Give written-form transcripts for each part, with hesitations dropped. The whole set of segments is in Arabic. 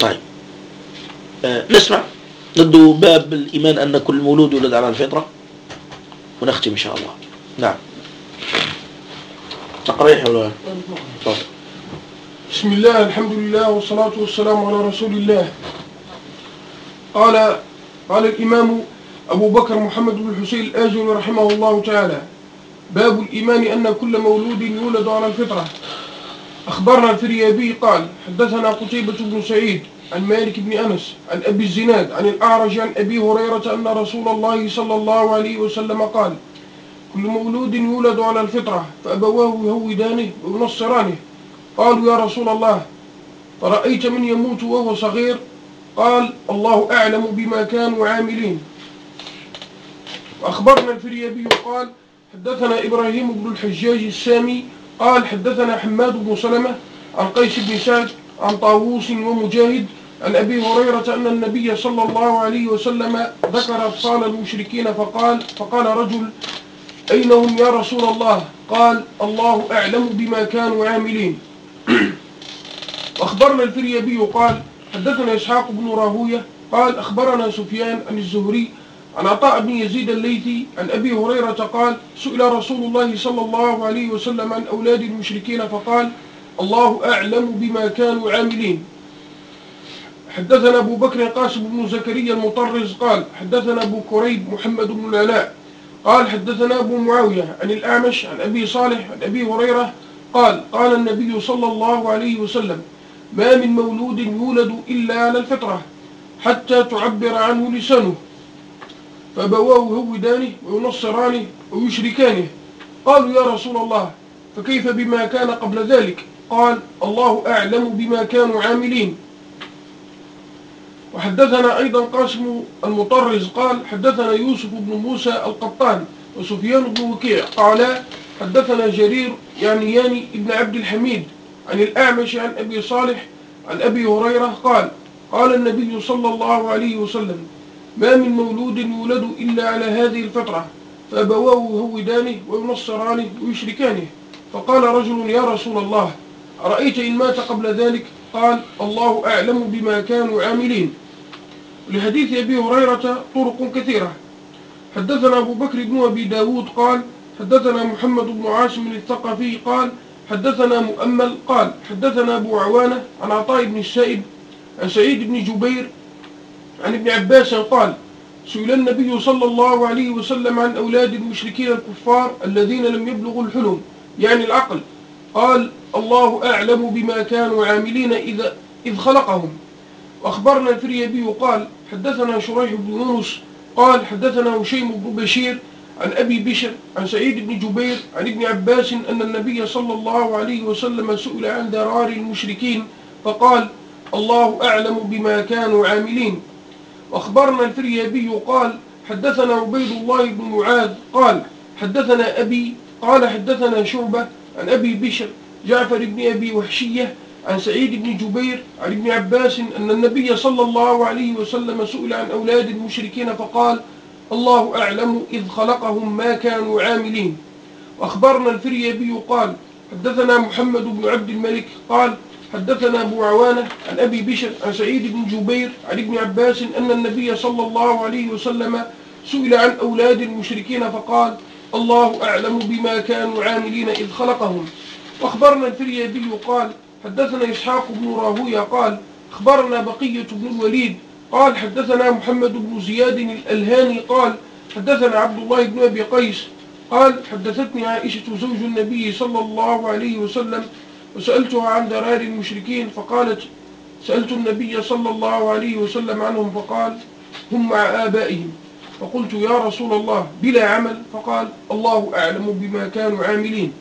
طيب نسمع نبدو باب الإيمان أن كل مولود يولد على الفطرة ونختم إن شاء الله. نعم تقريح ولا طيب. بسم الله الحمد لله والصلاة والسلام على رسول الله. قال الإمام أبو بكر محمد بن الحسين الآجري رحمه الله تعالى: باب الإيمان أن كل مولود يولد على الفطرة. أخبرنا الفريابي قال: حدثنا قتيبة بن سعيد عن مالك بن أنس عن أبي الزناد عن الأعرج عن أبي هريرة أن رسول الله صلى الله عليه وسلم قال: كل مولود يولد على الفطرة فأبواه يهودانه وينصرانه. قالوا: يا رسول الله، فرأيت من يموت وهو صغير؟ قال: الله أعلم بما كانوا عاملين. وأخبرنا الفريابي قال: حدثنا إبراهيم بن الحجاج السامي قال: حدثنا حماد بن سلمة عن قيس بن سعد عن طاووس ومجاهد عن أبي هريرة أن النبي صلى الله عليه وسلم ذكر أطفال المشركين فقال رجل: أين هم يا رسول الله؟ قال: الله أعلم بما كانوا عاملين. وأخبرنا الفريابي قال: حدثنا إسحاق بن راهوية قال: أخبرنا سفيان عن الزهري عن عطاء بن يزيد الليثي عن أبي هريرة قال: سئل رسول الله صلى الله عليه وسلم عن أولاد المشركين فقال: الله أعلم بما كانوا عاملين. حدثنا أبو بكر قاسم بن زكريا المطرز قال: حدثنا أبو كريب محمد بن العلاء قال: حدثنا أبو معاوية عن الأعمش عن أبي صالح عن أبي هريرة قال: قال النبي صلى الله عليه وسلم: ما من مولود يولد إلا على الفطرة حتى تعبر عنه لسانه، فأبواه يهودانه وينصرانه ويشركانه. قالوا: يا رسول الله، فكيف بما كان قبل ذلك؟ قال: الله أعلم بما كانوا عاملين. وحدثنا أيضا قاسم المطرز قال: حدثنا يوسف بن موسى القطان وسفيان بن وكيع قال: حدثنا جرير يعني ابن عبد الحميد عن الأعمش عن أبي صالح عن أبي هريرة قال: قال النبي صلى الله عليه وسلم: ما من مولود يولد إلا على هذه الفطرة، فأبواه يهودانه وينصرانه ويشركانه. فقال رجل: يا رسول الله، أرأيت إن مات قبل ذلك؟ قال: الله أعلم بما كانوا عاملين. لحديث أبي هريرة طرق كثيرة. حدثنا أبو بكر بن أبي داود قال: حدثنا محمد بن عاصم الثقفي قال: حدثنا مؤمل قال: حدثنا أبو عوانة عن عطاء بن السائب عن سعيد بن جبير عن ابن عباس قال: سئل النبي صلى الله عليه وسلم عن أولاد المشركين الكفار الذين لم يبلغوا الحلم يعني العقل. قال: الله أعلم بما كانوا عاملين إذ خلقهم. وأخبرنا الفريابي قال: حدثنا شريح بن يونس قال: حدثنا هشيم بن بشير عن أبي بشر عن سعيد بن جبير عن ابن عباس أن النبي صلى الله عليه وسلم سئل عن ذرار المشركين فقال: الله أعلم بما كانوا عاملين. وأخبرنا الفريابي قال: حدثنا عبيد الله بن معاذ قال: حدثنا أبي قال: حدثنا شعبة عن أبي بشر جعفر بن أبي وحشية عن سعيد بن جبير عن ابن عباس أن النبي صلى الله عليه وسلم سئل عن أولاد المشركين فقال: الله أعلم إذ خلقهم ما كانوا عاملين. وأخبرنا الفريابي قال: حدثنا محمد بن عبد الملك قال: حدثنا أبو عوانة عن أبي بشر عن سعيد بن جبير عن ابن عباس أن النبي صلى الله عليه وسلم سئل عن أولاد المشركين فقال: الله أعلم بما كانوا عاملين إذ خلقهم. وأخبرنا الفريابي قال: حدثنا إسحاق بن راهوية قال: أخبرنا بقية بن الوليد قال: حدثنا محمد بن زياد الألهاني قال: حدثنا عبد الله بن أبي قيس قال: حدثتني عائشة زوج النبي صلى الله عليه وسلم وسألتها عن ذرار المشركين فقالت: سألت النبي صلى الله عليه وسلم عنهم فقال: هم مع آبائهم. فقلت: يا رسول الله بلا عمل؟ فقال: الله أعلم بما كانوا عاملين.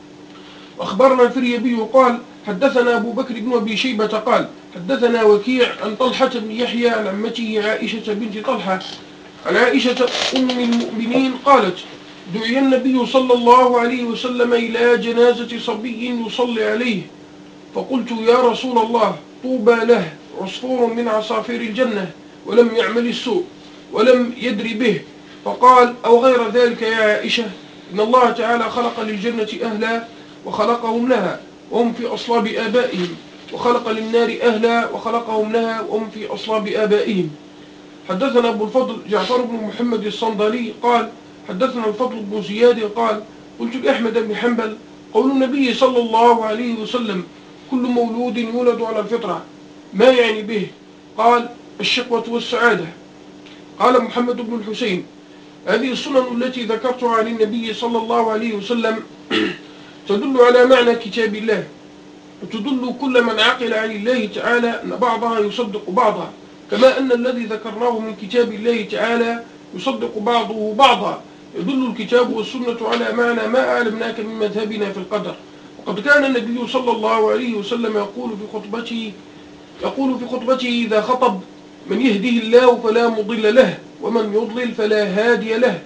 وأخبرنا الفريابي قال: حدثنا أبو بكر بن أبي شيبة قال: حدثنا وكيع عن طلحة بن يحيى عن عمته عائشة بنت طلحة عن عائشة أم المؤمنين قالت: دعي النبي صلى الله عليه وسلم إلى جنازة صبي يصلي عليه، فقلت: يا رسول الله، طوبى له، عصفور من عصافير الجنة، ولم يعمل السوء ولم يدري به. فقال: أو غير ذلك يا عائشة، إن الله تعالى خلق للجنة أهلا وخلقهم لها وهم في أصلاب آبائهم، وخلق للنار أهلا وخلقهم لها وهم في أصلاب آبائهم. حدثنا أبو الفضل جعفر بن محمد الصندلي قال حدثنا الفضل بن زياد قال قلت لأحمد بن حنبل قول النبي صلى الله عليه وسلم كل مولود يولد على الفطرة ما يعني به؟ قال الشقوة والسعادة. قال محمد بن الحسين هذه السنن التي ذكرتها عن النبي صلى الله عليه وسلم تدل على معنى كتاب الله، وتدل كل من عقل عن الله تعالى أن بعضها يصدق بعضها، كما أن الذي ذكرناه من كتاب الله تعالى يصدق بعضه بعضا. يدل الكتاب والسنة على معنى ما أعلمناك من مذهبنا في القدر. وقد كان النبي صلى الله عليه وسلم يقول في خطبته إذا خطب من يهده الله فلا مضل له ومن يضلل فلا هادي له.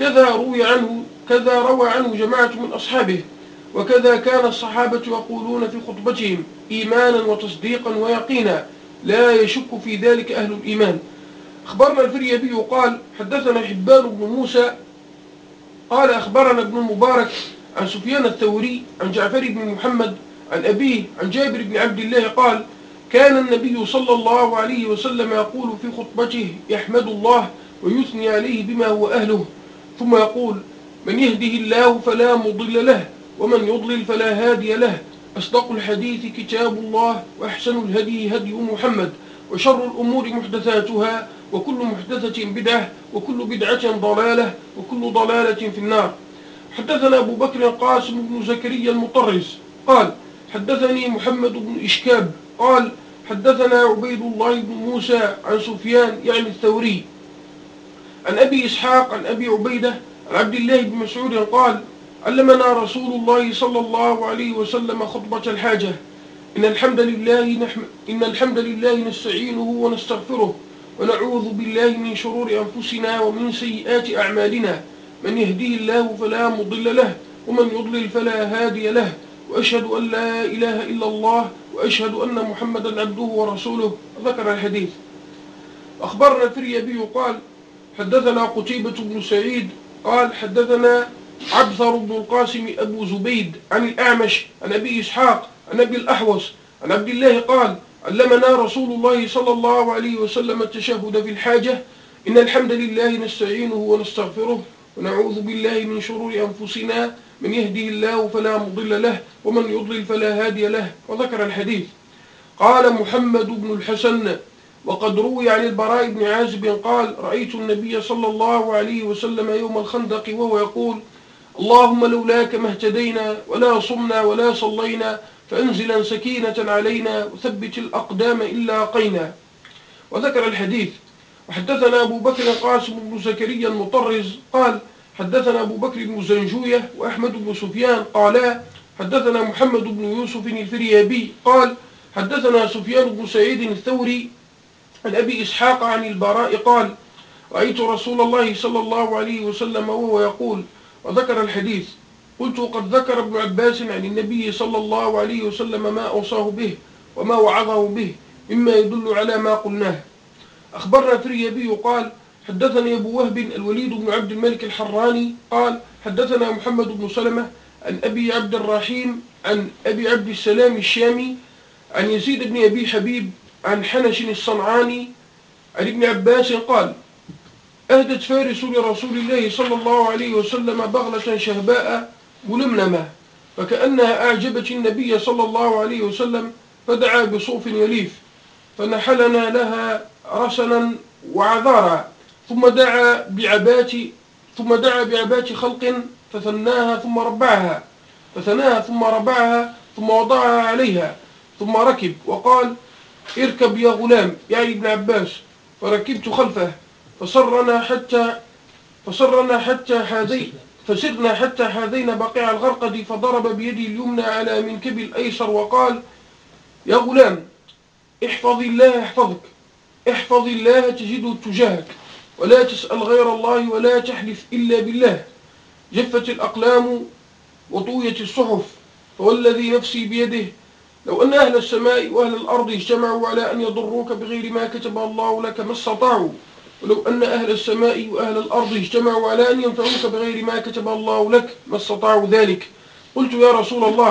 كذا روى عنه جماعة من أصحابه، وكذا كان الصحابة يقولون في خطبتهم إيمانا وتصديقا ويقينا لا يشك في ذلك أهل الإيمان. أخبرنا الفريابي قال حدثنا حبان بن موسى قال أخبرنا ابن المبارك عن سفيان الثوري عن جعفر بن محمد عن أبيه عن جابر بن عبد الله قال كان النبي صلى الله عليه وسلم يقول في خطبته يحمد الله ويثني عليه بما هو أهله، ثم يقول من يهده الله فلا مضل له ومن يضلل فلا هادي له. أصدق الحديث كتاب الله وأحسن الهدي هدي محمد وشر الأمور محدثاتها وكل محدثة بدعة وكل بدعة ضلالة وكل ضلالة في النار. حدثنا أبو بكر قاسم بن زكريا المطرز قال حدثني محمد بن إشكاب قال حدثنا عبيد الله بن موسى عن سفيان يعني الثوري عن أبي إسحاق عن أبي عبيدة عن عبد الله بن مسعود قال علمنا رسول الله صلى الله عليه وسلم خطبة الحاجة إن الحمد لله نستعينه ونستغفره ونعوذ بالله من شرور أنفسنا ومن سيئات أعمالنا من يهديه الله فلا مضل له ومن يضلل فلا هادي له وأشهد أن لا إله إلا الله وأشهد أن محمدا عبده ورسوله. ذكر الحديث. أخبرنا الفريابي قال حدثنا قتيبة بن سعيد قال حدثنا عبثر بن القاسم أبو زبيد عن الأعمش عن أبي إسحاق عن أبي الأحوص عن عبد الله قال علمنا رسول الله صلى الله عليه وسلم التشهد في الحاجة إن الحمد لله نستعينه ونستغفره ونعوذ بالله من شرور أنفسنا من يهده الله فلا مضل له ومن يضلل فلا هادي له. وذكر الحديث. قال محمد بن الحسن وقد روي عن البراء بن عازب قال رأيت النبي صلى الله عليه وسلم يوم الخندق وهو يقول اللهم لولاك ما اهتدينا ولا صمنا ولا صلينا فأنزلا سكينة علينا وثبت الأقدام إلا قينا. وذكر الحديث. وحدثنا أبو بكر قاسم بن زكريا المطرز قال حدثنا أبو بكر بن زنجوية وأحمد بن سفيان قالا حدثنا محمد بن يوسف الفريابي قال حدثنا سفيان بن سعيد الثوري عن أبي إسحاق عن البراء قال رأيت رسول الله صلى الله عليه وسلم وهو يقول. وذكر الحديث. قلت قد ذكر ابن عباس عن النبي صلى الله عليه وسلم ما أوصاه به وما وعظه به مما يدل على ما قلناه. أخبرنا الفريابي قال حدثني أبو وهب الوليد بن عبد الملك الحراني قال حدثنا محمد بن سلمة عن أبي عبد الرحيم عن أبي عبد السلام الشامي عن يزيد بن أبي حبيب عن حنش الصنعاني عن ابن عباس قال أهدت فارس لرسول الله صلى الله عليه وسلم بغلة شهباء ململمة فكأنها أعجبت النبي صلى الله عليه وسلم فدعا بصوف يليف فنحلنا لها رسنا وعذارا ثم دعا بعبات خلق فثناها ثم ربعها ثم وضعها عليها ثم ركب وقال اركب يا غلام يعني ابن عباس فركبت خلفه فسرنا حتى حاذينا بقيع الغرقد فضرب بيدي اليمنى على منكب الأيسر وقال يا غلام احفظ الله يحفظك احفظ الله تجده تجاهك ولا تسأل غير الله ولا تحلف إلا بالله جفت الأقلام وطويت الصحف فوالذي نفسي بيده لو أن أهل السماء وأهل الأرض اجتمعوا على أن يضروك بغير ما كتب الله لك ما استطاعوا ولو أن أهل السماء وأهل الأرض اجتمعوا على أن ينفعوك بغير ما كتب الله لك ما استطاعوا ذلك. قلت يا رسول الله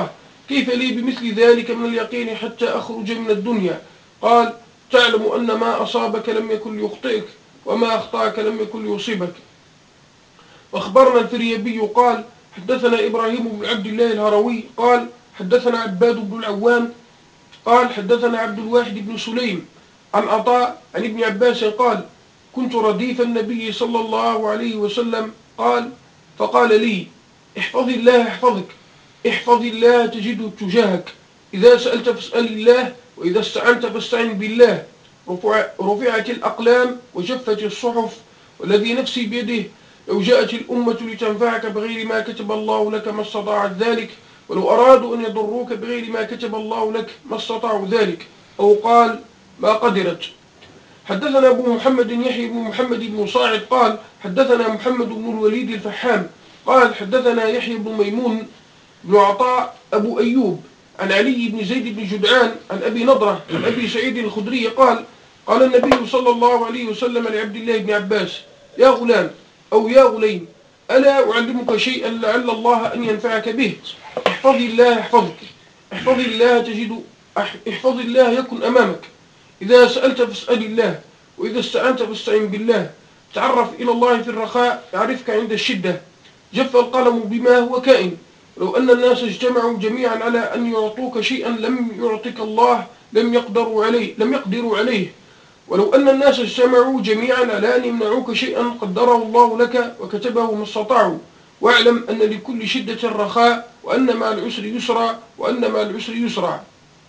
كيف لي بمثل ذلك من اليقين حتى أخرج من الدنيا؟ قال تعلم أن ما أصابك لم يكن ليخطئك وما أخطأك لم يكن ليصيبك. وأخبرنا الفريابي قال حدثنا إبراهيم بن عبد الله الهروي قال حدثنا عباد بن العوام قال حدثنا عبد الواحد بن سليم عن عطاء عن ابن عباس قال كنت رديف النبي صلى الله عليه وسلم قال فقال لي احفظ الله يحفظك، احفظ الله تجده تجاهك، إذا سألت فاسأل الله، وإذا استعنت فاستعن بالله. رفعت الأقلام وجفت الصحف، والذي نفسي بيده لو جاءت الأمة لتنفعك بغير ما كتب الله لك ما استطاعت ذلك، ولو أرادوا أن يضروك بغير ما كتب الله لك ما استطاعوا ذلك، أو قال ما قدرت. حدثنا أبو محمد يحيى بن محمد بن صاعد قال حدثنا محمد بن الوليد الفحام قال حدثنا يحيى بن ميمون بن عطاء أبو أيوب عن علي بن زيد بن جدعان عن أبي نضرة عن أبي سعيد الخدري قال قال النبي صلى الله عليه وسلم لعبد الله بن عباس يا غلام أو يا غليم ألا أعلمك شيئا لعل الله أن ينفعك به؟ احفظ الله يحفظك، احفظ الله تجد، احفظ الله يكن أمامك، إذا سألت فاسأل الله، وإذا استعنت فاستعن بالله. تعرف إلى الله في الرخاء يعرفك عند الشدة. جف القلم بما هو كائن، لو أن الناس اجتمعوا جميعا على أن يعطوك شيئا لم يعطك الله لم يقدروا عليه، ولو أن الناس اجتمعوا جميعا على أن يمنعوك شيئا قدره الله لك وكتبه ما استطاعوا. واعلم أن لكل شدة رخاء، وأن مع العسر يسرا، وأن مع العسر يسرا.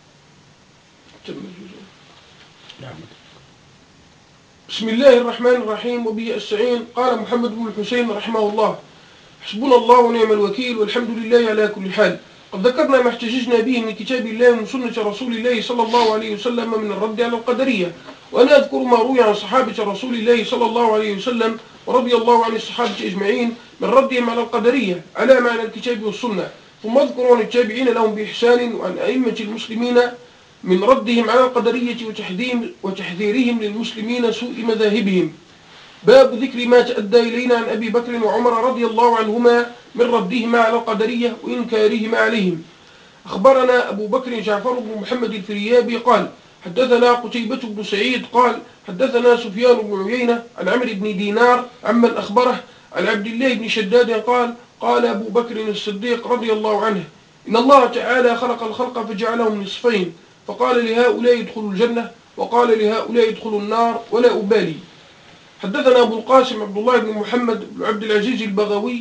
بسم الله الرحمن الرحيم وبه أستعين. قال محمد بن الحسين رحمه الله حسبنا الله ونعم الوكيل والحمد لله على كل حال. قد ذكرنا ما احتججنا به من كتاب الله ومن سنة رسول الله صلى الله عليه وسلم من الرد على القدرية، وأنا أذكر ما روي عن صحابة رسول الله صلى الله عليه وسلم ورضي الله عن الصحابة أجمعين من ردهم على القدرية على معنى الكتاب والسنة، ثم أذكر عن التابعين لهم بإحسان وعن أئمة المسلمين من ردهم على القدرية وتحذيرهم للمسلمين سوء مذاهبهم. باب ذكر ما تأدى إلينا عن أبي بكر وعمر رضي الله عنهما من ردهما على القدرية وإنكارهما عليهم. أخبرنا أبو بكر جعفر بن محمد الفريابي قال حدثنا قتيبة بن سعيد قال حدثنا سفيان بن عيينة عن عمرو بن دينار عمن أخبره عن عبد الله بن شداد قال قال أبو بكر الصديق رضي الله عنه إن الله تعالى خلق الخلق فجعلهم نصفين، فقال لهؤلاء ادخلوا الجنة وقال لهؤلاء ادخلوا النار ولا أبالي. حدثنا أبو القاسم عبد الله بن محمد بن عبد العزيز البغوي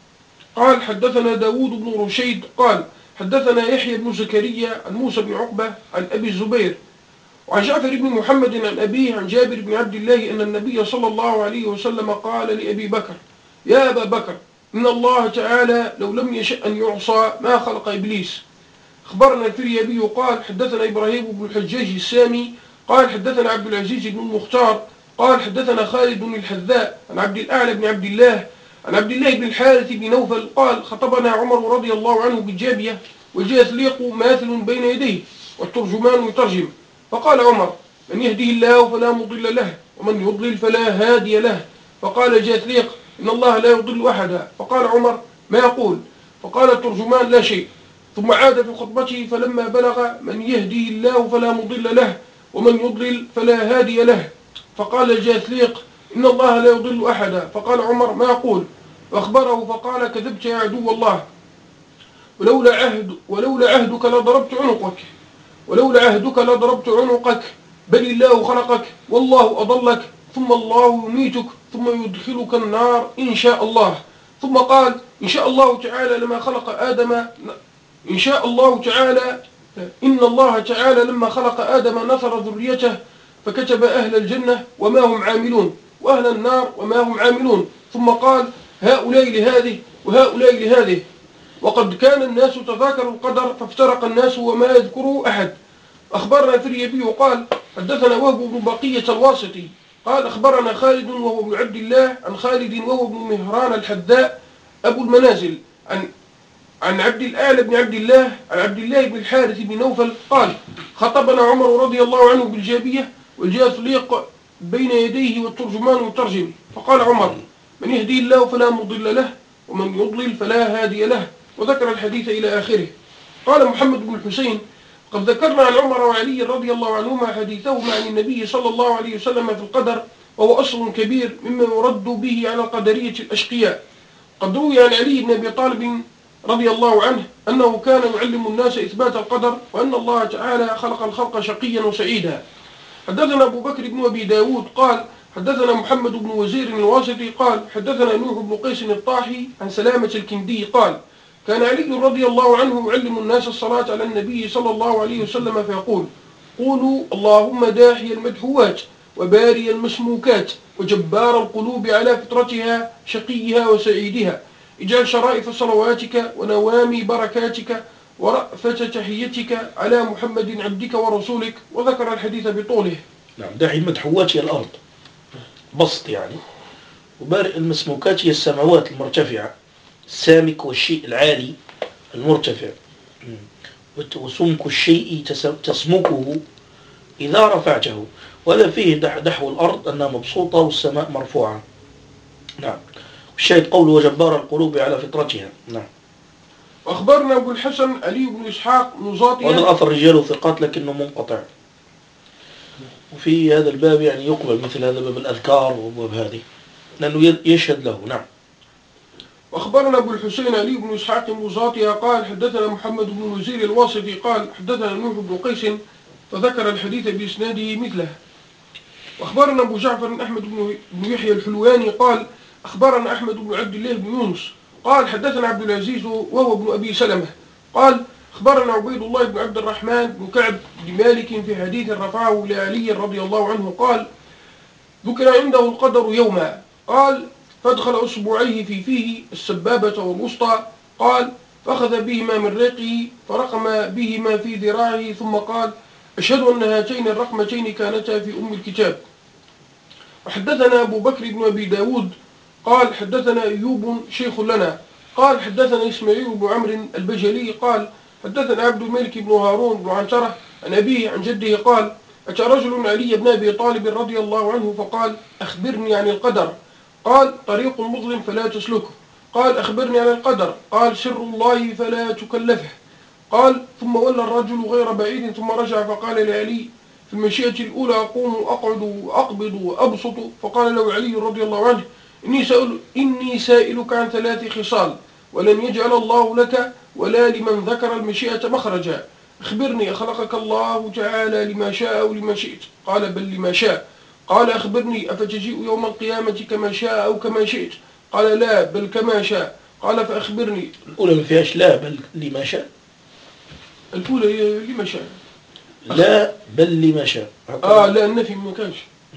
قال حدثنا داود بن رشيد قال حدثنا يحيى بن زكريا عن موسى بن عقبة عن أبي الزبير وعن جعفر بن محمد عن أبيه عن جابر بن عبد الله أن النبي صلى الله عليه وسلم قال لأبي بكر يا أبا بكر إن الله تعالى لو لم يشأ أن يعصى ما خلق إبليس. أخبرنا الفريابي قال حدثنا إبراهيم بن الحجاج السامي قال حدثنا عبد العزيز بن المختار قال حدثنا خالد بن الحذاء عن عبد الأعلى بن عبد الله عن عبد الله بن الحارث بن نوفل قال خطبنا عمر رضي الله عنه بالجابية والجاثليق ماثل بين يديه والترجمان يترجم، فقال عمر من يهده الله فلا مضل له ومن يضلل فلا هادي له. فقال جاثليق إن الله لا يضل أحدا. فقال عمر ما يقول؟ فقال الترجمان لا شيء. ثم عاد في خطبته فلما بلغ من يهديه الله فلا مضل له ومن يضلل فلا هادي له فقال جاثليق إن الله لا يضل أحدا. فقال عمر ما يقول؟ فأخبره فقال كذبت يا عدو الله، ولولا عهدك لضربت عنقك بل الله خلقك والله أضلك ثم الله يميتك ثم يدخلك النار إن شاء الله. ثم قال إن شاء الله تعالى لما خلق آدم إن الله تعالى لما خلق آدم نثر ذريته فكتب أهل الجنة وما هم عاملون وأهل النار وما هم عاملون، ثم قال هؤلاء لهذه وهؤلاء لهذه. وقد كان الناس تذاكروا القدر فافترق الناس وما يذكره أحد. أخبرنا الفريابي قال حدثنا وهب بن بقية الواسطي قال أخبرنا خالد وهو ابن عبد الله عن خالد وهو ابن مهران الحذاء أبو المنازل عن عبد الأعلى بن عبد الله عن عبد الله بن الحارث بن نوفل قال خطبنا عمر رضي الله عنه بالجابية والجاثليق بين يديه والترجمان مترجم، فقال عمر من يهدي الله فلا مضل له ومن يضلل فلا هادي له، وذكر الحديث إلى آخره. قال محمد بن الحسين: قد ذكرنا عن عمر وعلي رضي الله عنهما حديثهما عن النبي صلى الله عليه وسلم في القدر، وهو أصل كبير مما يرد به على القدرية الأشقياء. قد روي عن علي بن أبي طالب رضي الله عنه أنه كان يعلم الناس إثبات القدر، وأن الله تعالى خلق الخلق شقيا وسعيدا. حدثنا أبو بكر بن أبي داود قال حدثنا محمد بن وزير الواسطي قال حدثنا نوح بن قيس الطاحي عن سلامة الكندي قال: كان علي رضي الله عنه يعلم الناس الصلاة على النبي صلى الله عليه وسلم فيقول: قولوا اللهم داحي المدحوات وباري المسموكات وجبار القلوب على فطرتها شقيها وسعيدها، اجعل شرائف صلواتك ونوامي بركاتك ورأفة تحيتك على محمد عبدك ورسولك. وذكر الحديث بطوله. نعم. داحي المدحوات هي الأرض بسط يعني، وبارئ المسموكات هي السماوات المرتفعة. السامك والشيء العالي المرتفع، وسمك الشيء تسمكه إذا رفعته، وهذا فيه دحو الأرض أنها مبسوطة والسماء مرفوعة. نعم. والشاهد قوله وجبار القلوب على فطرتها. نعم. أخبرنا أبو الحسن علي بن إسحاق نزاطي. وهذا الأثر رجاله ثقات لكنه منقطع، وفي هذا الباب يعني يقبل مثل هذا باب الأذكار وباب هذه لأنه يشهد له. نعم. وأخبرنا أبو الحسين علي بن إسحاق النزاطي قال حدثنا محمد بن وزير الواسطي قال حدثنا نوح بن قيس، فذكر الحديث بإسناده مثله. وأخبرنا أبو جعفر أحمد بن يحيى الحلواني قال أخبرنا أحمد بن عبد الله بن يونس قال حدثنا عبد العزيز وهو ابن أبي سلمة قال أخبرنا عبيد الله بن عبد الرحمن بن كعب بن مالك في حديث رفعه لعلي رضي الله عنه قال: ذكر عنده القدر يوما، قال فادخل أصبعيه في فيه السبابة والوسطى، قال فأخذ بهما من ريقه فرقم بهما في ذراعه، ثم قال: أشهد أن هاتين الرقمتين كانتا في أم الكتاب. وحدثنا أبو بكر بن أبي داود قال حدثنا أيوب شيخ لنا قال حدثنا إسماعيل بن عمرو البجلي قال حدثنا عبد الملك بن هارون بن عنترة عن أبيه عن جده قال: أتى رجل علي بن أبي طالب رضي الله عنه فقال: أخبرني عن القدر. قال: طريق مظلم فلا تسلكه. قال: أخبرني عن القدر. قال: سر الله فلا تكلفه. قال: ثم ولى الرجل غير بعيد ثم رجع فقال لعلي: في المشيئة الأولى أقوم وأقعد وأقبض وأبسط. فقال له علي رضي الله عنه: إني سائلك عن 3 خصال ولن يجعل الله لك ولا لمن ذكر المشيئة مخرجا. أخبرني أخلقك الله تعالى لما شاء أو لما شئت؟ قال: بل لما شاء. قال: أخبرني أفتجيء يوم القيامة كما شاء أو كما شئت؟ قال: لا بل كما شاء. قال: فأخبرني. الأولى ما فيهاش لا بل لما شاء، الأولى لما شاء. لا بل لما شاء. لا النفي ما كانش.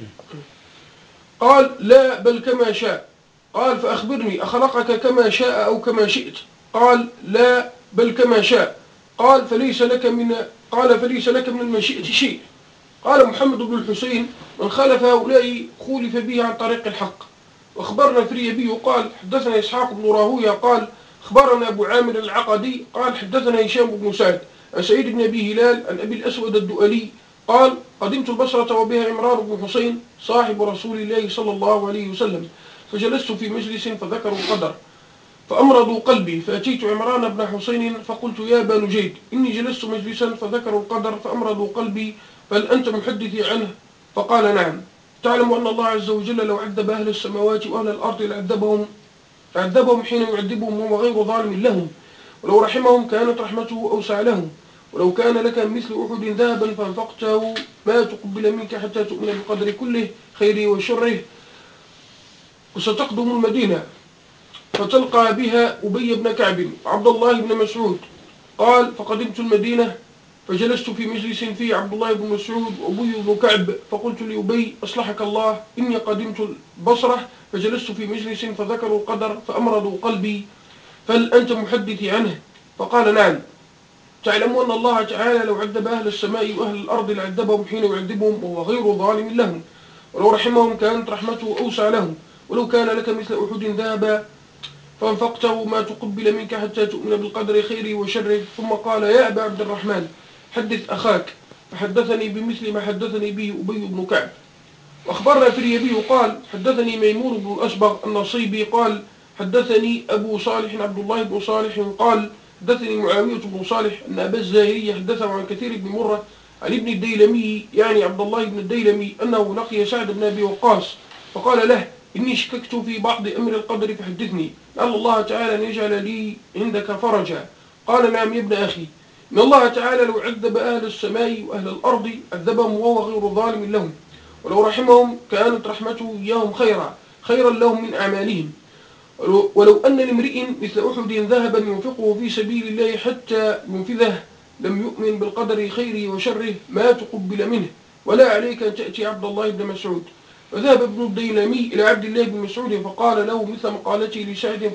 قال: لا بل كما شاء. قال: فأخبرني أخلقك كما شاء أو كما شئت؟ قال: لا بل كما شاء. قال: فليس لك من المشيئة شيء. قال محمد بن الحسين: من خالف هؤلاء خولف به عن طريق الحق. واخبرنا الفريابي قال حدثنا إسحاق بن راهويه قال اخبرنا أبو عامر العقدي قال حدثنا هشام بن سعد عن سعيد بن أبي هلال عن أبي الأسود الدؤلي قال: قدمت البصرة وبها عمران بن حسين صاحب رسول الله صلى الله عليه وسلم، فجلست في مجلس فذكروا القدر فأمرضوا قلبي، فأتيت عمران بن حسين فقلت: يا أبا نجيد، إني جلست مجلسا فذكروا القدر فأمرضوا قلبي، فهل أنت محدثي عنه؟ فقال: نعم. تعلم أن الله عز وجل لو عذب أهل السماوات وأهل الأرض لعذبهم حين يعذبهم وهو غير ظالم لهم، ولو رحمهم كانت رحمته أوسع لهم، ولو كان لك مثل أحد ذهبا فانفقته ما تقبل منك حتى تؤمن بالقدر كله خيره وشره. وستقدم المدينة فتلقى بها أبي بن كعب وعبد الله بن مسعود. قال: فقدمت المدينة فجلست في مجلس فيه عبد الله بن مسعود وأبي بن كعب، فقلت لأبي: أصلحك الله، إني قدمت البصرة فجلست في مجلس فذكروا القدر فأمرضوا قلبي، فهل أنت محدثي عنه؟ فقال: نعم. تعلم أن الله تعالى لو عذب أهل السماء وأهل الأرض لعذبهم حين يعذبهم وهو غير ظالم لهم، ولو رحمهم كانت رحمته أوسع لهم، ولو كان لك مثل أحد ذهبا فانفقته ما تقبل منك حتى تؤمن بالقدر خيره وشره. ثم قال: يا أبا عبد الرحمن، حدث أخاك. فحدثني بمثل ما حدثني به أبي بن كعب. وأخبرنا فريابي قال حدثني ميمون بن الأسبغ النصيبي قال حدثني أبو صالح عبد الله بن صالح قال حدثني معاوية بن صالح أن أبا الزاهري حدثه عن كثير بن مرة عن ابن الديلمي يعني عبد الله بن الديلمي أنه لقي سعد بن أبي وقاص فقال له إني شككت في بعض أمر القدر فحدثني لعل الله تعالى أن يجعل لي عندك فرجا. قال نعم يا ابن أخي، إن الله تعالى لو عذب أهل السماء وأهل الأرض عذبهم وهو غير ظالم لهم، ولو رحمهم كانت رحمته إياهم خيرا لهم من أعمالهم. ولو أن لامرئ مثل أحد ذهبا ينفقه في سبيل الله حتى ينفذه لم يؤمن بالقدر خيره وشره ما تقبل منه، ولا عليك أن تأتي عبد الله بن مسعود. فذهب ابن الديلمي إلى عبد الله بن مسعود فقال له مثل مقالته لسعد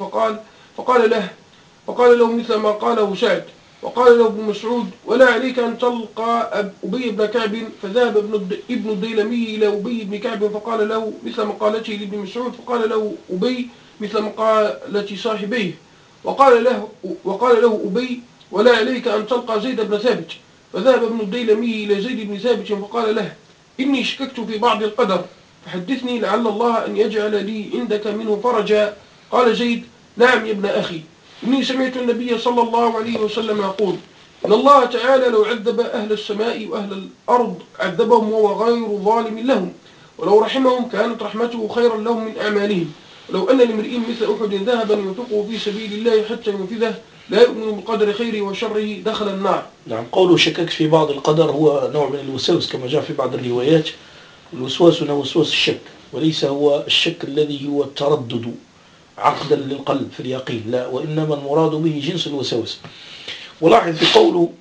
فقال له مثل ما قاله سعد. وقال له ابن مسعود ولا عليك أن تلقى أبي بن كعب. فذهب ابن الديلمي إلى أبي بن كعب فقال له مثل مقالته لابن مسعود. فقال له أبي مثل مقالة صاحبيه. وقال له أبي ولا عليك أن تلقى زيد بن ثابت. فذهب ابن الديلمي إلى زيد بن ثابت فقال له إني شككت في بعض القدر فحدثني لعل الله أن يجعل لي عندك منه فرجا. قال زيد نعم يا ابن أخي، إني سمعت النبي صلى الله عليه وسلم يقول إن الله تعالى لو عذب أهل السماء وأهل الأرض عذبهم وهو غير ظالم لهم، ولو رحمهم كانت رحمته خيرا لهم من أعمالهم. ولو أن لامرئ مثل أحد ذهبا ينفقه في سبيل الله حتى ينفذه لا يؤمن بقدر خيره وشره دخل النار. نعم، قوله شكك في بعض القدر هو نوع من الوسوس كما جاء في بعض الروايات. الوسواس هو وسواس الشك، وليس هو الشك الذي هو التردد عقدا للقلب في اليقين، لا، وإنما المراد به جنس الوسوس. ولاحظ في قوله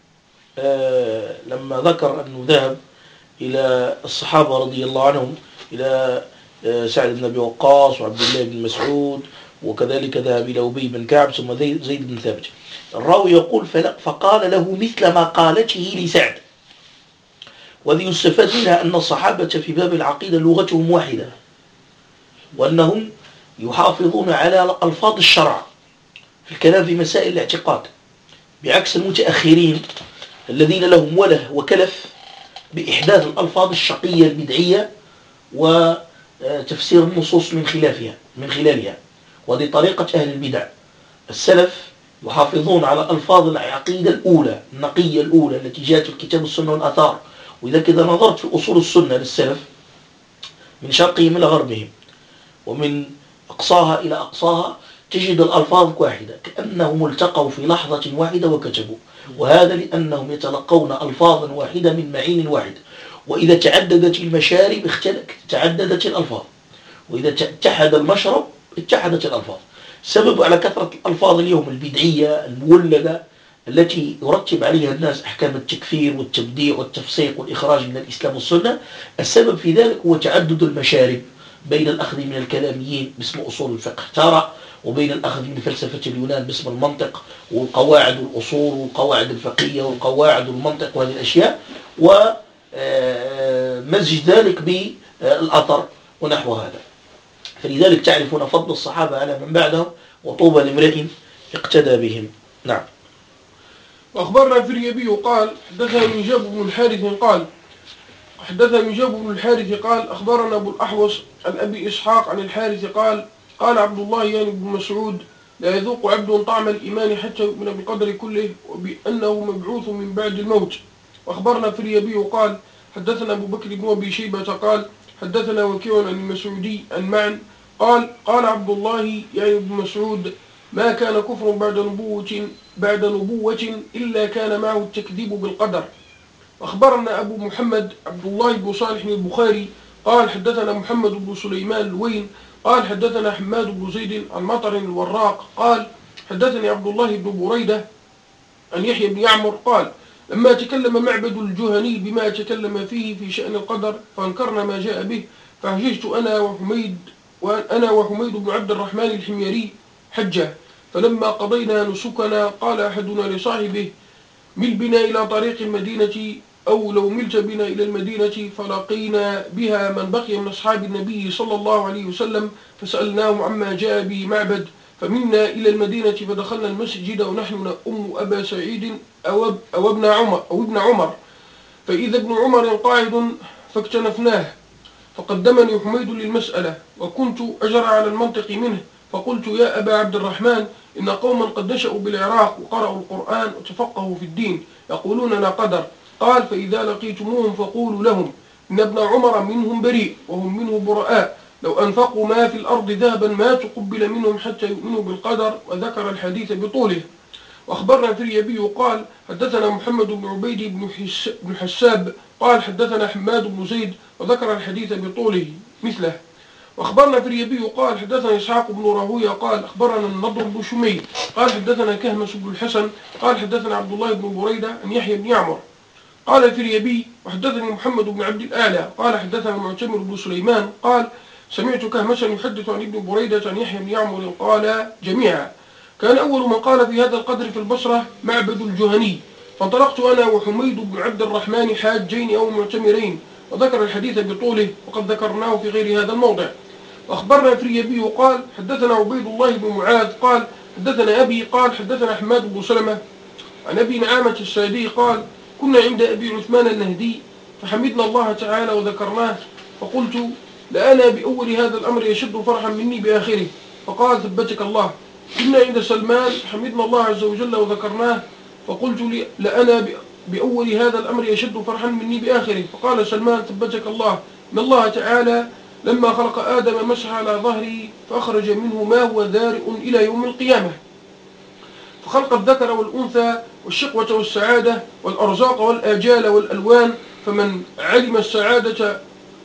لما ذكر أنه ذهب إلى الصحابة رضي الله عنهم، إلى سعد بن أبي وقاص وعبد الله بن مسعود، وكذلك ذهب إلى أبي بن كعب ثم زيد بن ثابت. الراوي يقول فقال له مثل ما قالته لسعد. وذي يستفاد منها أن الصحابة في باب العقيدة لغتهم واحدة، وأنهم يحافظون على ألفاظ الشرع في الكلام في مسائل الاعتقاد، بعكس المتأخرين الذين لهم وله وكلف بإحداث الألفاظ الشقية البدعية وتفسير النصوص من خلالها. وهذه طريقة أهل البدع. السلف يحافظون على ألفاظ العقيدة الأولى النقية الأولى التي جاءت في الكتاب والسنة والآثار. وإذا كذا نظرت في أصول السنة للسلف من شرقهم إلى غربهم ومن أقصاها إلى أقصاها تجد الألفاظ واحدة، كأنهم التقوا في لحظة واحدة وكتبوا. وهذا لأنهم يتلقون ألفاظا واحدة من معين واحد. وإذا تعددت المشارب تعددت الألفاظ، وإذا اتحد المشرب اتحدت الألفاظ. سبب على كثرة الألفاظ اليوم البدعية المولدة التي يرتب عليها الناس أحكام التكفير والتبديع والتفسيق والإخراج من الإسلام والسنة، السبب في ذلك هو تعدد المشارب بين الأخذ من الكلاميين باسم أصول الفقه تارة، وبين الأخذ من فلسفة اليونان باسم المنطق والقواعد والأصول والقواعد الفقهية والقواعد والمنطق وهذه الأشياء، ومزج ذلك بالأثر ونحو هذا. فلذلك تعرفون فضل الصحابة على من بعدهم، وطوبى لامرئ اقتدى بهم. نعم. وأخبرنا الفريابي قال حدثنا منجاب بن الحارث قال أخبرنا أبو الأحوص عن أبي إسحاق عن الحارث قال قال عبد الله يعني بن مسعود لا يذوق عبد طعم الإيمان حتى يؤمن بالقدر كله وبأنه مبعوث من بعد الموت. وأخبرنا الفريابي قال حدثنا أبو بكر بن أبي شيبة قال حدثنا وكيع عن المسعودي عن معن قال عبد الله يعني بن مسعود ما كان كفر بعد نبوة إلا كان معه التكذيب بالقدر. أخبرنا أبو محمد عبد الله بن صالح البخاري قال حدثنا محمد بن سليمان الوين قال حدثنا حماد بن زيد عن مطر الوراق قال حدثني عبد الله بن بريدة عن يحيى بن يعمر قال لما تكلم معبد الجهني بما تكلم فيه في شأن القدر فانكرنا ما جاء به، فحججت أنا وحميد بن عبد الرحمن الحميري حجة. فلما قضينا نسكنا قال أحدنا لصاحبه مل بنا إلى طريق المدينة، أو لو ملت بنا إلى المدينة فلقينا بها من بقي من أصحاب النبي صلى الله عليه وسلم فسألناهم عما جاء به معبد، فمنا إلى المدينة فدخلنا المسجد ونحن نؤم أبا سعيد أو ابن عمر، فإذا ابن عمر قاعد فاكتنفناه، فقدمني حميد للمسألة وكنت أجرى على المنطق منه، فقلت يا أبا عبد الرحمن إن قوما قد نشأوا بالعراق وقرأوا القرآن وتفقهوا في الدين يقولون لا قدر. قال فإذا لقيتموهم فقولوا لهم إن ابن عمر منهم بريء وهم منه براء، لو أنفقوا ما في الأرض ذهبا ما تقبل منهم حتى يؤمنوا بالقدر، وذكر الحديث بطوله. وأخبرنا الفريابي قال حدثنا محمد بن عبيد بن حساب قال حدثنا حماد بن زيد، وذكر الحديث بطوله مثله. وأخبرنا الفريابي قال حدثنا إسحاق بن راهويه قال أخبرنا النضر بن شمي قال حدثنا كهمس بن الحسن قال حدثنا عبد الله بن بريدة عن يحيى بن يعمر. قال الفريابي وحدثني محمد بن عبد الأعلى قال حدثنا معتمر بن سليمان قال سمعت كهمسا يحدث عن ابن بريدة عن يحيى بن يعمر قال جميعا. كان أول من قال في هذا القدر في البصرة معبد الجهني، فانطلقت أنا وحميد بن عبد الرحمن حاجين أو معتمرين، وذكر الحديث بطوله وقد ذكرناه في غير هذا الموضع. وأخبرنا الفريابي قال حدثنا عبيد الله بن معاذ قال حدثنا أبي قال حدثنا حماد بن سلمة عن أبي نعامة السادي قال كنا عند أبي عثمان النهدي فحمدنا الله تعالى وذكرناه، فقلت لأنا بأول هذا الأمر يشد فرحا مني بآخره، فقال ثبتك الله. كنا عند سلمان فحمدنا الله عز وجل وذكرناه، فقلت لأنا بأول هذا الأمر يشد فرحا مني بآخره، فقال سلمان ثبتك الله إن الله تعالى لما خلق آدم مسح على ظهره فأخرج منه ما هو ذارئ إلى يوم القيامة، فخلق الذكر والأنثى والشقوة والسعادة والأرزاق والآجال والألوان، فمن علم السعادة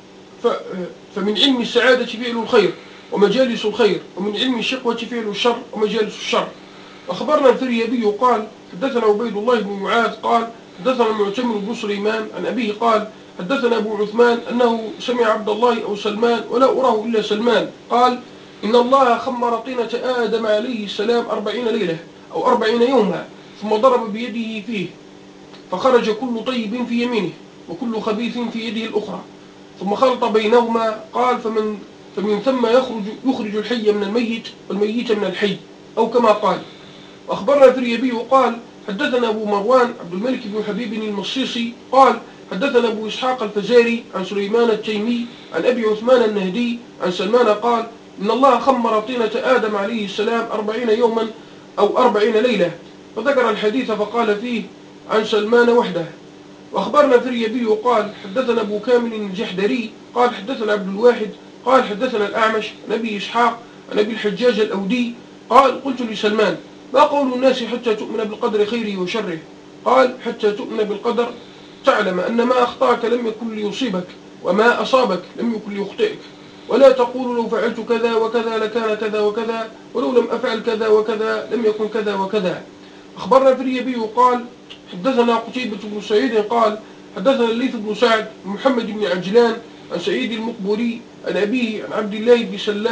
فمن علم السعادة فعل الخير ومجالس الخير، ومن علم الشقوة فعل الشر ومجالس الشر. وأخبرنا الفريابي قال حدثنا عبيد الله بن معاذ قال حدثنا معتمر بن سليمان عن أبيه قال حدثنا أبو عثمان أنه سمع عبد الله أو سلمان ولا أراه إلا سلمان قال إن الله خمر طينة آدم عليه السلام 40 ليلة أو 40 يوما، ثم ضرب بيده فيه فخرج كل طيب في يمينه وكل خبيث في يده الأخرى، ثم خلط بينهما قال فمن ثم يخرج الحي من الميت والميت من الحي، أو كما قال. وأخبرنا الفريابي قال حدثنا أبو مروان عبد الملك بن حبيب المصيصي قال حدثنا أبو إسحاق الفزاري عن سليمان التيمي عن أبي عثمان النهدي عن سلمان قال إن الله خمر طينة آدم عليه السلام 40 يوما أو 40 ليلة، فذكر الحديث فقال فيه عن سلمان وحده. وأخبرنا الفريابي قال حدثنا أبو كامل الجحدري قال حدثنا عبد الواحد قال حدثنا الأعمش عن أبي إسحاق عن أبي الحجاج الأودي قال قلت لسلمان ما قول الناس حتى تؤمن بالقدر خيره وشره؟ قال حتى تؤمن بالقدر تعلم أن ما أخطأك لم يكن ليصيبك وما أصابك لم يكن ليخطئك، ولا تقول لو فعلت كذا وكذا لكان كذا وكذا، ولو لم أفعل كذا وكذا لم يكن كذا وكذا. أخبرنا الفريابي قال حدثنا قتيبة بن سعيد قال حدثنا الليث بن سعد محمد بن عجلان عن سعيد المقبوري عن أبيه عن عبد الله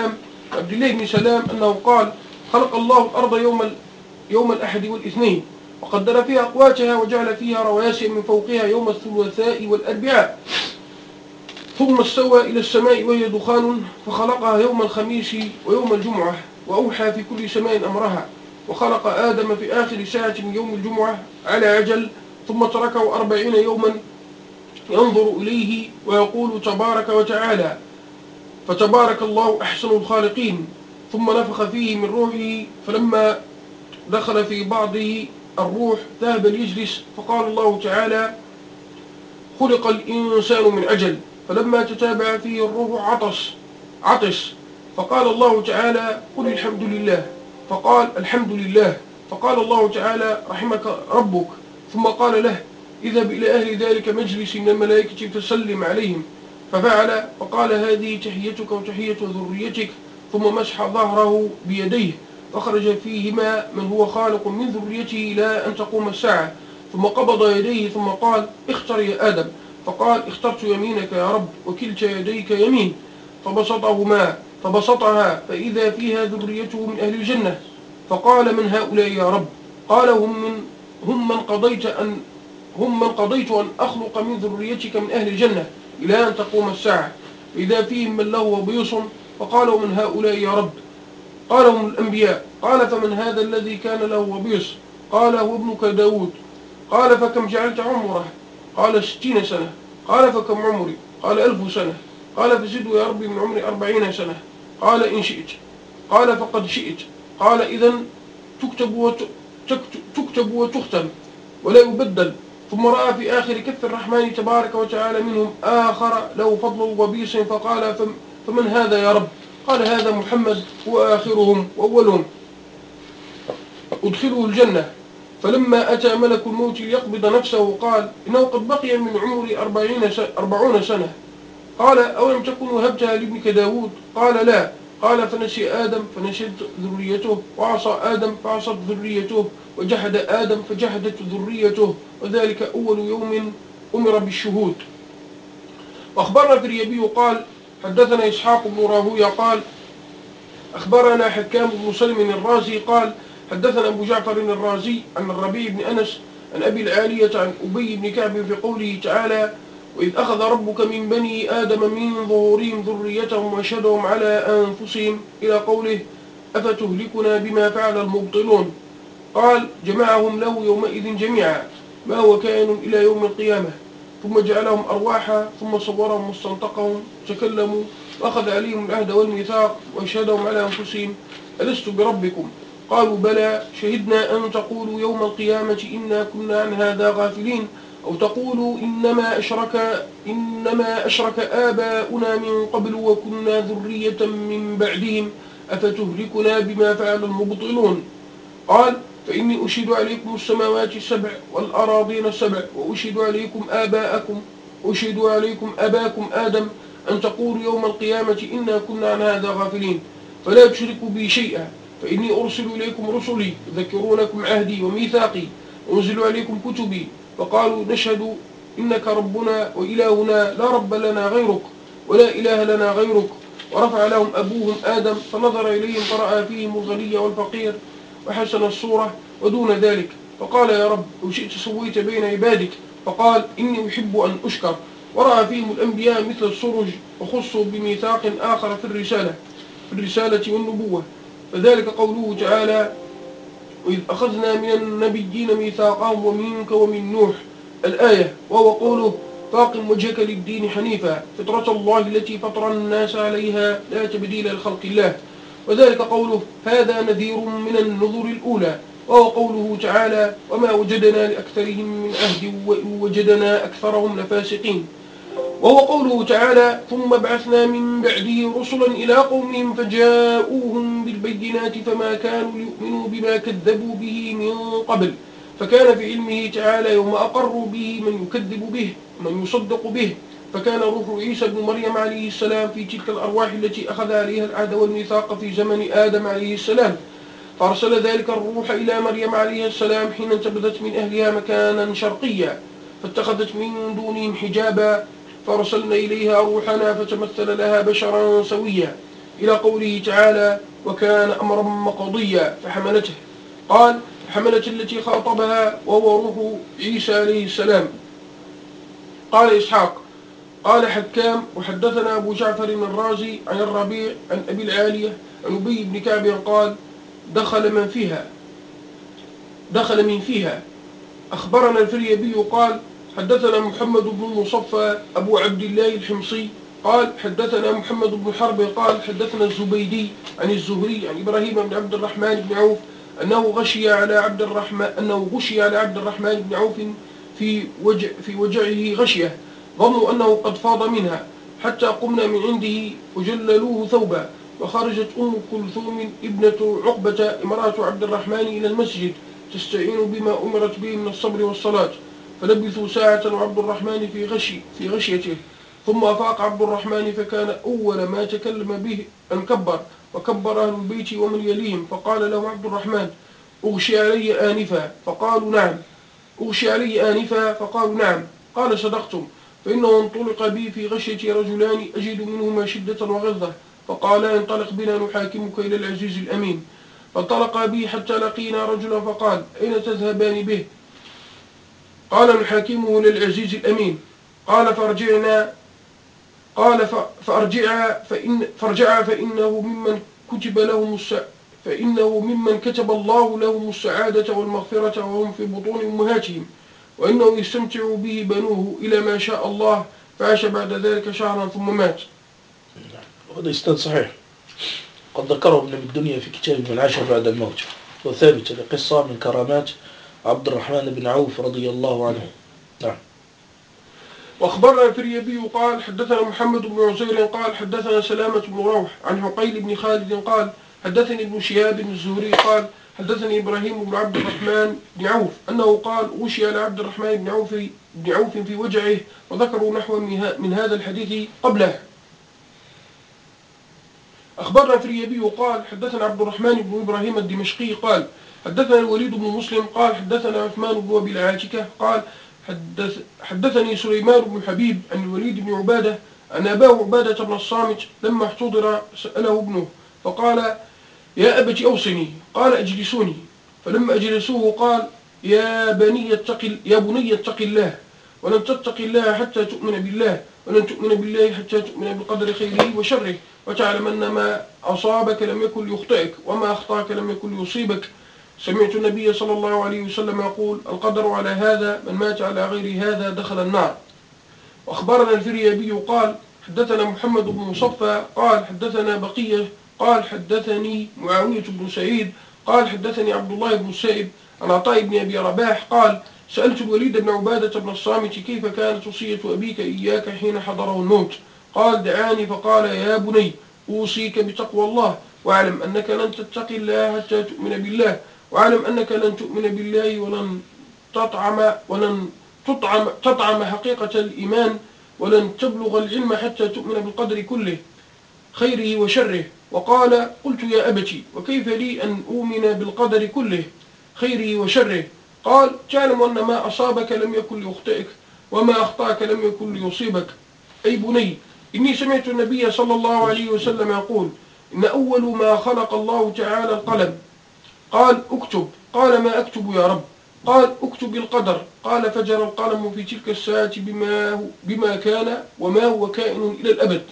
بن سلام أنه قال خلق الله الأرض يوم الأحد والاثنين وقدر فيها أقواتها وجعل فيها رواسي من فوقها يوم الثلاثاء والأربعاء، ثم استوى إلى السماء وهي دخان فخلقها يوم الخميس ويوم الجمعة، وأوحى في كل سماء أمرها، وخلق آدم في آخر ساعة من يوم الجمعة على عجل، ثم تركه 40 يوما ينظر إليه ويقول تبارك وتعالى فتبارك الله أحسن الخالقين، ثم نفخ فيه من روحه، فلما دخل في بعضه الروح ذهب ليجلس، فقال الله تعالى خلق الإنسان من عجل، فلما تتابع فيه الروح عطس، فقال الله تعالى قل الحمد لله، فقال الحمد لله، فقال الله تعالى رحمك ربك، ثم قال له اذهب إلى أهل ذلك مجلس من الملائكة فسلم عليهم، ففعل، فقال هذه تحيتك وتحية ذريتك، ثم مسح ظهره بيديه فخرج فيهما من هو خالق من ذريته إلى أن تقوم الساعة، ثم قبض يديه ثم قال اختر يا آدم، فقال اخترت يمينك يا رب وكلتا يديك يمين، فبسطها فإذا فيها ذريته من أهل الجنة، فقال من هؤلاء يا رب؟ قال هم من قضيت أن أخلق من ذريتك من أهل الجنة إلى أن تقوم الساعة، فإذا فيهم من له وبيص، فقال ومن هؤلاء يا رب؟ قال هم الأنبياء، قال فمن هذا الذي كان له وبيص؟ قال هو ابنك داود، قال فكم جعلت عمره؟ قال 60 سنة، قال فكم عمري؟ قال 1000 سنة، قال فزدوا يا ربي من عمري 40 سنة، قال إن شئت، قال فقد شئت. قال إذن تكتب وتختم ولا يبدل. ثم رأى في آخر كف الرحمن تبارك وتعالى منهم آخر له فضل وبيص فقال فمن هذا يا رب؟ قال هذا محمد هو آخرهم وأولهم أدخله الجنة. فلما أتى ملك الموت ليقبض نفسه قال إنه قد بقي من عمري 40 سنة. قال أولم تكن وهبتها لابنك داود؟ قال لا. قال فنسي آدم فنسيت ذريته، وعصى آدم فعصت ذريته، وجحد آدم فجحدت ذريته، وذلك أول يوم أمر بالشهود. وأخبرنا في الريبي قال حدثنا إسحاق بن راهويه قال أخبرنا حكام بن سلم الرازي قال حدثنا أبو جعفر الرازي عن الربيع بن أنس عن أبي العالية عن أبي بن كعب في قوله تعالى وإذ أخذ ربك من بني آدم من ظهورهم ذريتهم وأشهدهم على أنفسهم إلى قوله أفتهلكنا بما فعل المبطلون. قال جمعهم له يومئذ جميعا ما هو كائن إلى يوم القيامة، ثم جعلهم أرواحا ثم صورهم مستنطقهم تكلموا وأخذ عليهم العهد والميثاق وأشهدهم على أنفسهم ألست بربكم؟ قالوا بلى شهدنا أن تقولوا يوم القيامة إنا كنا عن هذا غافلين، أو تقولوا إنما أشرك آباؤنا من قبل وكنا ذرية من بعدهم أفتهلكنا بما فعل المبطلون. قال فإني أشهد عليكم السماوات السبع والأراضين السبع وأشهد عليكم أباكم آدم أن تقولوا يوم القيامة إنا كنا عن هذا غافلين، فلا تشركوا بي شيئا، فإني أرسل إليكم رسلي يذكرونكم عهدي وميثاقي وأنزل عليكم كتبي. فقالوا نشهد إنك ربنا وإلهنا لا رب لنا غيرك ولا إله لنا غيرك. ورفع لهم أبوهم آدم فنظر إليهم فرأى فيهم الغني والفقير وحسن الصورة ودون ذلك، فقال يا رب لو شئت سويت بين عبادك. فقال إني أحب أن أشكر. ورأى فيهم الأنبياء مثل السرج وخصوا بميثاق آخر في الرسالة والنبوة، فذلك قوله تعالى وإذ أخذنا من النبيين ميثاقهم ومنك ومن نوح الآية، وهو قوله فاقم وجهك للدين حنيفا فطرة الله التي فطر الناس عليها لا تبديل لخلق الله، وذلك قوله هذا نذير من النذر الأولى، وهو قوله تعالى وما وجدنا لأكثرهم من عهد وإن وجدنا أكثرهم لفاسقين، وهو قوله تعالى ثم بعثنا من بعده رسلا إلى قومهم فجاءوهم بالبينات فما كانوا ليؤمنوا بما كذبوا به من قبل، فكان في علمه تعالى يوم أقروا به من يكذب به ومن يصدق به، فكان روح عيسى بن مريم عليه السلام في تلك الأرواح التي أخذ عليها العهد والميثاق في زمن آدم عليه السلام، فأرسل ذلك الروح إلى مريم عليه السلام حين انتبذت من أهلها مكانا شرقيا فاتخذت من دونهم حجابا، فأرسلنا إليها روحنا فتمثل لها بشرا سويا، إلى قوله تعالى وكان أمرا مقضيا فحملته. قال حملت التي خاطبها وهو روح عيسى عليه السلام. قال إسحاق قال حكام وحدثنا أبو جعفر الرازي عن الربيع عن أبي العالية عن أبي بن كعب قال دخل من فيها. أخبرنا الفريابي قال حدثنا محمد بن مصفى أبو عبد الله الحمصي قال حدثنا محمد بن حرب قال حدثنا الزبيدي عن الزهري عن إبراهيم بن عبد الرحمن بن عوف أنه غشي على عبد الرحمن بن عوف في وجعه غشية ظنوا أنه قد فاض منها حتى قمنا من عنده وجللوه ثوبا، وخرجت أم كلثوم ابنة عقبة امرأة عبد الرحمن إلى المسجد تستعين بما أمرت به من الصبر والصلاة، فلبثوا ساعة وعبد الرحمن في غشيته، ثم أفاق عبد الرحمن فكان أول ما تكلم به أن كبر، وكبر أهل البيت ومن يليهم، فقال له عبد الرحمن أغشي علي آنفا؟ فقالوا نعم. قال صدقتم، فإنه انطلق بي في غشية رجلان أجد منهما شدة وغلظة، فقال انطلق بنا نحاكمك إلى العزيز الأمين، فانطلق بي حتى لقينا رجلا فقال أين تذهبان به؟ قال نحاكمه للعزيز الأمين. قال فارجعا فإنه ممن كتب الله لهم السعادة والمغفرة وهم في بطون أمهاتهم، وإنه يستمتع به بنوه إلى ما شاء الله، فعاش بعد ذلك شهرا ثم مات. هذا إسناد صحيح. قد ذكره ابن الدنيا في كتاب من عاش بعد الموت، وثابت لقصة من كرامات عبد الرحمن بن عوف رضي الله عنه. نعم. وأخبرنا الفريابي قال حدثنا محمد بن عزير قال حدثنا سلامة بن روح عن عقيل بن خالد قال حدثني ابن شهاب الزهري قال حدثني إبراهيم بن عبد الرحمن بن عوف أنه قال غشي على عبد الرحمن بن عوف في وجعه، وذكروا نحو من هذا الحديث قبله. أخبرنا الفريابي قال حدثنا عبد الرحمن بن إبراهيم الدمشقي قال حدثنا الوليد بن مسلم قال حدثنا عثمان بن أبي العاتكة قال حدثني سليمان بن حبيب عن الوليد بن عبادة أن أباه عبادة بن الصامت لما احتضر سأله ابنه فقال يا أبت أوصني، قال أجلسوني، فلما أجلسوه قال يا بني اتق الله، ولن تتق الله حتى تؤمن بالله، ولن تؤمن بالله حتى تؤمن بقدر خيره وشره، وتعلم أن ما أصابك لم يكن ليخطئك وما أخطأك لم يكن ليصيبك. سمعت النبي صلى الله عليه وسلم يقول القدر على هذا، من مات على غير هذا دخل النار. وأخبرنا الفريابي قال حدثنا محمد بن مصفى قال حدثنا بقية قال حدثني معاوية بن سعيد قال حدثني عبد الله بن السائب عن عطاء بن أبي رباح قال سألت الوليد بن عبادة بن الصامت كيف كانت وصية أبيك إياك حين حضره الموت؟ قال دعاني فقال يا بني أوصيك بتقوى الله، واعلم أنك لن تتقي الله حتى تؤمن بالله، واعلم أنك لن تؤمن بالله ولن تطعم حقيقة الإيمان، ولن تبلغ العلم حتى تؤمن بالقدر كله خيره وشره. وقال قلت يا أبتي وكيف لي أن أؤمن بالقدر كله خيره وشره؟ قال تعلم أن ما أصابك لم يكن ليخطئك وما أخطأك لم يكن ليصيبك. أي بني إني سمعت النبي صلى الله عليه وسلم يقول إن أول ما خلق الله تعالى القلم، قال اكتب، قال ما أكتب يا رب؟ قال اكتب القدر، قال فجر القلم في تلك الساعة بما كان وما هو كائن إلى الأبد.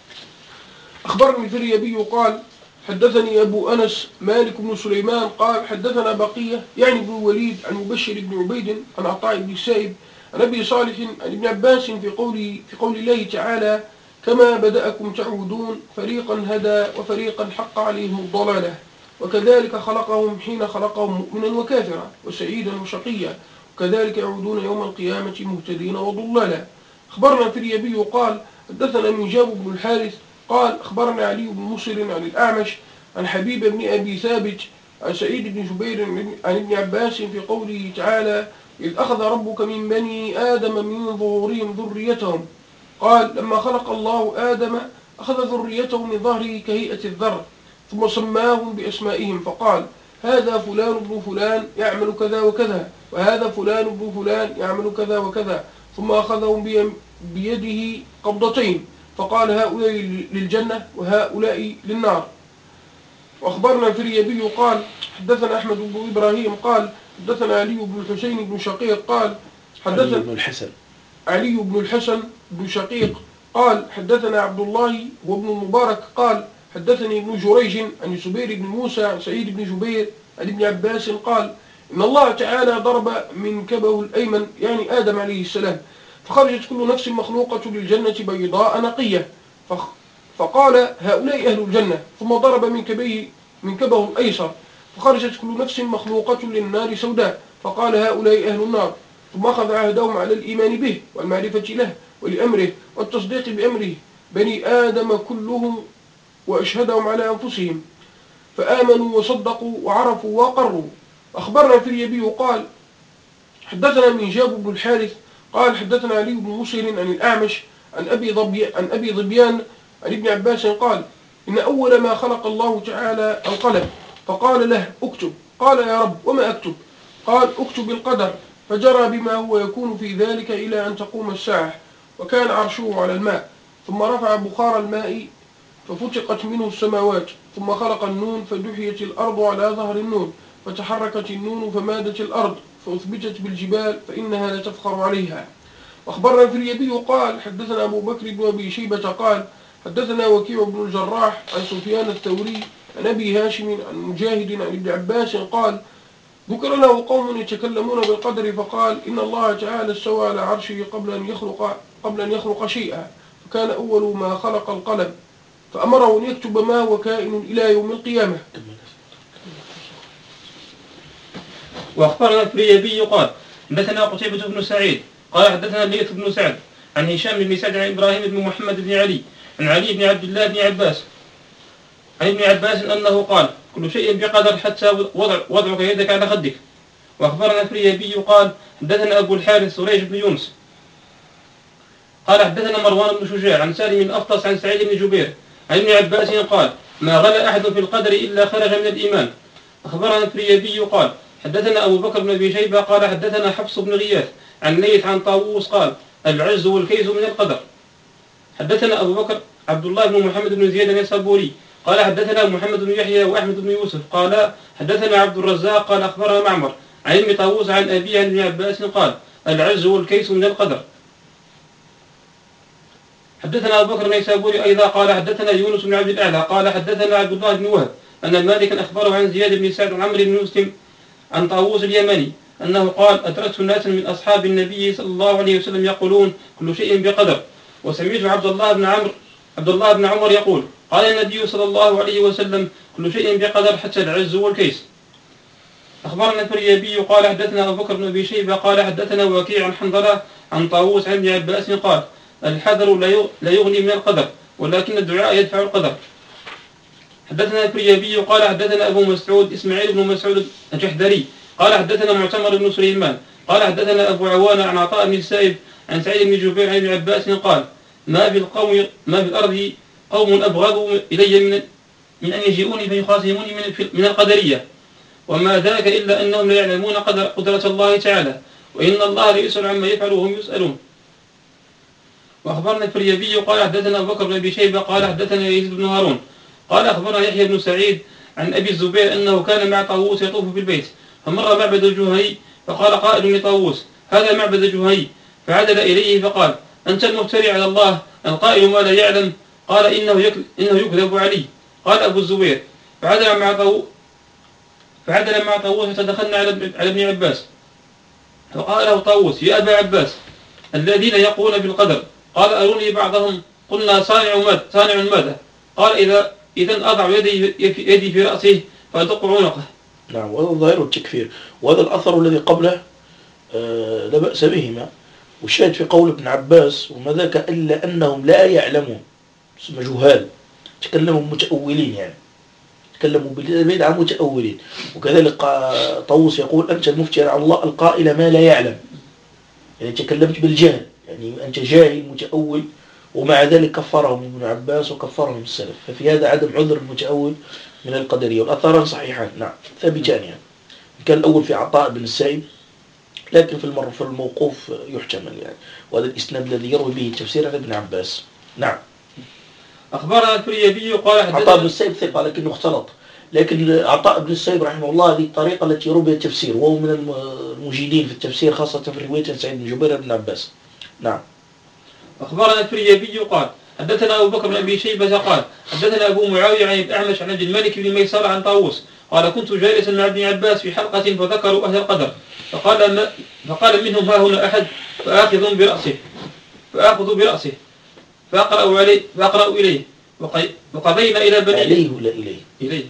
أخبرني الفريابي قال حدثني أبو أنس مالك بن سليمان قال حدثنا بقية يعني بن الوليد عن مبشر بن عبيد عن عطاء بن السائب عن أبي صالح عن ابن عباس في قول الله تعالى كما بدأكم تعودون فريقا هدى وفريقا حق عليهم الضلالة، وكذلك خلقهم حين خلقهم مؤمنا وكافرا وسعيدا وشقيا، وكذلك يعودون يوم القيامة مهتدين وضلالا. أخبرنا الفريابي قال حدثنا منجاب بن الحارث قال أخبرنا علي بن مسر عن الأعمش عن حبيب بن أبي ثابت عن سعيد بن جبير عن ابن عباس في قوله تعالى إذ أخذ ربك من بني آدم من ظهورهم ذريتهم، قال لما خلق الله آدم أخذ ذريته من ظهره كهيئة الذر ثم سماهم بأسمائهم فقال هذا فلان ابن فلان يعمل كذا وكذا، وهذا فلان ابن فلان يعمل كذا وكذا، ثم أخذهم بيده قبضتين فقال هؤلاء للجنة وهؤلاء للنار. وأخبرنا الفريابي قال حدثنا أحمد بن إبراهيم قال حدثنا علي بن الحسين بن شقيق قال حدثنا علي بن الحسن بن شقيق قال حدثنا عبد الله وابن المبارك قال حدثني ابن جريج عن زبير بن موسى عن سعيد بن جبير عن ابن عباس قال إن الله تعالى ضرب من كبه الأيمن يعني آدم عليه السلام فخرجت كل نفس مخلوقة للجنة بيضاء نقية فقال هؤلاء أهل الجنة، ثم ضرب من كبه الأيسر فخرجت كل نفس مخلوقة للنار سوداء فقال هؤلاء أهل النار، ثم أخذ عهدهم على الإيمان به والمعرفة له ولأمره والتصديق بأمره بني آدم كلهم وأشهدهم على أنفسهم فآمنوا وصدقوا وعرفوا وقروا. أخبرنا الفريابي قال حدثنا منجاب بن الحارث قال حدثنا علي بن مسر عن الأعمش عن أبي ظبيان عن ابن عباس قال إن أول ما خلق الله تعالى القلم فقال له اكتب، قال يا رب وما أكتب؟ قال اكتب القدر، فجرى بما هو يكون في ذلك إلى أن تقوم الساعة، وكان عرشه على الماء، ثم رفع بخار الماء ففتقت منه السماوات، ثم خلق النون فدحيت الأرض على ظهر النون، فتحركت النون فمادت الأرض فأثبتت بالجبال فإنها لتفخر عليها. وأخبرنا الفريابي قال حدثنا أبو بكر بن أبي شيبة قال حدثنا وكيع بن الجراح عن سفيان الثوري عن أبي هاشم عن مجاهد عن ابن عباس قال ذكر له قوم يتكلمون بالقدر فقال إن الله تعالى استوى على عرشه قبل أن يخلق شيئا، فكان أول ما خلق القلم، فأمره أن يكتب ما هو كائن إلى يوم القيامة. وأخبرنا الفريابي قال حدثنا قتيبة بن سعيد قال حدثنا الليث بن سعد عن هشام بن سعد عن إبراهيم بن محمد بن علي عن علي بن عبد الله بن عباس عن ابن عباس أنه قال كل شيء بقدر حتى وضعك يدك على خدك. وأخبرنا الفريابي قال حدثنا أبو الحارث سريج بن يونس قال حدثنا مروان بن شجاع عن سالم الأفطس عن سعيد بن جبير عن ابن عباس قال ما غلا أحد في القدر إلا خرج من الإيمان. أخبرنا الفريابي قال حدثنا أبو بكر بن أبي شيبة قال حدثنا حفص بن غياث عن ليث عن طاووس قال العز والكيس من القدر. حدثنا أبو بكر عبد الله بن محمد بن زياد النيسابوري قال حدثنا محمد بن يحيى وأحمد بن يوسف قال حدثنا عبد الرزاق قال أخبرنا معمر عن ابن طاووس عن أبي عن ابن عباس قال العز والكيس من القدر. حدثنا أبو بكر النيسابوري أيضا قال حدثنا يونس بن عبد الأعلى قال حدثنا عبد الله بن وهب أن مالكا أخبره عن زياد بن سعد عن عمرو بن مسلم عن طاووس اليماني أنه قال أدركت ناسا من أصحاب النبي صلى الله عليه وسلم يقولون كل شيء بقدر. وسمعت عبد الله بن عمر يقول قال النبي صلى الله عليه وسلم كل شيء بقدر حتى العز والكيس. أخبرنا الفريابي قال حدثنا أبو بكر بن أبي شيبة قال حدثنا وكيع عن حنظلة عن طاووس عن ابن عباس قال الحذر لا يغني من القدر ولكن الدعاء يدفع القدر. حدثنا الفريابي قال حدثنا أبو مسعود إسماعيل بن مسعود الجحدري قال حدثنا معتمر بن سليمان قال حدثنا أبو عوانة عن عطاء بن السائب عن سعيد بن جبير عن ابن عباس قال ما في الأرض قوم أبغضوا إلي من أن يجيئوني فيخاصموني من القدرية وما ذاك إلا أنهم لا يعلمون قدرة الله تعالى وإن الله لا يسأل عما يفعل وهم يسألون. وأخبرنا الفريابي قال حدثنا أبو بكر بن أبي شيبة قال حدثنا يزيد بن هارون قال أخبرنا يحيى بن سعيد عن أبي الزبير أنه كان مع طاووس يطوف في البيت فمر معبد الجهني فقال قائل لطاووس هذا معبد الجهني فعدل إليه فقال أنت المفتري على الله القائل ما لا يعلم قال إنه يكذب علي. قال أبو الزبير فعدل مع طاووس فتدخلنا على ابن عباس فقال له طاووس يا أبا عباس الذين يقولون بالقدر قال أروني بعضهم قلنا صانع ماذا قال إذا أضع يدي في رأسه فأدق عنقه. نعم وهذا ظاهر التكفير وهذا الأثر الذي قبله لا بأس بهما. والشاهد في قول ابن عباس وما ذاك إلا أنهم لا يعلمون اسمه جهال تكلموا متأولين يعني تكلموا بالبدع متأولين. وكذلك طاووس يقول أنت المفتي على الله القائل ما لا يعلم يعني تكلمت بالجهل يعني أنت جاهل متأول ومع ذلك كفرهم ابن عباس وكفرهم السلف. ففي هذا عدم عذر المتأول من القدرية. والأثران صحيحان نعم ثابتان يعني كان الأول في عطاء بن السائب لكن في الموقوف يحتمل يعني وهذا الإسناد الذي يروي به تفسير عن ابن عباس. نعم. أخبرنا الفريابي قال عطاء بن السائب ثقة لكنه اختلط لكن عطاء بن السائب رحمه الله هذه الطريقة التي يروي بها التفسير وهو من المجيدين في التفسير خاصة في رواية سعيد بن جبير بن عباس. نعم. أخبرنا الفريابي قال حدثنا أبو بكر بن أبي شيبة قال حدثنا أبو معاوية عن الأعمش عن عبد الملك بن ميسر عن طاووس قال كنت جالسا مع ابن عباس في حلقة فذكروا أهل القدر فقال منهم ها هنا أحد فآخذ برأسه فأقرأ إليه وقضينا إلى بني عليه ولا إليه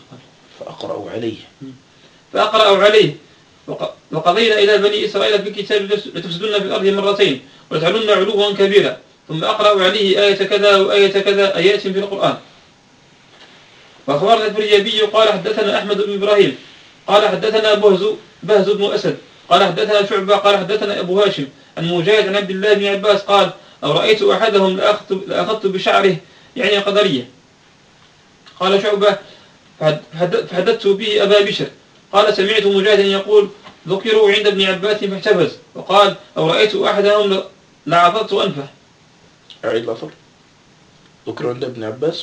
فأقرأ عليه وقضينا إلى بني إسرائيل في الكتاب لتفسدن في الأرض مرتين وتعلن علوا كبيرا ثم أقرأ عليه آية كذا وآية كذا آيات في القرآن. وأخبرنا الفريابي قال حدثنا أحمد بن إبراهيم قال حدثنا بهز بن أسد قال حدثنا شعبة قال حدثنا أبو هاشم عن مجاهد عن عبد الله بن عباس قال أو رأيت أحدهم لأخذت بشعره يعني قدرية. قال شعبة فحدثت به أبا بشر قال سمعت مجاهدا يقول ذكروا عند ابن عباس فاحتفز وقال أو رأيت أحدهم لعضدت أنفه. أعيد الأثر. ذكروا عند ابن عباس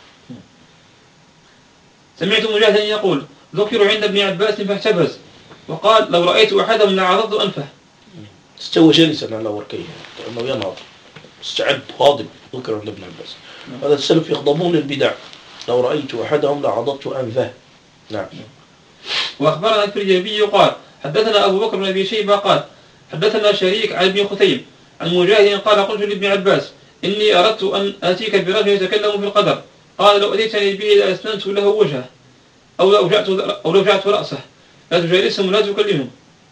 سمعت مجاهدا يقول ذكروا عند ابن عباس فاحتفز وقال لو رأيت أحدهم لعضدت أنفه. استوى جالسا على وركيه كأنه ينهض استعد غاضب. ذكروا عند ابن عباس. هذا السلف يخضمون البدع لو رأيت أحدهم لعضدت أنفه. نعم. وأخبرنا الفريابي قال حدثنا أبو بكر بن أبي شيبة قال حدثنا شريك عن ابن خثيم عن مجاهد قال قلت لابن عباس إني أردت أن آتيك برجل يتكلم في القدر قال لو أتيتني به لأسننت له وجهه أو لو جعت رأسه لا تجالسهم ولا تكلمهم.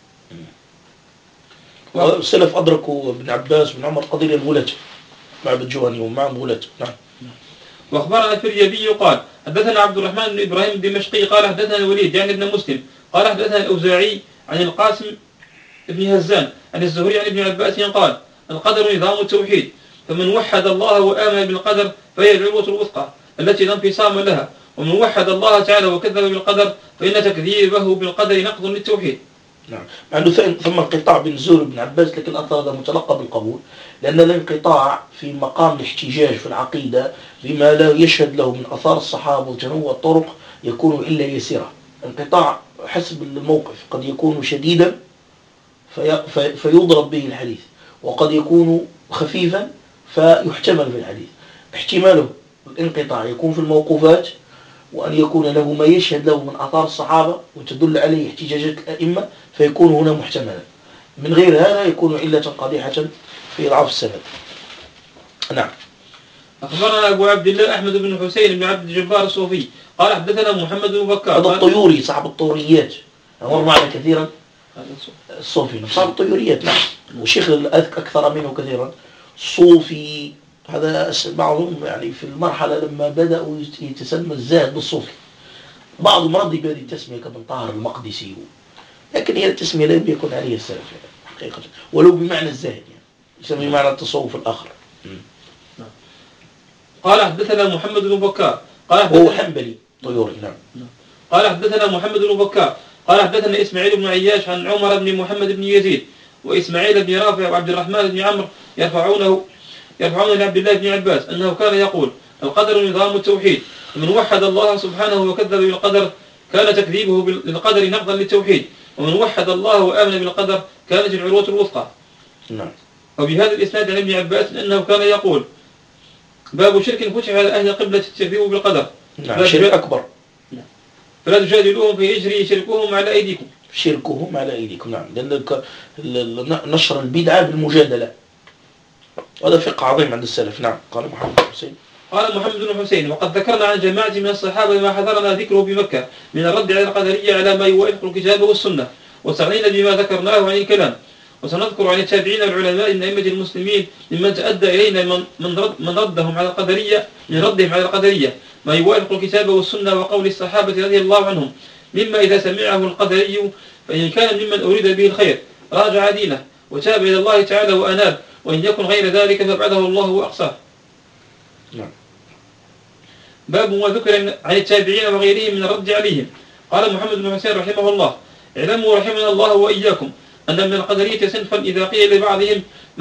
السلف أدركوا ابن عباس وابن عمر قضية الولد مع الجواني ومعهم ولد. نعم. وأخبرنا الفريابي قال حدثنا عبد الرحمن بن إبراهيم الدمشقي قال حدثنا الوليد يعني ابن مسلم قال حدثنا الأوزاعي عن القاسم بن هزان عن الزهري عن ابن عباس قال القدر نظام التوحيد، فمن وحد الله وآمن بالقدر فهي العروة الوثقى التي لا انفصام لها، ومن وحد الله تعالى وكذب بالقدر فإن تكذيبه بالقدر نقض للتوحيد. نعم. مع أنه ثم انقطاع بين الزهري وابن عباس، لكن الأثر هذا متلقى بالقبول، لأن الانقطاع في مقام الاحتجاج في العقيدة بما لا يشهد له من أثار الصحابة وتنوع الطرق يكون إلا يسيرا. انقطاع حسب الموقف قد يكون شديدا فيضرب به الحديث، وقد يكون خفيفا فيحتمل في الحديث. احتماله الانقطاع يكون في الموقوفات، وأن يكون له ما يشهد له من آثار الصحابة وتدل عليه احتجاجات الأئمة فيكون هنا محتملا. من غير هذا يكون علة قادحة في إضعاف السند. نعم. أخبرنا أبو عبد الله أحمد بن حسين بن عبد الجبار الصوفي قال حدثنا محمد بن بكار هذا الطيوري صاحب الطيوريات مر معنا كثيرا. الصوفي صاحب الطيوريات. نعم. وشيخ أكثر منه كثيرا. صوفي هذا بعضهم يعني في المرحلة لما بدأوا يتسمى الزاهد بالصوفي، بعضهم رضي بهذه التسمية كابن طاهر المقدسي، لكن هي التسمية لم يكن عليها السلف يعني حقيقة، ولو بمعنى الزاهد يعني يسمي معنى التصوف الآخر. قال حدثنا محمد بن بكار هو حنبلي طيوري. نعم. قال حدثنا محمد بن بكار قال حدثنا إسماعيل بن عياش عن عمر بن محمد بن يزيد وإسماعيل بن رافع وعبد الرحمن بن عمرو يرفعون لعبد الله بن عباس أنه كان يقول القدر نظام التوحيد، ومن وحد الله سبحانه وكذب بالقدر كان تكذيبه للقدر نقضا للتوحيد، ومن وحد الله وآمن بالقدر كانت العروة الوثقى. نعم. وبهذا الإسناد عن ابن عباس أنه كان يقول باب شرك فتح على أهل قبلة التكذيب بالقدر. نعم. شرك أكبر. فلا تجادلوهم فيجري شركهم على أيديكم. شركهم على أيديكم. نعم. لأن نشر البدعة بالمجادلة هذا فقه عظيم عند السلف. نعم. قال محمد بن حسين وقد ذكرنا عن جماعة من الصحابة ما حضرنا ذكره بمكة من الرد على القدرية على ما يوافق الكتاب والسنة، واستغنينا بما ذكرناه عن الكلام. وسنذكر عن التابعين العلماء من أئمة المسلمين ممن تأدى إلينا من ردهم على القدرية من ردهم على القدرية ما يوافق الكتاب والسنة وقول الصحابة رضي الله عنهم، مما إذا سمعه القدري فإن كان ممن أريد به الخير راجع دينه وتاب إلى الله تعالى وأناب، وإن يكن غير ذلك فابعده الله وأقصاه. نعم. باب ما ذكر عن التابعين وغيرهم من الرد عليهم. قال محمد بن حسين رحمه الله اعلموا رحمنا الله وإياكم أن من القدرية صنفا إذا قيل لبعضهم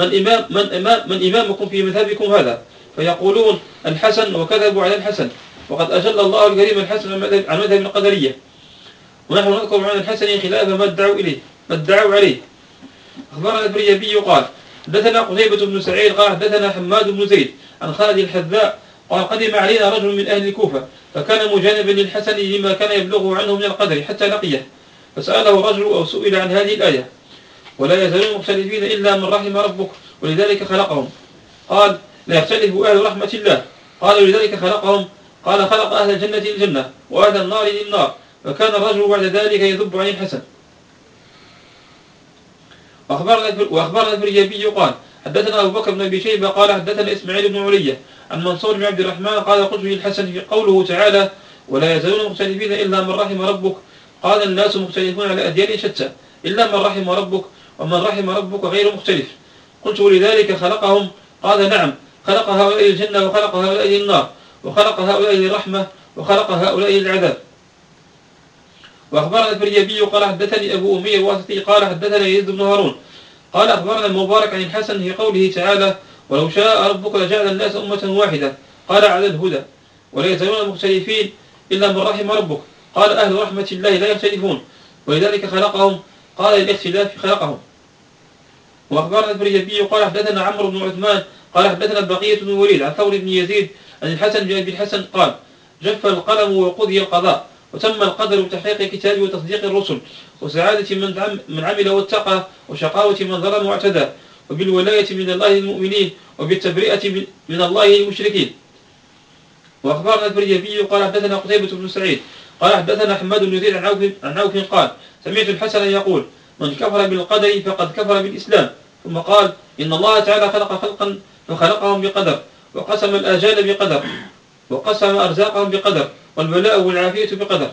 من إمامكم في مذهبكم هذا فيقولون الحسن، وكذبوا على الحسن، وقد أجل الله الكريم الحسن عن مذهب القدرية، ونحن نذكر عن الحسن خلاف ما ادعوا عليه. أخبرنا الفريابي قال حدثنا قتيبة بن سعيد قال حدثنا حماد بن زيد عن خالد الحذاء قال قدم علينا رجل من أهل الكوفة فكان مجانبا للحسن لما كان يبلغه عنه من القدر حتى لقيه، فسأله رجل أو سئل عن هذه الآية ولا يزالون مختلفين إلا من رحم ربك ولذلك خلقهم. قال لا يختلف أهل رحمة الله. قال ولذلك خلقهم. قال خلق أهل الجنة الجنة وأهل النار للنار، فكان الرجل بعد ذلك يذب عن الحسن. وأخبرنا الفريابي قال حدثنا أبو بكر بن أبي شيبة قال حدثنا إسماعيل بن علية عن منصور بن عبد الرحمن قال قلت للحسن في قوله تعالى ولا يزالون مختلفين إلا من رحم ربك، قال الناس مختلفون على أديان شتى إلا من رحم ربك، ومن رحم ربك غير مختلف. قلت ولذلك خلقهم. قال نعم، خلق هؤلاء الجنة وخلق هؤلاء النار، وخلق هؤلاء الرحمة وخلق هؤلاء العذاب. وأخبرنا الفريابي قال حدثني أبو أمية الواسطي قال حدثنا يزيد بن هارون قال أخبرنا المبارك عن الحسن في قوله تعالى ولو شاء ربك لجعل الناس أمة واحدة، قال على الهدى، ولا يزالون مختلفين إلا من رحم ربك، قال أهل رحمة الله لا يختلفون ولذلك خلقهم، قال الاختلاف خلقهم. وأخبرنا الفريابي قال حدثنا عمرو بن عثمان قال حدثنا بقية بن وليد عن ثور بن يزيد عن الحسن بن أبي الحسن قال جف القلم وقضي القضاء وتم القدر بتحقيق الكتاب وتصديق الرسل وسعادة من عمل واتقى وشقاوة من ظلم واعتدى وبالولاية من الله للمؤمنين وبالتبرئة من الله للمشركين. وأخبرنا الفريابي قال حدثنا قتيبة بن سعيد قال حدثنا حماد بن زيد عن عوف قال سمعت الحسن يقول من كفر بالقدر فقد كفر بالإسلام. ثم قال إن الله تعالى خلق خلقا فخلقهم بقدر، وقسم الآجال بقدر، وقسم أرزاقهم بقدر، والبلاء والعافية بقدر.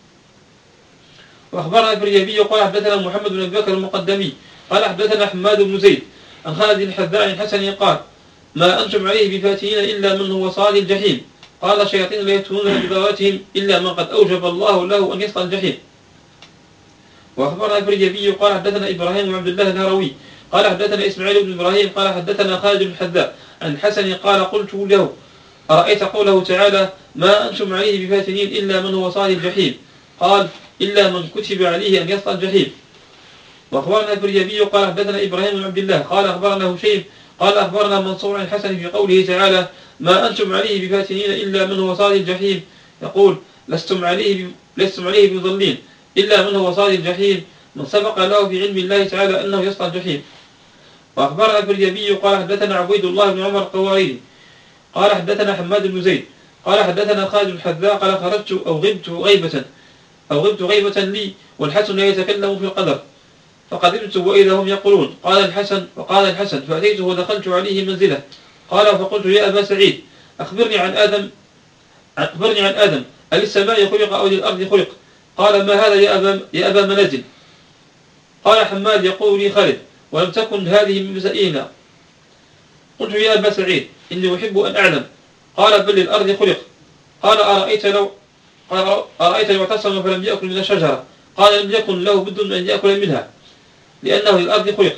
وأخبرنا الفريابي قال حدثنا محمد بن أبي بكر المقدمي قال حدثنا حماد بن زيد عن خالد الحذاء عن الحسن قال ما أنتم عليه بفاتنين إلا من هو صال الجحيم. قال الشياطين لا يفتنون بذواتهم إلا من قد أوجب الله له أن يصل الجحيم. وأخبرنا الفريابي قال حدثنا إبراهيم بن عبد الله الهروي قال حدثنا إسماعيل بن إبراهيم قال حدثنا خالد بن الحذاء عن الحسن قال قلت له أرأيت قوله تعالى ما أنتم عليه بفاتنين إلا من هو صال الجحيم؟ قال إلا من كتب عليه أن يصل الجحيم. وأخبرنا الفريابي قال حدثنا إبراهيم بن عبد الله قال أخبرنا هشيم قال أخبرنا منصور عن الحسن في قوله تعالى ما أنتم عليه بفاتنين إلا من هو صال الجحيم، يقول لستم عليه بمضلين إلا من هو صال الجحيم من سبق له في علم الله تعالى أنه يصل الجحيم. وأخبرنا الفريابي قال حدثنا عبيد الله بن عمر القواريري قال حدثنا حماد بن زيد قال حدثنا خالد الحذاء قال خرجت أو غبت غيبة لي والحسن يتكلم في القدر فقدمت وإذا هم يقولون وقال الحسن فأتيته ودخلت عليه منزله قال فقلت يا أبا سعيد أخبرني عن آدم أللسماء خلق أو للأرض خلق؟ قال ما هذا يا أبا منازل؟ قال حماد يقول لي خالد ولم تكن هذه من مسائلنا. قلت يا أبا سعيد إني أحب أن أعلم. قال بل للأرض خلق. قال أرأيت لو اعتصم فلم يأكل من الشجرة؟ قال لم يكن له بد أن يأكل منها لأنه للأرض خلق.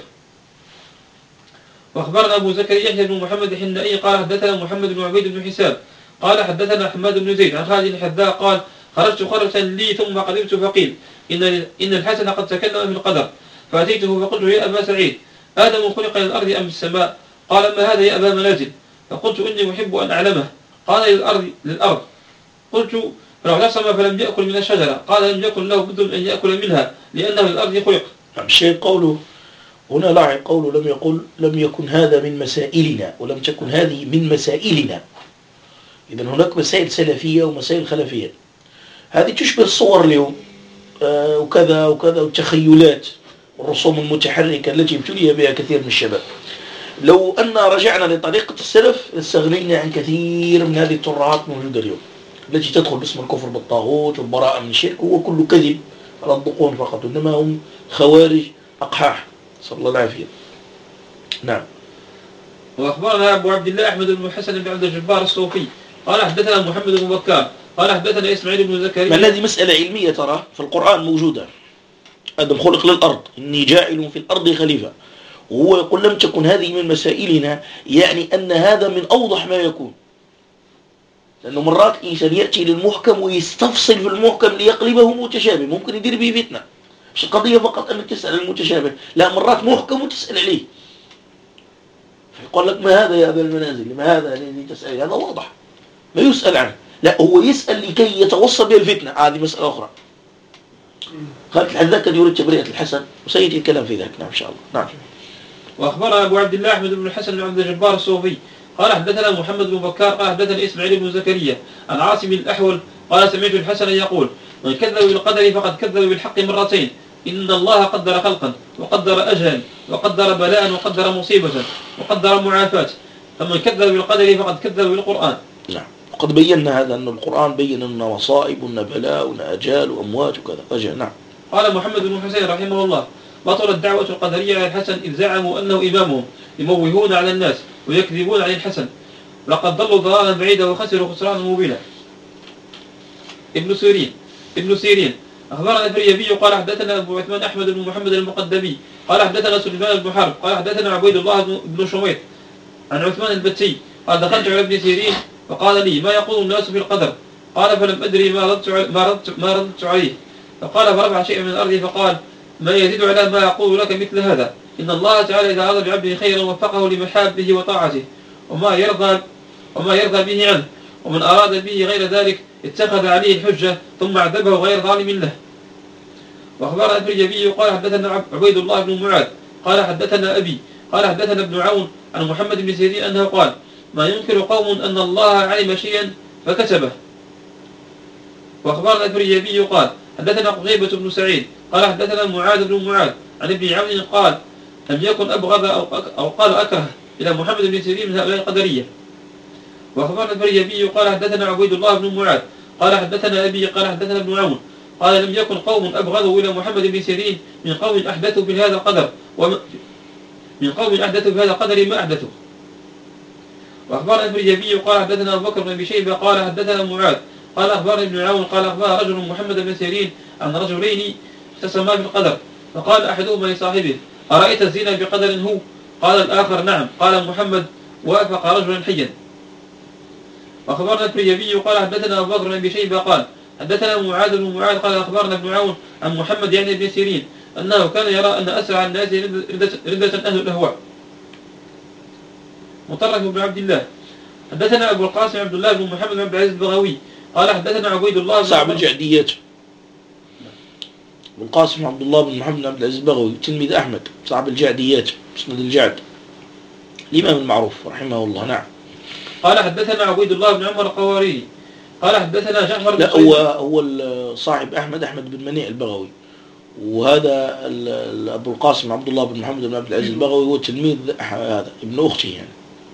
وأخبرنا أبو زكريا يحيى بن محمد الحنائي قال حدثنا محمد بن عبيد بن حساب قال حدثنا حماد بن زيد عن خالد الحذاء قال خرجت خرجة لي ثم قدمت فقيل إن الحسن قد تكلم في القدر فأتيته فقلت يا أبا سعيد آدم خلق للأرض أم السماء؟ قال ما هذا يا أبا منازل؟ فقلت إني أحب أن أعلمه. قال للأرض. قلت فلو اعتصم فلم يأكل من الشجرة؟ قال لم يكن له بد أن يأكل منها لأنه للأرض خلق. الشيء قوله هنا لاحظ قوله لم يكن هذا من مسائلنا ولم تكن هذه من مسائلنا. إذن هناك مسائل سلفية ومسائل خلفية، هذه تشبه الصور اليوم وكذا وكذا والتخيلات والرسوم المتحركة التي ابتلي بها كثير من الشباب. لو أن رجعنا لطريقة السلف لاستغنينا عن كثير من هذه الترهات الموجودة اليوم التي تدخل باسم الكفر بالطاغوت والبراءة من الشرك، هو كله كذب على الضقون فقط، إنما هم خوارج أقحاح، صلى الله العافية. نعم. وأخبرنا أبو عبد الله أحمد بن حسن بن عبد الجبار الصوفي قال حدثنا محمد بن بكار قال حدثنا إسماعيل بن زكريا. هذه مسألة علمية ترى في القرآن موجودة، آدم خلق للأرض إني جاعل في الأرض خليفة، وهو يقول لم تكن هذه من مسائلنا، يعني أن هذا من أوضح ما يكون، لأنه مرات الإنسان يأتي للمحكم ويستفصل في المحكم ليقلبه متشابه، ممكن يدير به فتنة. مش القضية فقط أنك تسأل المتشابه، لا مرات محكم وتسأل عليه، فيقول لك ما هذا يا أبا المنازل؟ ما هذا الذي تسأل؟ هذا واضح ما يسأل عنه، لا هو يسأل لكي يتوصل به الفتنة، هذه مسألة أخرى. خالد الحذاء كان يريد تبرئة الحسن وسيأتي الكلام في ذلك. نعم إن شاء الله. نعم. وأخبرنا أبو عبد الله أحمد بن الحسن بن عبد الجبار الصوفي قال حدثنا محمد بن بكار قال حدثنا إسماعيل بن زكريا عن عاصم الأحول قال سمعت الحسن يقول من كذب بالقدر فقد كذب بالحق مرتين، إن الله قدر خلقا وقدر أجلا وقدر بلاء وقدر مصيبة وقدر معافاة، فمن كذب بالقدر فقد كذب بالقرآن. نعم. وقد بينا هذا أن القرآن بين أن مصائب وأن بلاء وأن أجال وأموات وكذا أجل. نعم. قال محمد بن حسين رحمه الله بطلت دعوة القدرية على الحسن إذ زعموا أنه إمامهم يموهون على الناس ويكذبون عن الحسن، لقد ضلوا ضلالا بعيدا وخسروا خسرانا مبينا. ابن سيرين أخبرنا الفريابي قال حدثنا أبو عثمان أحمد بن محمد المقدمي قال حدثنا سليمان بن حرب قال حدثنا عبيد الله بن شميط عن عثمان البتي قال دخلت على ابن سيرين فقال لي ما يقول الناس في القدر؟ قال فلم أدري ما رددت عليه، فقال فرفع شيئا من الأرض فقال ما يزيد على ما يقول لك مثل هذا، إن الله تعالى إذا أراد بعبده خيرا وفقه لمحابه وطاعته وما يرضى به عنه، ومن أراد به غير ذلك اتخذ عليه الحجة ثم عذبه غير ظالم له. وأخبرنا الفريابي قال حدثنا عبيد الله بن معاذ قال حدثنا أبي قال حدثنا ابن عون عن محمد بن سيرين أنه قال ما ينكر قوم أن الله علم شيئا فكتبه. وأخبرنا الفريابي قال حدثنا قتيبة بن سعيد قال حدثنا معاذ بن معاذ عن ابن عون قال لم يكن أبغض أو قال أكره إلى محمد بن سيرين من هؤلاء القدرية. وأخبرنا الفريابي قال حدثنا عبيد الله بن معاذ قال حدثنا أبي قال حدثنا ابن عون قال لم يكن قوم أبغضوا إلى محمد بن سيرين من قوم أحدثوا في هذا القدر ما أحدثوا. وأخبرنا الفريابي قال حدثنا أبو بكر بن أبي شيبة قال حدثنا معاذ قال أخبرني ابن عون قال أخبر رجل محمد بن سيرين عن رجلين اختصما بالقدر، فقال أحدهما لصاحبه أرأيت الزنا بقدر هو؟ قال الآخر نعم. قال محمد وافق رجلا حيا. وأخبرنا الفريابي قال حدثنا أبو بكر بن أبي شيبة قال حدثنا معاذ بن معاذ قال أخبرنا ابن عون عن محمد يعني بن سيرين أنه كان يرى أن أسرع الناس ردة أهل الأهواء. مطرف بن عبد الله حدثنا أبو القاسم عبد الله بن محمد بن عبد العزيز البغوي قال حدثنا عبيد الله بن صعب الجعديات. أبو القاسم عبد الله بن محمد بن عبد العزيز البغوي تلميذ أحمد صعب الجعديات مسند الجعد الإمام المعروف رحمه الله. نعم. قال حدثنا عبيد الله بن عمر القواريري قال حدثنا جعفر لا هو صاحب أحمد بن منيع البغوي، وهذا أبو القاسم عبد الله بن محمد بن عبد العزيز البغوي هو تلميذ هذا ابن أختي يعني.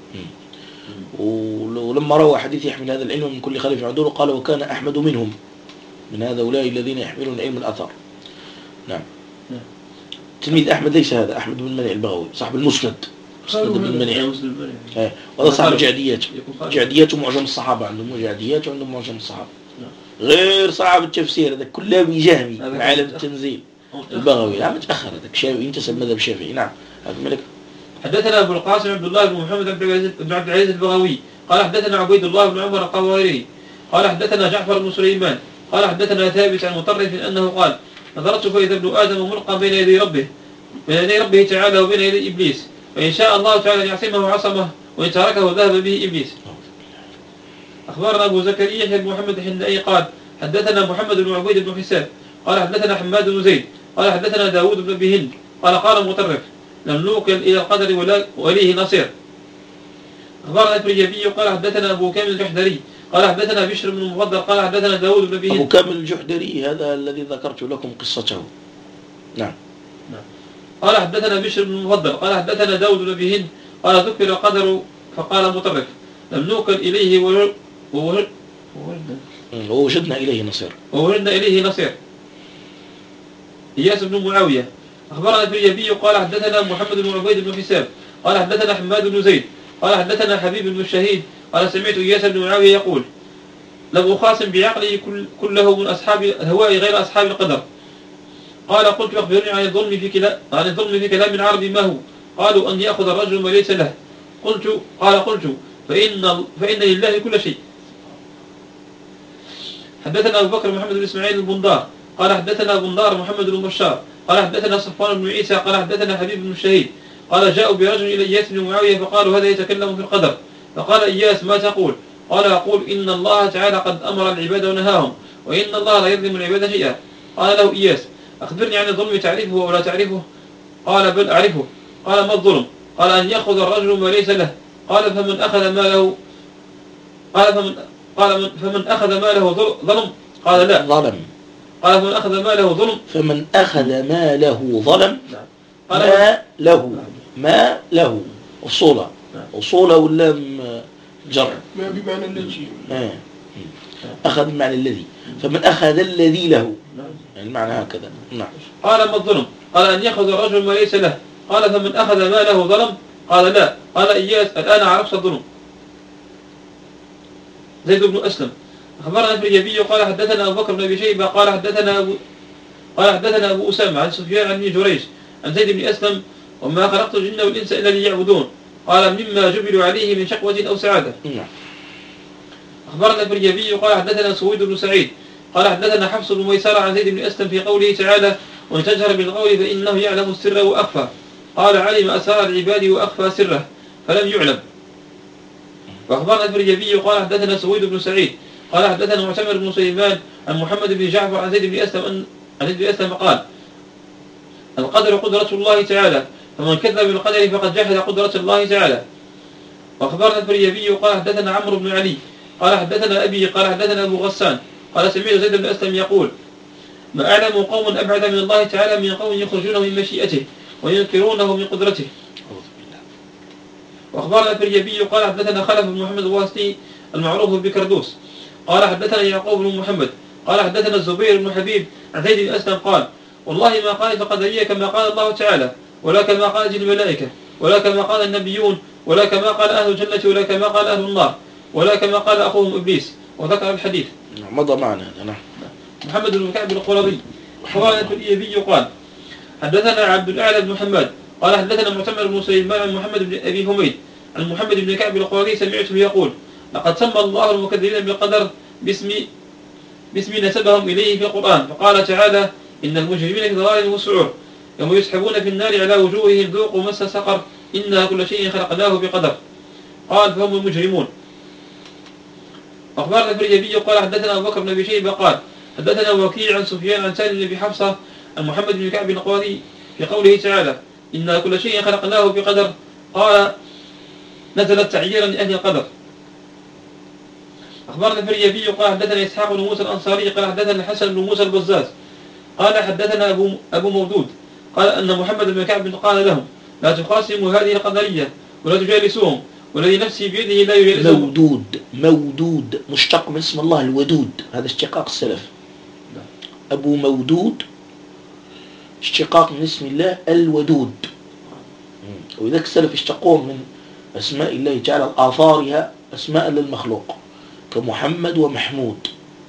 ولما روى حديث يحمل هذا العلم من كل خليفة عدول قال وكان أحمد منهم من هؤلاء الذين يحملون علم الأثر. نعم. تلميذ أحمد ليس هذا أحمد بن منيع البغوي صاحب المسند بن منيع، وهذا صاحب جعديات ومعجم الصحابة، عندهم جعديات وعندهم معجم الصحابة غير صاحب التفسير هذا كله جهمي من عالم التنزيل البغوي. لا متأخر هذاك شافعي ينتسب مذهب الشافعي. نعم. هذا الملك. حدثنا أبو القاسم عبد الله بن محمد بن عبد العزيز البغوي قال حدثنا عبيد الله بن عمر القواريري قال حدثنا جعفر بن سليمان قال حدثنا ثابت عن مطرف أنه قال نظرت فإذا ابن آدم ملقى بين يدي ربه تعالى وبين يدي إبليس، فإن شاء الله تعالى يعصمه عصمه وإن تركه ذهب به إبليس. أخبرنا أبو زكريا بن محمد الحنائي قال حدثنا محمد بن عبيد بن حساب قال حدثنا حماد بن زيد قال حدثنا داود بن أبي هند قال مطرف لم نوكل إلى القدر وليه نصير. أخبرنا الفريابي قال حدثنا أبو كامل الجحدري قال حدثنا بشر بن المفضل قال حدثنا داود بن أبي هند. أبو كامل الجحدري هذا الذي ذكرت لكم قصته. نعم. قال حدثنا بشر بن المفضل قال حدثنا داود بن أبي هند قال ذكر القدر فقال مطرف لم نوكل إليه ووجدنا إليه نصير. إياس بن معاوية. أخبرنا الفريابي قال حدثنا محمد بن عبيد بن حساب قال حدثنا حماد بن زيد قال حدثنا حبيب بن الشهيد قال سمعت إياس بن معاوية يقول لم أخاصم بعقلي كله من أصحاب الهواء غير أصحاب القدر. قال قلت أخبرني عن الظلم في كلام العرب ما هو؟ قالوا أن يأخذ الرجل ما ليس له. قلت فإن لله كل شيء. حدثنا أبو بكر محمد بن إسماعيل البندار قال حدثنا بندار محمد بن بشار قال حدثنا صفوان بن عيسى قال حدثنا حبيب بن الشهيد قال جاءوا برجل إلى إياس بن معاوية فقالوا هذا يتكلم في القدر. فقال إياس ما تقول؟ قال أقول إن الله تعالى قد أمر العباد ونهاهم وإن الله لا يظلم العباد شيئا. قال له إياس أخبرني عن الظلم تعرفه أو لا تعرفه؟ قال بل أعرفه. قال ما الظلم؟ قال أن يأخذ الرجل ما ليس له. قال فمن أخذ ماله فمن أخذ ماله ظلم؟ قال لا. ظلم. قال فمن أخذ ماله ظلم. فمن أخذ ماله ظلم. ما له أصوله ولا جر ما بمعنى الذي أخذ بمعنى الذي، فمن أخذ الذي له يعني المعنى هكذا. نعم. قال ما الظلم؟ قال أن يأخذ الرجل ما ليس له. قال فمن أخذ ماله ظلم؟ قال لا. قال إياس الآن عرفت الظلم. زيد بن أسلم. أخبرنا الفريابي قال حدثنا أبو بكر بن أبي شيبة قال حدثنا أبو أسامة عن سفيان عن جريج عن زيد بن أسلم وما خلقت الجن والإنس إلا ليعبدون قال مما جبلوا عليه من شقوة أو سعادة. أخبرنا الفريابي قال حدثنا سويد بن سعيد قال حدثنا حفص بن ميسرة عن زيد بن أسلم في قوله تعالى وإن تجهر بالقول فإنه يعلم السر وأخفى. قال علم أسرار العباد وأخفى سره فلم يعلم. وأخبرنا الفريابي قال حدثنا سويد بن سعيد قال حدثنا معتمر بن سليمان عن محمد بن جعفر عن زيد بن أسلم قال القدر قدرة الله تعالى فمن كذب بالقدر فقد جحد قدرة الله تعالى. وأخبرنا الفريابي قال حدثنا عمرو بن علي قال حدثنا أبي قال حدثنا أبو غسان قال سمعت زيد بن أسلم يقول ما أعلم قوم أبعد من الله تعالى من قوم يخرجونه من مشيئته وينكرونه من قدرته. وأخبرنا الفريابي قال حدثنا خلف بن محمد الواسطي المعروف بكردوس قال حدثنا يعقوب بن محمد قال حدثنا الزبير بن حبيب عن زيد بن أسلم قال والله ما قالت القدرية كما قال الله تعالى ولا كما قالت الملائكة ولا كما قال النبيون ولا كما قال أهل الجنة ولا كما قال أهل النار ولا كما قال أخوهم إبليس. وذكر الحديث. مضى معنا هذا. نعم. محمد بن كعب القرظي وأخبرنا الفريابي قال حدثنا عبد الأعلى بن محمد قال حدثنا معتمر بن سليمان عن محمد بن أبي حميد عن محمد بن كعب القرظي سمعته يقول لقد سمى الله المكذبين بالقدر باسم نسبهم إليه في القرآن فقال تعالى إن المجرمين في ضلال وسعور يوم يسحبون في النار على وجوههم ذوقوا مس سقر إنا كل شيء خلقناه بقدر قال فهم المجرمون. أخبرنا الفريابي قال حدثنا أبو بكر بن أبي شيبة قال حدثنا وكيع عن سفيان عن سالم بن أبي حفصة عن محمد بن كعب القرظي في قوله تعالى إنا كل شيء خلقناه بقدر قال نزلت تعييرا لأهل القدر. أخبرنا الفريابي قال حدثنا إسحاق بن موسى الأنصاري قال حدثنا الحسن بن موسى البزاز قال حدثنا أبو مودود قال أن محمد بن كعب قال لهم لا تخاصموا هذه القدرية ولا تجالسوهم والذي نفسي بيده لا يجالسوهم. مودود مشتق من اسم الله الودود، هذا اشتقاق السلف. أبو مودود اشتقاق من اسم الله الودود، وذلك السلف اشتقوه من أسماء الله تعالى آثارها أسماء للمخلوق كمحمد ومحمود.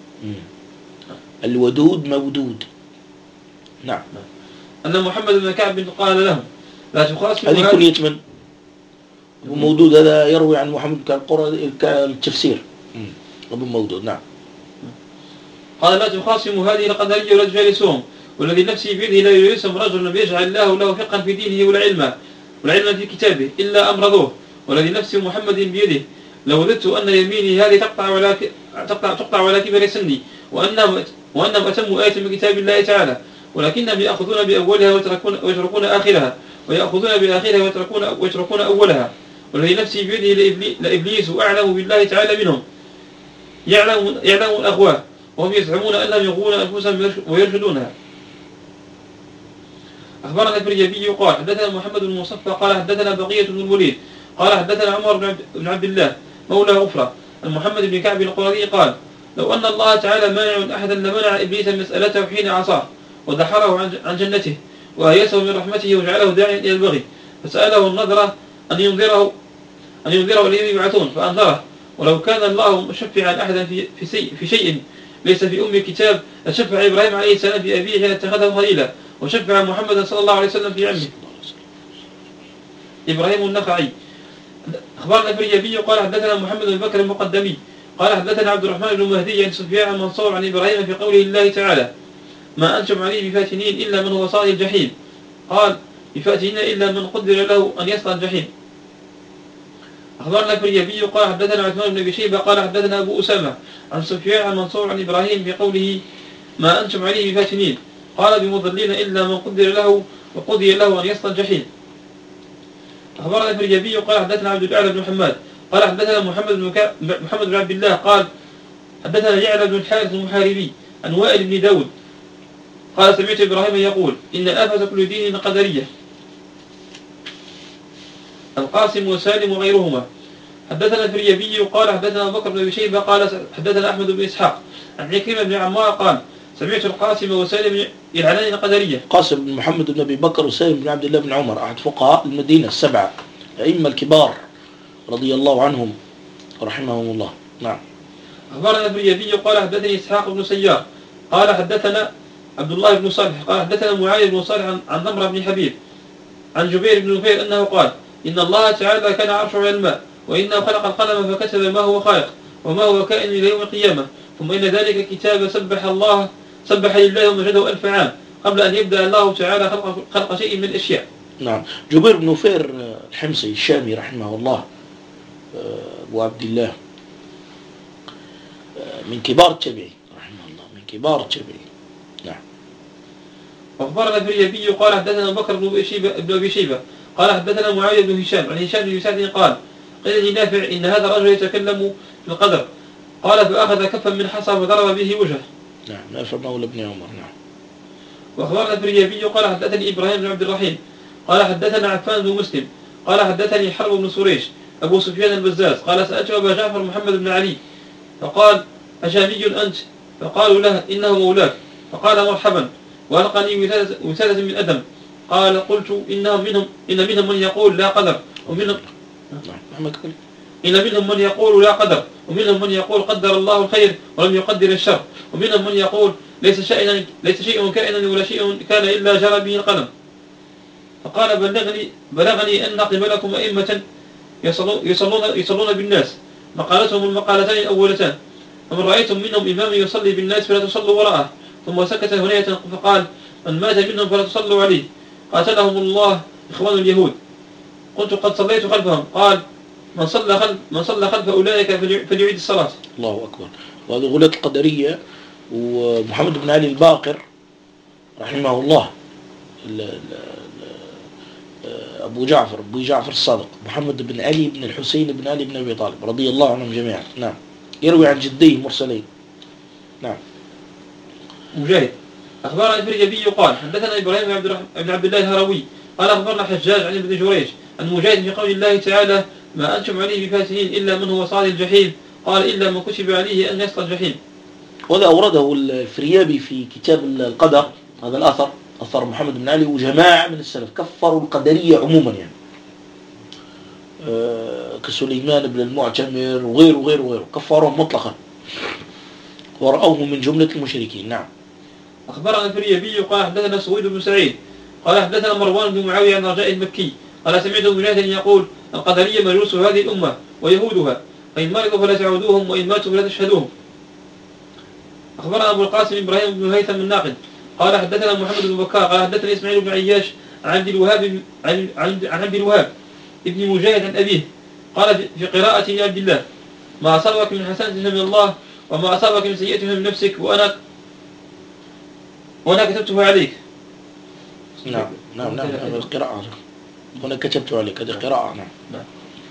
الودود مودود. نعم. أن محمد بن كعب قال لهم لا تخاصموا هذه كنية من أبو مودود، هذا يروي عن محمد كالتفسير. أبو مودود. نعم. قال لا تخاصموا هذه القدرية ولا تجالسوهم والذي نفسي بيده لا يجالسهم رجل يجعل الله له فقها في دينه ولا علما في كتابه إلا أمرضوه والذي نفس محمد بيده لو وددت أن يميني هذه تقطع ولا كبر سني وأنهم أتموا آية من كتاب الله تعالى ولكنهم يأخذون بأولها ويتركون آخرها ويأخذون بآخرها ويتركون أولها والذي نفسي بيده لإبليس أعلم بالله تعالى منهم يعلم الأغواه وهم يزعمون أنهم يغوون أنفسهم ويرشدونها. أخبرنا الفريابي قال حدثنا محمد بن مصفى قال حدثنا بقية بن الوليد قال حدثنا عمر بن عبد الله مولى غفرة عن محمد بن كعب القرظي قال لو أن الله تعالى مانع أحدا لمنع إبليس مسألته حين عصاه ودحره عن جنته وآيسه من رحمته وجعله داعيا إلى البغي فسأله النذر أن ينذره الذين يبعثون فأنذره ولو كان الله مشفعا أحدا في شيء ليس في أم الكتاب لشفع إبراهيم عليه السلام في أبيه حين اتخذه خليلا وشفع محمد صلى الله عليه وسلم في عمه إبراهيم النخعي. أخبرنا الفريابي قال حدثنا محمد بن بكر المقدمي قال حدثنا عبد الرحمن بن مهدي عن سفيان عن منصور عن إبراهيم في قوله الله تعالى ما أنتم عليه بفاتنين إلا من هو صال الجحيم قال بفاتنين إلا من قدر له أن يصل الجحيم. أخبرنا الفريابي قال حدثنا عثمان بن أبي شيبة قال حدثنا أبو أسامة عن سفيان عن منصور عن إبراهيم في قوله ما أنتم عليه بفاتنين قال بمضلين إلا من قدر له وقضي له أن يصل الجحيم. أخبرنا الفريابي قال حدثنا عبد الأعلى بن حماد قال حدثنا محمد بن عبد الله قال حدثنا يعلى بن الحارث المحاربي عن وائل بن داود قال سمعت إبراهيم يقول إن آفة كل دين قدرية القاسم وسالم وغيرهما. حدثنا الفريابي قال حدثنا أبو بكر بن أبي شيبة قال حدثنا أحمد بن إسحاق عن عكرمة بن عمار قال سمعت القاسم وسالم يلعنان القدرية. قاسم بن محمد بن أبي بكر وسالم بن عبد الله بن عمر أحد فقهاء المدينة السبعة أئمة الكبار رضي الله عنهم رحمهم الله. نعم. أخبرنا الفريابي قال حدثني إسحاق بن سيار قال حدثنا عبد الله بن صالح قال حدثنا معاذ بن صالح عن ضمرة بن حبيب عن جبير بن نفير أنه قال إن الله تعالى كان عرشه على الماء وإنه خلق القلم فكتب ما هو خالق وما هو كائن إلى يوم القيامة ثم إن ذلك كتاب سبح لله ومجده 1000 عام قبل أن يبدأ الله تعالى خلق شيء من الأشياء. نعم. جبير بن نفير الحمصي الشامي رحمه الله أبو عبد الله من كبار التابعين رحمه الله من كبار التابعين. نعم. وأخبرنا الفريابي قال حدثنا بكر بن أبي شيبة قال حدثنا معاوية بن هشام عن هشام بن سعد قال قيل لنافع إن هذا الرجل يتكلم في القدر قال فأخذ كفا من حصى وضرب به وجهه. نعم. نافع مولى ابن عمر. نعم. وأخبرنا الفريابي قال حدثني إبراهيم بن عبد الرحيم قال حدثنا عفان بن مسلم قال حدثني حرب بن سريش أبو سفيان البزاز قال سألت أبا جعفر محمد بن علي فقال أشامي أنت؟ فقالوا له إنه مولاك. فقال مرحبا وألقني وسادة من أدم. قال قلت إن منهم من يقول لا قدر ومنهم من يقول لا قدر ومنهم من يقول قدر الله الخير ولم يقدر الشر ومنهم من يقول ليس شيء كائنا ولا شيء كان إلا جرى به القلم. فقال بلغني أن قبلكم أئمة يصلون بالناس مقالتهم المقالتان الأولتان فمن رأيتم منهم إماما يصلي بالناس فلا تصلوا وراءه. ثم سكت هنية فقال من مات منهم فلا تصلوا عليه قاتلهم الله إخوان اليهود. قلت قد صليت خلفهم. قال من صلى خلف أولئك فليعيد الصلاة. الله أكبر. وهذه غلاة القدرية. ومحمد بن علي الباقر رحمه الله أبو جعفر الصادق محمد بن علي بن الحسين بن علي بن أبي طالب رضي الله عنهم جميعا. نعم. يروي عن جديه مرسلين. نعم. مجاهد أخبرنا الفريابي قال حدثنا إبراهيم بن عبد الله الهروي قال أخبرنا حجاج عن ابن جريج عن مجاهد في قول الله تعالى ما أنتم عليه بفاتحين إلا من هو صال الجحيم قال إلا من كتب عليه أن يصل الجحيم. وهذا أورده الفريابي في كتاب القدر. هذا الأثر أثر محمد بن علي وجماعة من السلف كفروا القدرية عموما يعني كسليمان بن المعتمر وغيره كفرهم مطلقا ورأوه من جملة المشركين. نعم. أخبرنا الفريابي قال حدثنا سويد بن سعيد قال حدثنا مروان بن معاوية عن رجاء المكي قال سمعت منادا يقول القدرية مجوس هذه الأمة ويهودها فإن مرضوا فلا تعودوهم وإن ماتوا فلا تشهدوهم. أخبرنا أبو القاسم إبراهيم بن الهيثم الناقد قال حدثنا محمد بن بكار قال حدثنا إسماعيل بن عياش عن عبد الوهاب ابن مجاهد عن أبيه قال في قراءة عبد الله ما أصابك من حسنة من الله وما أصابك من سيئة من نفسك وأنا كتبته عليك. نعم. القراءة هنا كتبت عليك هذه قراءة. نعم.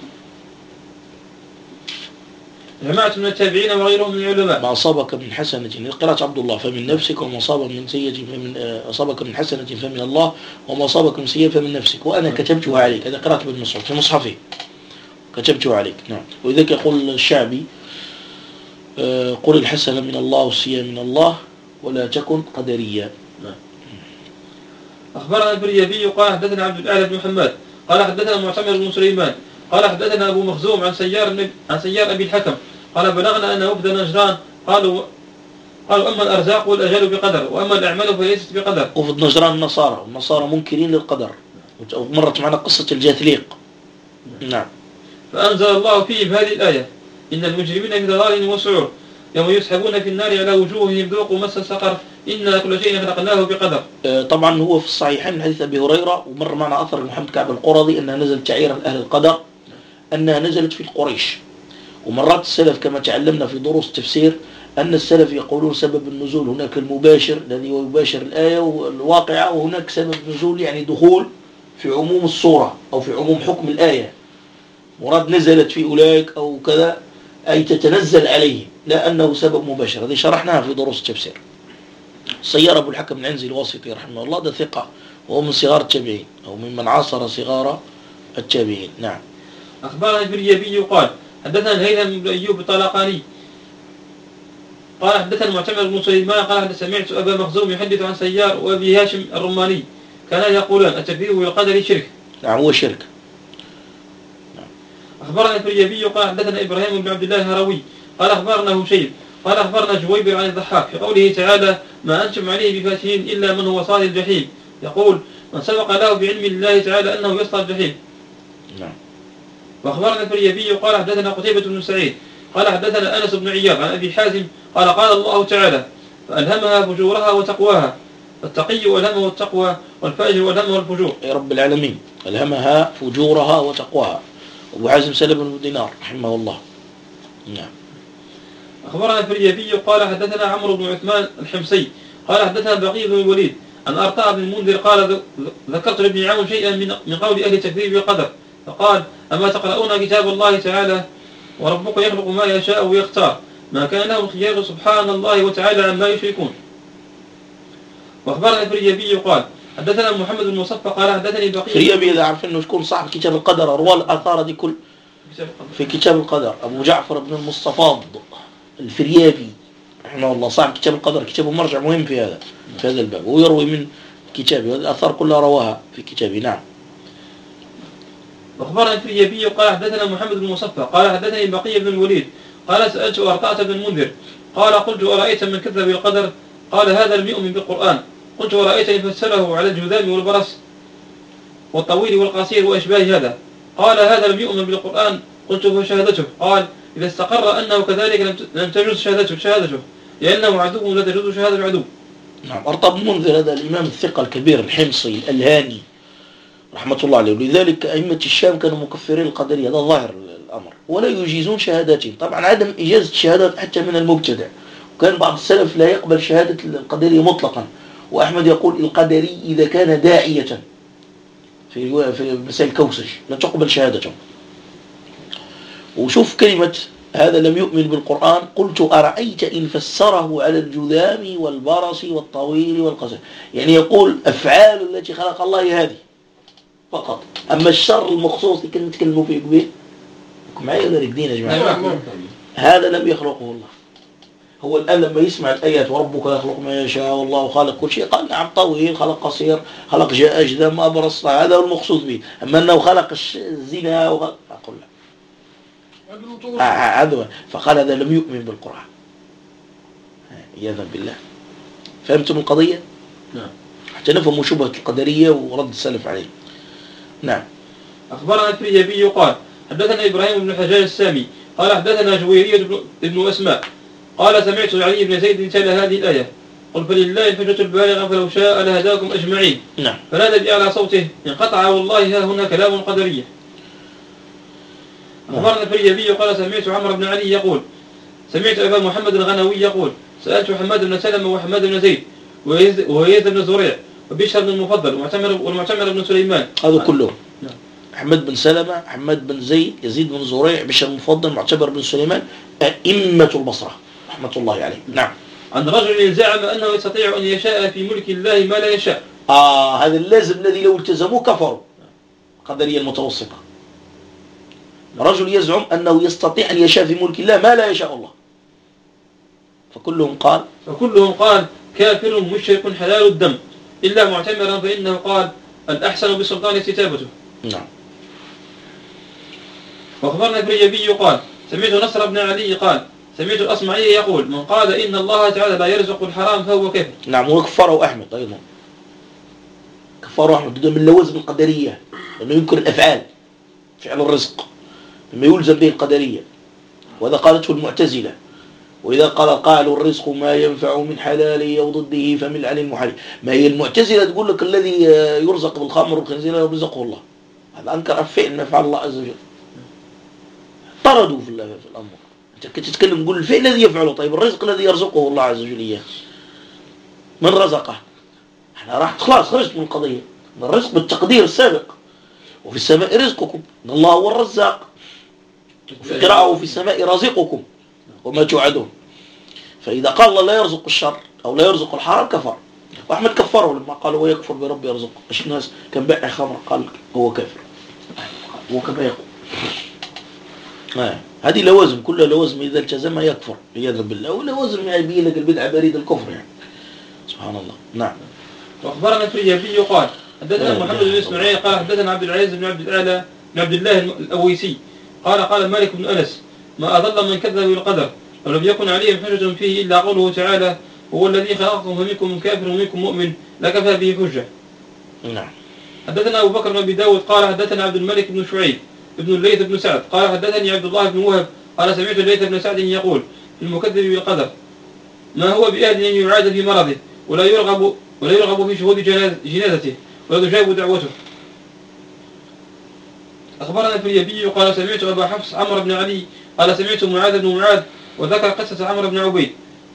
جماعة من التابعين وغيرهم من العلماء ما أصابك من حسنة قراءة عبد الله فمن نفسك وما أصابك من سيئة أصابك من حسنة فمن الله وما أصابك من سيئة فمن نفسك وأنا كتبتها عليك. هذا قراءة ابن مسعود في مصحفه كتبتها عليك. نعم. وإذا يقول الشعبي قل الحسنة من الله والسيئة من الله ولا تكن قدريا. نعم. أخبرنا الفريابي قال حدثنا عبد الأعلى بن محمد قال حدثنا معتمر بن سليمان قال حدثنا أبو مخزوم عن سيار أبي الحكم قال بلغنا أن وفد نجران قالوا أما الأرزاق والأجال بقدر وأما الأعمال فليست بقدر. وفد نجران النصارى منكرين للقدر ومرت معنا قصة الجاثليق. نعم. فأنزل الله فيهم هذه الآية إن المجرمين في ضلال وسعور يوم يسحبون في النار على وجوههم ذوقوا مس سقر إنا كل شيء خلقناه بقدر. طبعا هو في الصحيحين من حديث أبي هريرة ومر معنا أثر محمد كعب القرظي أنها نزلت تعيرا أهل القدر أنها نزلت في القريش. ومرات السلف كما تعلمنا في دروس تفسير أن السلف يقولون سبب النزول هناك المباشر الذي يباشر الآية والواقعة وهناك سبب نزول يعني دخول في عموم الصورة أو في عموم حكم الآية مراد نزلت في أولئك أو كذا أي تتنزل عليه لا أنه سبب مباشر. هذه شرحناها في دروس التفسير. سيار أبو الحكم العنزي الواسطي رحمه الله ده ثقة وهو من صغار التابعين أو ممن عاصر صغار التابعين. نعم. أخبرنا الفريابي قال حدثنا الهيثم بن أيوب الطلقاني قال حدثنا معتمر بن سليمان قال سمعت أبا مخزوم يحدث عن سيار وأبي هاشم الرماني كان يقولان التكذيب بالقدر شرك. نعم هو شرك. أخبرنا الفريابي قال حدثنا إبراهيم بن عبد الله الهروي قال أخبرنا هشيم قال أخبرنا جويبر عن الضحاك في قوله تعالى ما أنتم عليه بفاتحين إلا من هو صال الجحيم يقول من سبق له بعلم الله تعالى أنه يصل الجحيم. نعم. وأخبرنا الفريابي قال حدثنا قتيبة بن سعيد قال حدثنا أنس بن عياض عن أبي حازم قال قال الله تعالى فألهمها فجورها وتقواها فالتقي ألهمه التقوى والفاجر ألهمه الفجور. يا رب العالمين ألهمها فجورها وتقواها. أبو حازم سلم بن دينار رحمه الله. نعم. أخبرنا الفريابي قال حدثنا عمرو بن عثمان الحمصي قال حدثنا بقي بن الوليد أن أرطاء بن المنذر قال ذكرت لابن عون شيئا من قول أهل تكذيب القدر فقال أما تقرؤون كتاب الله تعالى وربك يخلق ما يشاء ويختار ما كان لهم خيار سبحان الله وتعالى عما يشركون. وأخبرنا الفريابي قال حدثنا محمد بن مصفى قال حدثني بقية. الفريابي إذا عارفين إنه شكون صاحب كتاب القدر، روى الآثار دي كل في كتاب القدر، أبو جعفر بن المصطفاض الفريابي رحمه الله، صاحب كتاب القدر، كتابه مرجع مهم في هذا الباب، ويروي من كتابه، والآثار كلها رواها في كتابه. نعم. وأخبرنا الفريابي قال حدثنا محمد بن مصفى قال حدثني بقية بن الوليد قال سألت أرطاة بن المنذر قال قلت أرأيت من كذب بالقدر؟ قال هذا لم يؤمن بالقرآن. قلت أرأيت إن فسره على الجذام والبرص والطويل والقصير وأشباه هذا؟ قال هذا لم يؤمن بالقرآن. قلت فشهادته؟ قال إذا استقر أنه كذلك لم تجوز شهادته لأنه عدو لا تجوز شهادة العدو. نعم. أرطاة بن المنذر هذا الإمام الثقة الكبير الحمصي الألهاني رحمة الله عليه، ولذلك أئمة الشام كانوا مكفرين القدرية، هذا ظاهر الأمر، ولا يجيزون شهاداتهم. طبعا عدم إجازة الشهادات حتى من المبتدع، وكان بعض السلف لا يقبل شهادة القدرية مطلقا، وأحمد يقول القدري إذا كان داعية في مسائل كوسج لا تقبل شهادته. وشوف كلمة هذا لم يؤمن بالقرآن، قلت أرأيت إن فسره على الجذام والبرص والطويل والقصير، يعني يقول أفعال التي خلق الله هذه فقط، أما الشر المخصوص اللي كنا نتكلموا فيه قبل معي غير الدين يا جماعة، هذا لم يخلقه الله. هو الآن لما يسمع الآيات وربك يخلق ما يشاء والله خالق كل شيء، قال نعم طويل، خلق قصير، خلق أجذام أبرص، هذا هو المقصود به. أما أنه خلق الزنا أقول لا، هذا فقال هذا لم يؤمن بالقرآن عياذا بالله. فهمتم القضية؟ نعم. حتى نفهم شبهة القدرية ورد السلف عليه. نعم. أخبرنا الفريابي قال حدثنا إبراهيم بن الحجاج السامي قال حدثنا جويرية بن أسماء قال سمعت علي بن زيد تلا هذه الآية قل فلله الحجة البالغة فلو شاء لهداكم أجمعين. نعم. فنادى بأعلى صوته انقطع والله ها هنا كلام قدرية. أخبرنا الفريابي قال سمعت عمرو بن علي يقول سمعت أبا محمد الغنوي يقول سألت حماد بن سلمة وحماد بن زيد ويزيد بن زريع وبشر بن المفضل والمعتمر بن سليمان، هذا كله حماد بن سلمة، حماد بن زيد، يزيد بن زريع، بشر المفضل، معتمر بن سليمان، أئمة البصرة رحمة الله عليه. نعم. عن رجل زعم أنه يستطيع أن يشاء في ملك الله ما لا يشاء. هذا اللازم الذي لو التزموه كفروا، قدرية المتوسطة. رجل يزعم أنه يستطيع أن يشاء في ملك الله ما لا يشاء الله، فكلهم قال كافر مشرك حلال الدم إلا معتمرا فإنه قال الأحسن بالسلطان استتابته. نعم. وأخبرنا الفريابي قال سمعت نصر بن علي قال سمعت الأصمعي يقول من قال إن الله تعالى لا يرزق الحرام فهو كافر. نعم. وكفره أحمد أيضا، كفره أحمد من لوازم القدرية، لأنه ينكر الأفعال، فعل الرزق لما يلزم به القدرية، وهذا قالته المعتزلة. وإذا قالوا الرزق ما ينفع من حلاله أو ضده فمن عن المحال. ما هي المعتزلة تقول لك الذي يرزق بالخمر والخنزير لا يرزقه الله، هذا أنكر فعل ما فعل الله عز وجل، طردوا في الأمر. أنت كنت تتكلم تقول الفعل الذي يفعله، طيب الرزق الذي يرزقه الله عز وجل إياه من رزقه؟ احنا راح خلاص خرجت من القضية. الرزق بالتقدير السابق، وفي السماء رزقكم إن الله هو الرزاق، وفي قراءة وفي السماء رزقكم وما توعدون. فإذا قال الله لا يرزق الشر أو لا يرزق الحرام كفر. وأحمد كفره لما قال هو يكفر برب يرزقه. إيش الناس كان بائع خمر قال هو كافر، هو كما يقول. هذه لوازم، كلها لوازم إذا التزمها يكفر عياذا بالله، ولوازم يبين لك البدعة بريد الكفر يعني. سبحان الله. نعم. وأخبرنا الفريابي قال حدثنا محمد بن إسماعيل قال حدثنا عبد العزيز بن عبد الله الأويسي قال مالك بن أنس ما أضل من كذب بالقدر ولم يكن عليهم حجة فيه إلا قوله تعالى هو الذي خلقكم فمنكم كافر ومنكم مؤمن لكفى به حجة. نعم. حدثنا أبو بكر بن أبي داود قال حدثنا عبد الملك بن شعيب ابن الليث بن سعد قال حدثني عبد الله بن وهب قال سمعت الليث بن سعد يقول في المكذب بالقدر ما هو بأهل أن يعاد في مرضه ولا يرغب في شهود جنازته ولا تجاب دعوته. أخبرنا الفريابي قال سمعت أبا حفص عمرو بن علي قال سمعت معاذ بن معاذ وذكر قصة عمرو بن عبيد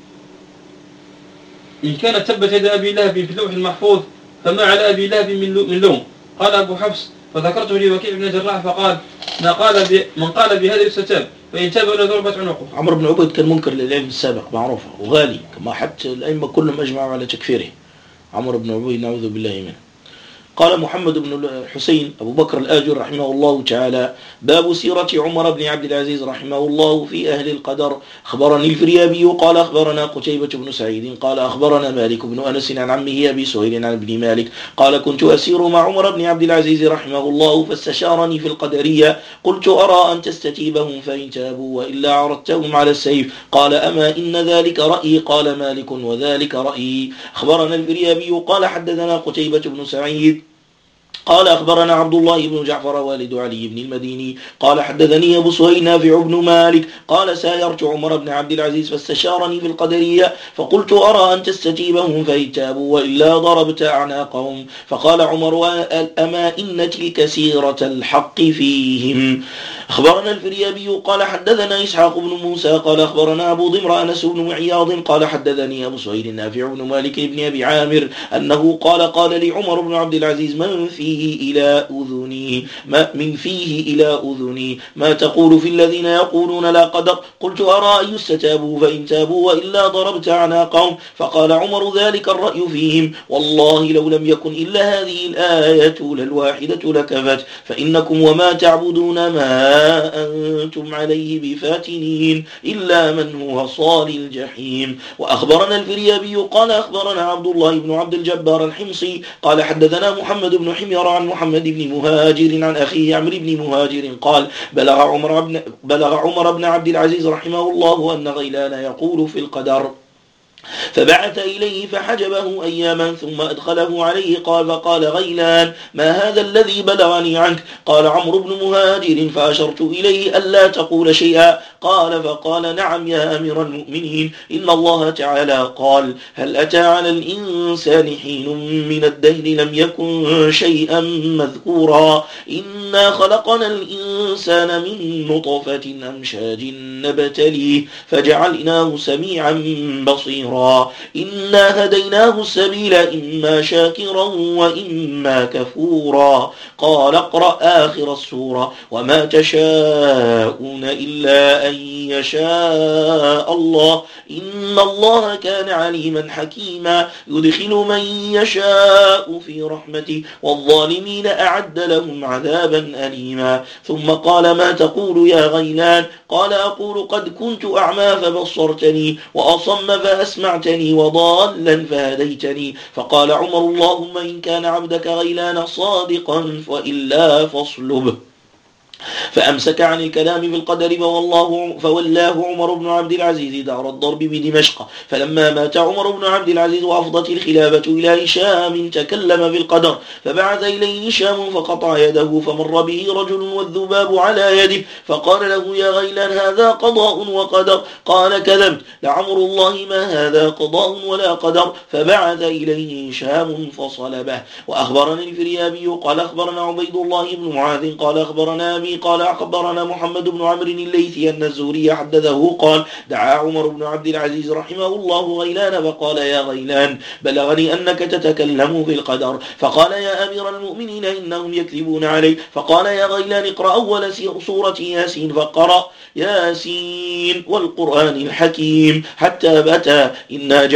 إن كانت تبت يد أبي لهب في اللوح المحفوظ فما على أبي لهب من لوم. قال أبو حفص فذكرته لوكيع بن جراح فقال من قال بهذا الاستتاب فإن تاب ولا ضربت عنقه. عمرو بن عبيد كان منكر للعلم السابق معروفة وغالي، كما حتى الأئمة كلهم أجمعوا على تكفيره. عمرو بن عبيد نعوذ بالله منه. قال محمد بن الحسين أبو بكر الآجر رحمه الله تعالى: باب سيرة عمر بن عبد العزيز رحمه الله في أهل القدر. أخبرني الفريابي قال أخبرنا قتيبة بن سعيد قال أخبرنا مالك بن أنس عن عمه أبي سهيل عن ابن مالك قال: كنت أسير مع عمر بن عبد العزيز رحمه الله فاستشارني في القدرية، قلت: أرى أن تستتيبهم فإن تابوا وإلا عرضتهم على السيف. قال: أما إن ذلك رأيي. قال مالك: وذلك رأيي. أخبرنا الفريابي قال حدثنا قتيبة بن سعيد قال أخبرنا عبد الله بن جعفر والد علي بن المديني قال حدثني أبو سهيل نافع بن مالك قال: سايرت عمر بن عبد العزيز فاستشارني في القدرية، فقلت: أرى أن تستتيبهم فإن تابوا وإلا ضربت أعناقهم. فقال عمر: أما إن تلك سيرة الحق فيهم. أخبرنا الفريابي قال حدثنا إسحاق بن موسى قال أخبرنا أبو ضمر أنس بن عياض قال حدثني أبو سهيل نافع بن مالك بن أبي عامر أنه قال لي عمر بن عبد العزيز: من فيه إلى أذني ما تقول في الذين يقولون لا قدر؟ قلت: أرى أن يستتابوا فإن تابوا وإلا ضربت أعناقهم. فقال عمر: ذلك الرأي فيهم، والله لو لم يكن إلا هذه الآية للواحدة لكفت، فإنكم وما تعبدون ما أنتم عليه بفاتنين إلا من هو صال الجحيم. وأخبرنا الفريابي قال أخبرنا عبد الله بن عبد الجبار الحمصي قال حدثنا محمد بن حمير عن محمد بن مهاجر عن أخيه عمرو بن مهاجر قال: بلغ عمر بن عبد العزيز رحمه الله أن غيلان يقول في القدر، فبعث إليه فحجبه أياما ثم أدخله عليه فقال غيلان: ما هذا الذي بلغني عنك؟ قال عمرو بن مهاجر: فأشرت إليه ألا تقول شيئا. فقال: نعم يا أمير المؤمنين، إن الله تعالى قال: هل أتى على الإنسان حين من الدهر لم يكن شيئا مذكورا، إنا خلقنا الإنسان من نطفة أمشاج نبتليه فجعلناه سميعا بصيرا، إنا هديناه السبيل إما شاكرا وإما كفورا. قال: اقرأ آخر السورة. وما تشاءون إلا أن يشاء الله، إن الله كان عليما حكيما، يدخل من يشاء في رحمته والظالمين أعد لهم عذابا أليما. ثم قال: ما تقول يا غيلان؟ قال: أقول: قد كنت أعمى فبصرتني وأصم فأسمعتني وضالا فهديتني. فقال عمر: اللهم إن كان عبدك غيلان صادقا وإلا فاصلبه. فأمسك عن الكلام في القدر فولاه عمر بن عبد العزيز دار الضرب بدمشق. فلما مات عمر بن عبد العزيز وأفضت الخلافة إلى هشام تكلم في القدر، فبعث إليه هشام فقطع يده، فمر به رجل والذباب على يده، فقال له: يا غيلان، هذا قضاء وقدر. قال: كذبت، لعمر الله ما هذا قضاء ولا قدر. فبعث إليه هشام فصلبه. وأخبرني الفريابي قال أخبرنا عبيد الله بن معاذ قال أخبرنا أبي قال أخبرنا محمد بن عمرو الليثي أن الزهري حدثه قال: دعا عمر بن عبد العزيز رحمه الله غيلان فقال: يا غيلان، بلغني أنك تتكلم في القدر. فقال: يا أمير المؤمنين، إنهم يكذبون علي. فقال: يا غيلان، اقرأ أول سورة ياسين. فقرأ: ياسين والقرآن الحكيم حتى بتا إنا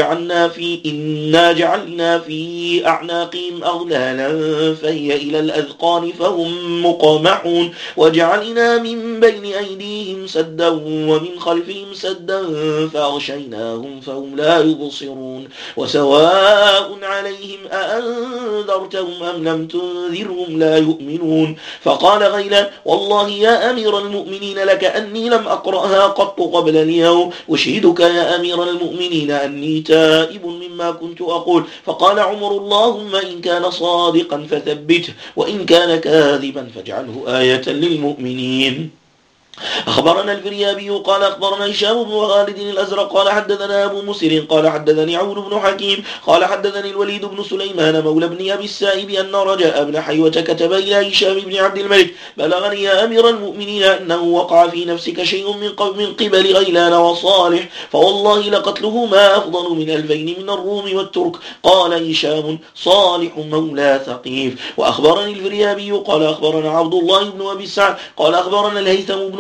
جعلنا في أعناقهم أغلالا فهي إلى الأذقان فهم مقمحون، وجعلنا من بين أيديهم سدا ومن خلفهم سدا فأغشيناهم فهم لا يبصرون، وسواء عليهم أأنذرتهم أم لم تنذرهم لا يؤمنون. فقال غيلان: والله يا أمير المؤمنين لك أني لم أقرأها قط قبل اليوم، أشهدك يا أمير المؤمنين أني تائب مما كنت أقول. فقال عمر: اللهم إن كان صادقا فثبته، وإن كان كاذبا فاجعله آية للمؤمنين. أخبرنا الفريابي قال أخبرنا هشام بن خالد الأزرق قال حدثنا أبو مسر قال حدثني عون بن حكيم قال حدثني الوليد بن سليمان مولى بن أبي السائب أن رجاء بن حيوة كتب إلى هشام بن عبد الملك: بلغني يا أمير المؤمنين أنه وقع في نفسك شيء من قبل غيلان وصالح، فوالله لقتله ما أفضل من 2000 من الروم والترك. قال هشام: صالح مولى ثقيف. وأخبرني الفريابي قال أخبرنا عبد الله بن أبي السعد قال أخبرنا الهيثم بن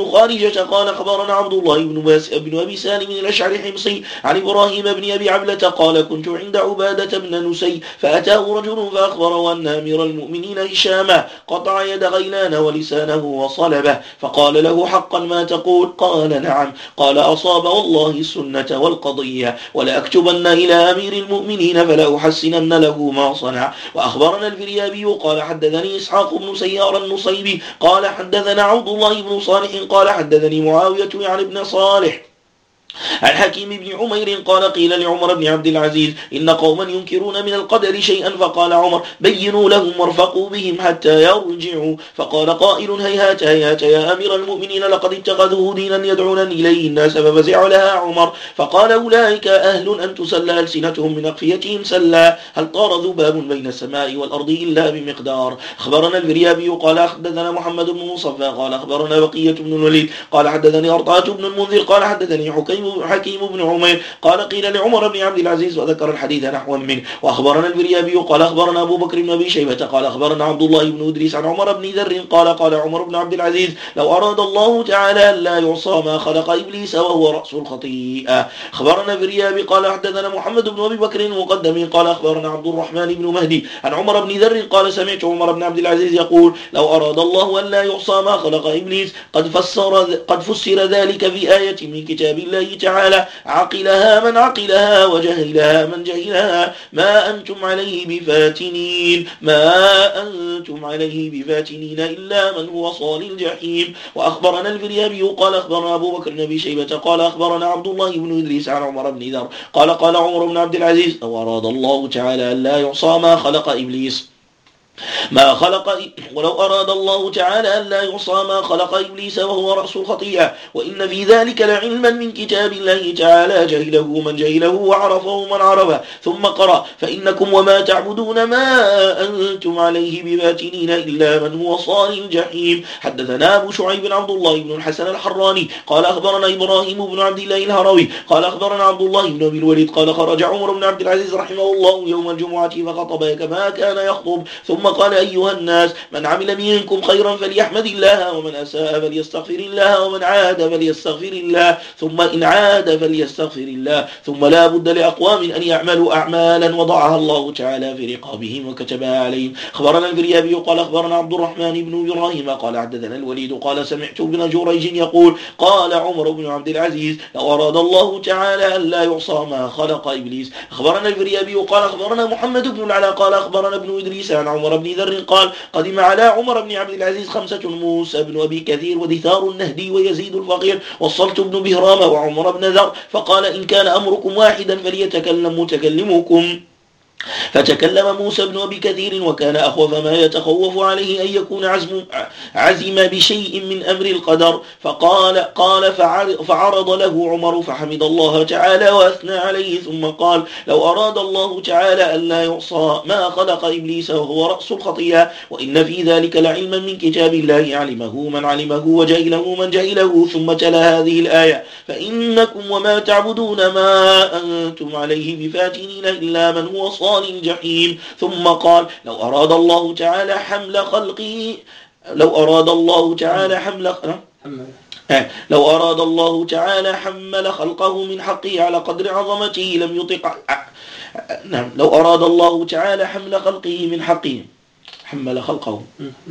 خارجة قال خبرنا عبد الله بن أبي سالم الأشعري حمصي عن إبراهيم بن أبي عبلة قال كنت عند عبادة بن نسي فأتاه رجل فأخبره أن أمير المؤمنين هشام قطع يد غيلان ولسانه وصلبه فقال له حقا ما تقول قال نعم قال أصاب والله السنة والقضية ولأكتبن إلى أمير المؤمنين فلا أحسنن له ما صنع. وأخبرنا الفريابي قال حدثني إسحاق بن سيار النصيبي قال حدثنا عبد الله بن صالح قال حدثني معاوية يعني ابن صالح عن حكيم بن عمير قال قيل لعمر بن عبد العزيز إن قوما ينكرون من القدر شيئا فقال عمر بينوا لهم وارفقوا بهم حتى يرجعوا فقال قائل هيهات هيهات يا أمير المؤمنين لقد اتخذوا دينا يدعون إليه الناس ففزع لها عمر فقال أولئك أهل أن تسلى ألسنتهم من أقفيتهم سلا هل طار ذباب بين السماء والأرض إلا بمقدار. أخبرنا الفريابي قال حدثنا محمد بن مصفى قال أخبرنا بقية بن الوليد قال حدثني أرطاة بن المنذر قال حدثني حكيم بن عمير قال قيل لعمر بن عبد العزيز وذكر الحديث نحوا منه. وأخبرنا الفريابي قال أخبرنا أبو بكر بن أبي شيبة قال أخبرنا عبد الله بن إدريس عن عمر بن ذر قال عمر بن عبد العزيز لو أراد الله تعالى لا يعصى ما خلق إبليس وهو رأس الخطيئة. أخبرنا الفريابي قال حدثنا محمد بن أبي بكر المقدمي قال أخبرنا عبد الرحمن بن مهدي عن عمر بن ذر قال سمعت عمر بن عبد العزيز يقول لو أراد الله أن لا يعصى ما خلق إبليس قد فسر ذلك في آية من كتاب الله تعالى عقلها من عقلها وجهلها من جهلها ما أنتم عليه بفاتنين إلا من هو صال الجحيم. وأخبرنا الفريابي قال أخبرنا أبو بكر بن أبي شيبة قال أخبرنا عبد الله بن إدريس عن عمر بن ذر قال عمر بن عبد العزيز لو أراد الله تعالى أن لا يعصى ما خلق إبليس ولو أراد الله تعالى أن لا يعصى ما خلق إبليس وهو رأس الخطيئة وإن في ذلك لعلما من كتاب الله تعالى جهله من جهله وعرفه من عرفه. ثم قرأ فإنكم وما تعبدون ما أنتم عليه بباتنين إلا من هو صال الجحيم. حدثنا أبو شعيب عبد الله بن الحسن الحراني قال أخبرنا إبراهيم بن عبد الله الهروي قال أخبرنا عبد الله بن أبي الوليد قال خرج عمر بن عبد العزيز رحمه الله يوم الجمعة فخطب كما كان يخطب ثم قال أيها الناس من عمل منكم خيرا فليحمد الله ومن أساء فليستغفر الله ومن عاد فليستغفر الله ثم إن عاد فليستغفر الله ثم لا بد لأقوام أن يعملوا أعمالا وضعها الله تعالى في رقابهم وكتبها عليهم. أخبرنا الفريابي قال أخبرنا عبد الرحمن بن إبراهيم قال حدثنا الوليد قال سمعت ابن جريج يقول قال عمر بن عبد العزيز لو أراد الله تعالى أن لا يعصى ما خلق إبليس. أخبرنا الفريابي قال أخبرنا محمد بن العلاء قال أخبرنا ابن إدريس عن عمر بن ذر قال قدم على عمر بن عبد العزيز 5 موسى بن أبي كثير ودثار النهدي ويزيد الفقير والصلت بن بهرام وعمر بن ذر فقال إن كان أمركم واحدا فليتكلم متكلمكم فتكلم موسى بن أبي كثير وكان أخوف ما يتخوف عليه أن يكون عزم بشيء من أمر القدر قال فعرض له عمر فحمد الله تعالى وأثنى عليه ثم قال لو أراد الله تعالى أن لا يعصى ما خلق إبليس وهو رأس الخطيئة وإن في ذلك لعلما من كتاب الله علمه من علمه وجهله من جهله. ثم تلا هذه الآية فإنكم وما تعبدون ما أنتم عليه بفاتنين إلا من هو صال الجحيم. ثم قال لو أراد الله تعالى حمل خلقه من حقه على قدر عظمته لم يطق لو أراد الله تعالى حمل خلقه من حقه حمل خلقه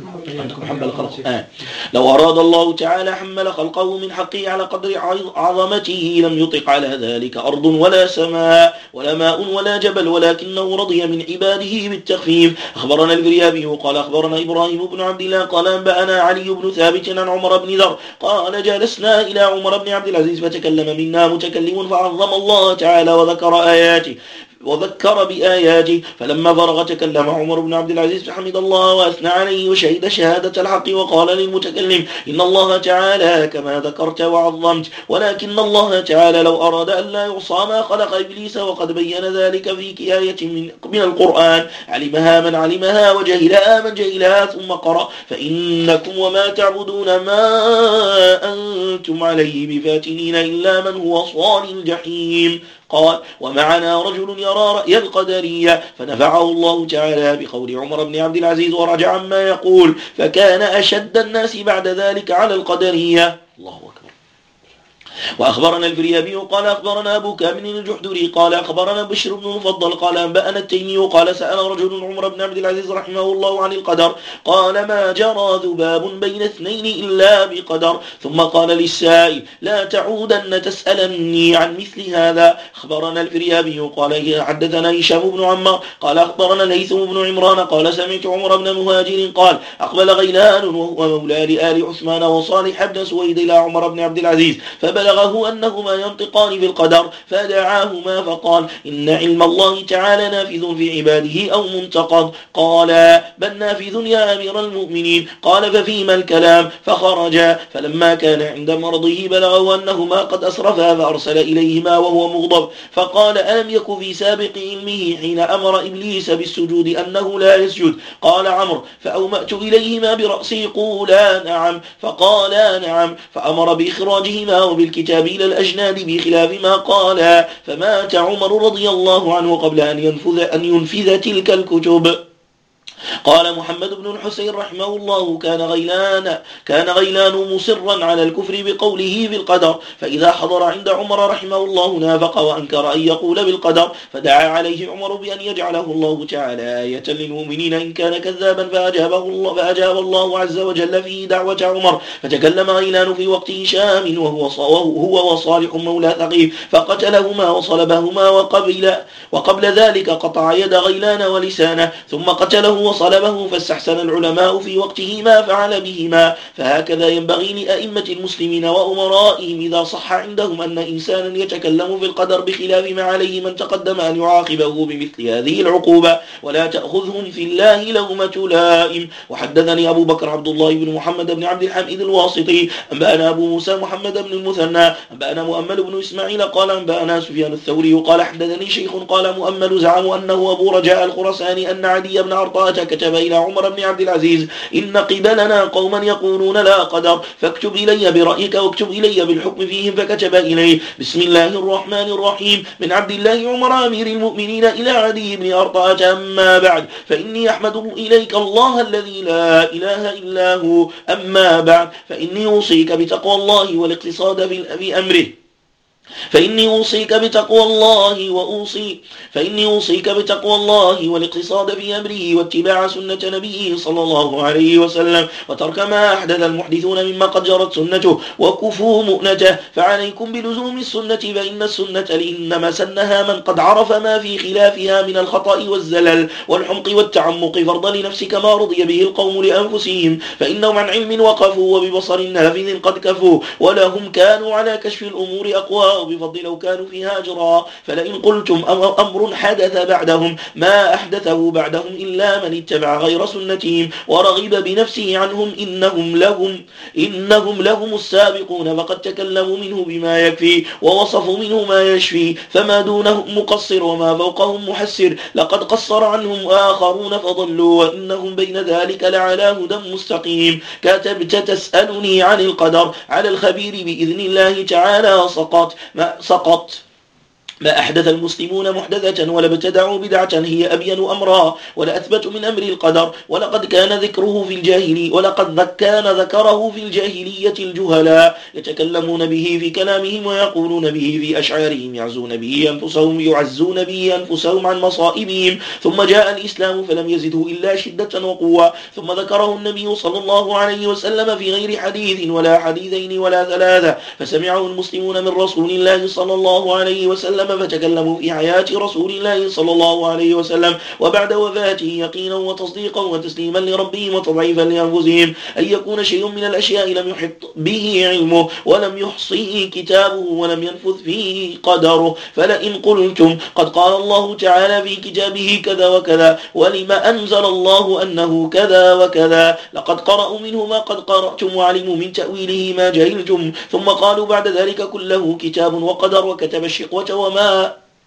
لو أراد الله تعالى حمل خلقه من حقه على قدر عظمته لم يطق على ذلك أرض ولا سماء ولا ماء ولا جبل ولكنه رضي من عباده بالتخفيف. أخبرنا الفريابي قال أخبرنا إبراهيم بن عبد الله قال أنبأنا علي بن ثابت عن عمر بن ذر قال جلسنا إلى عمر بن عبد العزيز فتكلم منا متكلم فعظم الله تعالى وذكر بآياته فلما فرغ تكلم عمر بن عبد العزيز فحمد الله وأثنى عليه وشهد شهادة الحق وقال للمتكلم إن الله تعالى كما ذكرت وعظمت ولكن الله تعالى لو أراد أن لا يعصى ما خلق إبليس وقد بين ذلك في آية من القرآن علمها من علمها وجهلها من جهلها. ثم قرأ فإنكم وما تعبدون ما أنتم عليه بفاتنين إلا من هو صال الجحيم. قال ومعنا رجل يرى رأي القدرية فنفعه الله تعالى بقول عمر بن عبد العزيز ورجع عما يقول فكان أشد الناس بعد ذلك على القدرية. الله أكبر. وأخبرنا الفريابي قال أخبرنا أبو كامل الجحدري قال أخبرنا بشر بن المفضل قال أنبأنا التيمي قال سأل رجل عمر بن عبد العزيز رحمه الله عن القدر قال ما جرى ذباب بين اثنين إلا بقدر. ثم قال للسائل لا تعودن تسألني عن مثل هذا. أخبرنا الفريابي قال حدثنا هشام بن عمار قال أخبرنا ليثم بن عمران قال سمعت عمر بن مهاجر قال أقبل غيلان وهو مولى لآل عثمان وصالح بن سويد إلى عمر بن عبد العزيز فبلغه أنهما ينطقان بالقدر فدعاهما فقال إن علم الله تعالى نافذ في عباده أو منتقض. قال بل نافذ يا أمير المؤمنين. قال ففيما الكلام؟ فخرجا فلما كان عند مرضه بلغه أنهما قد أسرفا فأرسل إليهما وهو مغضب فقال ألم يك في سابق علمه حين أمر إبليس بالسجود أنه لا يسجد؟ قال عمرو فأومأت إليهما برأسي قولا نعم فقالا نعم فأمر بإخراجهما وبالكتاب إلى الأجناد بخلاف ما قال فمات عمر رضي الله عنه قبل أن ينفذ تلك الكتب. قال محمد بن الحسين رحمه الله كان غيلان مصرا على الكفر بقوله في القدر فإذا حضر عند عمر رحمه الله نافق وأنكر أن يقول بالقدر فدعا عليه عمر بأن يجعله الله تعالى آية للمؤمنين إن كان كذابا فأجاب الله عز وجل فيه دعوة عمر فتكلم غيلان في وقت هشام وهو وصالح مولى ثقيف فقتلهما وصلبهما وقبل ذلك قطع يد غيلان ولسانه ثم قتله وصلبه فاستحسن العلماء في وقته ما فعل بهما. فهكذا ينبغي لأئمة المسلمين وأمرائهم إذا صح عندهم أن إنسانا يتكلم في القدر بخلاف ما عليه من تقدم أن يعاقبه بمثل هذه العقوبة ولا تأخذهم في الله لومة لائم. وحدثني أبو بكر عبد الله بن محمد بن عبد الحميد الواسطي أنبأنا أبو موسى محمد بن المثنى أنبأنا مؤمل بن إسماعيل قال أنبأنا سفيان الثوري قال حدثني شيخ قال مؤمل زعم أنه أبو رجاء الخرساني أن عدي بن عرطاة كتب إلى عمر بن عبد العزيز إن قبلنا قوما يقولون لا قدر فاكتب إلي برأيك واكتب إلي بالحكم فيهم. فكتب إليه بسم الله الرحمن الرحيم من عبد الله عمر أمير المؤمنين إلى عدي بن عرطاة أما بعد فإني أحمد إليك الله الذي لا إله إلا هو أما بعد فإني أوصيك بتقوى الله والاقتصاد في أمره فإني أوصيك بتقوى الله والاقتصاد في أمره واتباع سنة نبيه صلى الله عليه وسلم وترك ما أحدث المحدثون مما قد جرت سنته وكفوا مؤنته. فعليكم بلزوم السنة فإن السنة إنما سنها من قد عرف ما في خلافها من الخطأ والزلل والحمق والتعمق فرض لنفسك ما رضي به القوم لأنفسهم فإنهم عن علم وقفوا وببصر نافذ قد كفوا ولهم كانوا على كشف الأمور أقوى بفضل لو كانوا فيها أجرا. فلئن قلتم أمر حدث بعدهم ما أحدثه بعدهم إلا من اتبع غير سنتهم ورغب بنفسه عنهم إنهم لهم السابقون فقد تكلموا منه بما يكفي ووصفوا منه ما يشفي فما دونهم مقصر وما فوقهم محسر لقد قصر عنهم آخرون فضلوا وإنهم بين ذلك لعلى هدى مستقيم. كتبت تسألني عن القدر على الخبير بإذن الله تعالى سقط ما أحدث المسلمون محدثة ولا ابتدعوا بدعة هي أبين أمرا ولا أثبت من أمر القدر. ولقد كان ذكره في الجاهلية الجهلاء يتكلمون به في كلامهم ويقولون به في أشعارهم يعزون به أنفسهم عن مصائبهم. ثم جاء الإسلام فلم يزده إلا شدة وقوة ثم ذكره النبي صلى الله عليه وسلم في غير حديث ولا حديثين ولا ثلاثة فسمعه المسلمون من رسول الله صلى الله عليه وسلم فتكلموا في حياة رسول الله صلى الله عليه وسلم وبعد وفاته يقينا وتصديقا وتسليما لربهم وتضعيفا لأنفسهم أن يكون شيء من الأشياء لم يحط به علمه ولم يحصيه كتابه ولم ينفذ فيه قدره. فلئن قلتم قد قال الله تعالى في كتابه كذا وكذا ولما أنزل الله أنه كذا وكذا لقد قرأوا منه ما قد قرأتم وعلموا من تأويله ما جهلتم ثم قالوا بعد ذلك كله كتاب وقدر وكتب الشقوة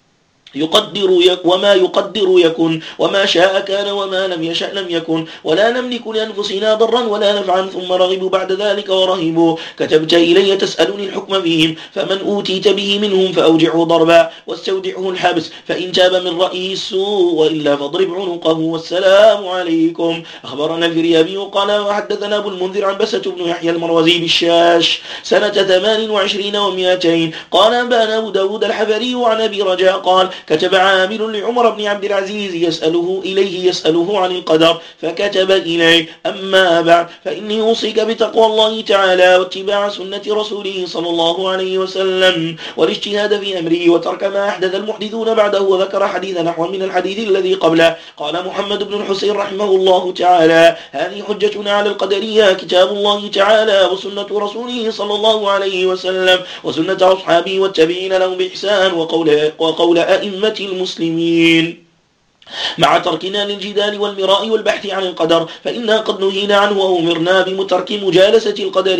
وما يقدر يكن، وما شاء كان، وما لم يشأ لم يكن، ولا نملك لأنفسنا ضرا ولا نفعا ثم رغبوا بعد ذلك ورهبوا. كتبت إلي تسألني الحكم فيهم، فمن أوتيت به منهم فأوجعه ضربا واستودعه الحبس، فإن تاب من رأيه السوء وإلا فاضرب عنقه والسلام عليكم. أخبرنا الفريابي قال وحدثنا أبو المنذر عن بسة بن يحيى المروزي بالشاش سنة 28 و200 قال أنبأنا أبو داود الحفري عن أبي رجاء قال كتب عامل لعمر بن عبد العزيز يسأله عن القدر، فكتب إليه أما بعد فإني أوصيك بتقوى الله تعالى واتباع سنة رسوله صلى الله عليه وسلم والاجتهاد في أمره وترك ما أحدث المحدثون بعده، وذكر حديث نحو من الحديث الذي قبله. قال محمد بن الحسين رحمه الله تعالى هذه حجتنا على القدرية كتاب الله تعالى وسنة رسوله صلى الله عليه وسلم وسنة أصحابه والتابعين لهم بإحسان وقول أئمة المسلمين، مع تركنا للجدال والمراء والبحث عن القدر، فإنا قد نهينا عنه وأمرنا بترك مجالسة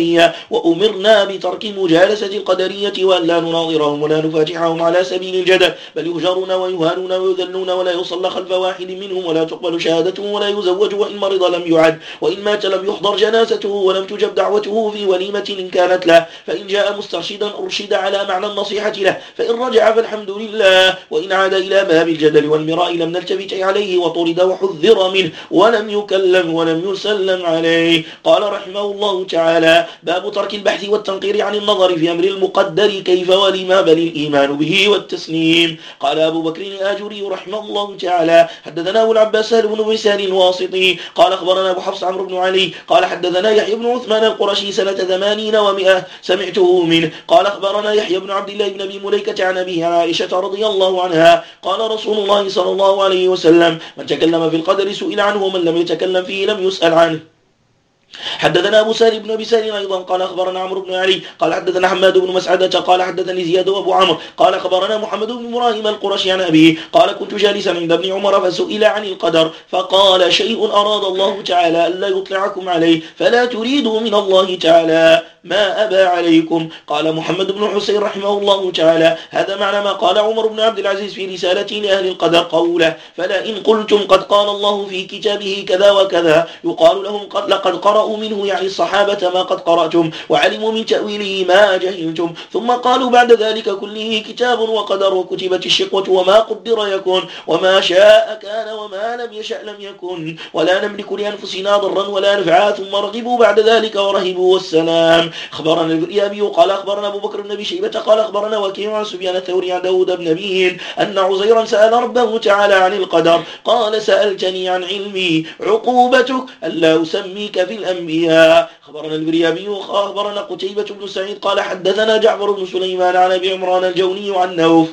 القدرية وأن لا نناظرهم ولا نفاتحهم على سبيل الجدل، بل يهجرون ويهانون ويذلون ولا يصلى خلف واحد منهم ولا تقبل شهادته ولا يزوج، وإن مرض لم يعد، وإن مات لم يحضر جنازته ولم تجب دعوته في وليمة إن كانت له، فإن جاء مسترشدا أرشد على معنى النصيحة له، فإن رجع فالحمد لله، وإن عاد إلى باب الجدل والمراء لم نلتفت عليه وطرد وحذر منه ولم يكلم ولم يسلم عليه. قال رحمه الله تعالى باب ترك البحث والتنقير عن النظر في أمر المقدر كيف ولما، بل الإيمان به والتسليم. قال أبو بكر الآجري رحمه الله تعالى حدثنا أبو العباس سهل بن بيسان الواسطي قال أخبرنا أبو حفص عمرو بن علي قال حدثنا يحيى بن عثمان القرشي سنة 80 و100 سمعته منه قال أخبرنا يحيى بن عبد الله بن أبي مليكة عن أبيه عن عائشة رضي الله عنها قال رسول الله صلى الله عليه وسلم من تكلم في القدر سئل عنه ومن لم يتكلم فيه لم يسأل عنه. حدثنا أبو سالم بن أبي سالم أيضا قال أخبرنا عمرو بن علي قال حدثنا حماد بن مسعدة قال حدثني زياد وأبو عمرو قال أخبرنا محمد بن إبراهيم القرشي عن أبيه قال كنت جالسا عند ابن عمر فسئل عن القدر فقال شيء أراد الله تعالى ألا يطلعكم عليه فلا تريدوا من الله تعالى ما أبى عليكم. قال محمد بن حسين رحمه الله تعالى هذا معنى ما قال عمر بن عبد العزيز في رسالته لأهل القدر قوله فلئن قلتم قد قال الله في كتابه كذا وكذا يقال لهم لقد قرأوا منه يعني الصحابة ما قد قرأتم وعلموا من تأويله ما جهلتم، ثم قالوا بعد ذلك كله كتاب وقدر وكتبت الشقوة وما قدر يكون وما شاء كان وما لم يشأ لم يكن، ولا نملك لأنفسنا ضرا ولا نفعا ثم رغبوا بعد ذلك ورهبوا والسلام. أخبرنا الفريابي قال أخبرنا أبو بكر بن أبي شيبة قال أخبرنا وكيع عن سفيان الثوري عن داود بن أبي أن عزيرا سأل ربه تعالى عن القدر قال سألتني عن علمي عقوبتك ألا أسميك في الأنبياء. أخبرنا الفريابي أخبرنا قتيبة بن سعيد قال حدثنا جعفر بن سليمان عن أبي عمران الجوني عن نوف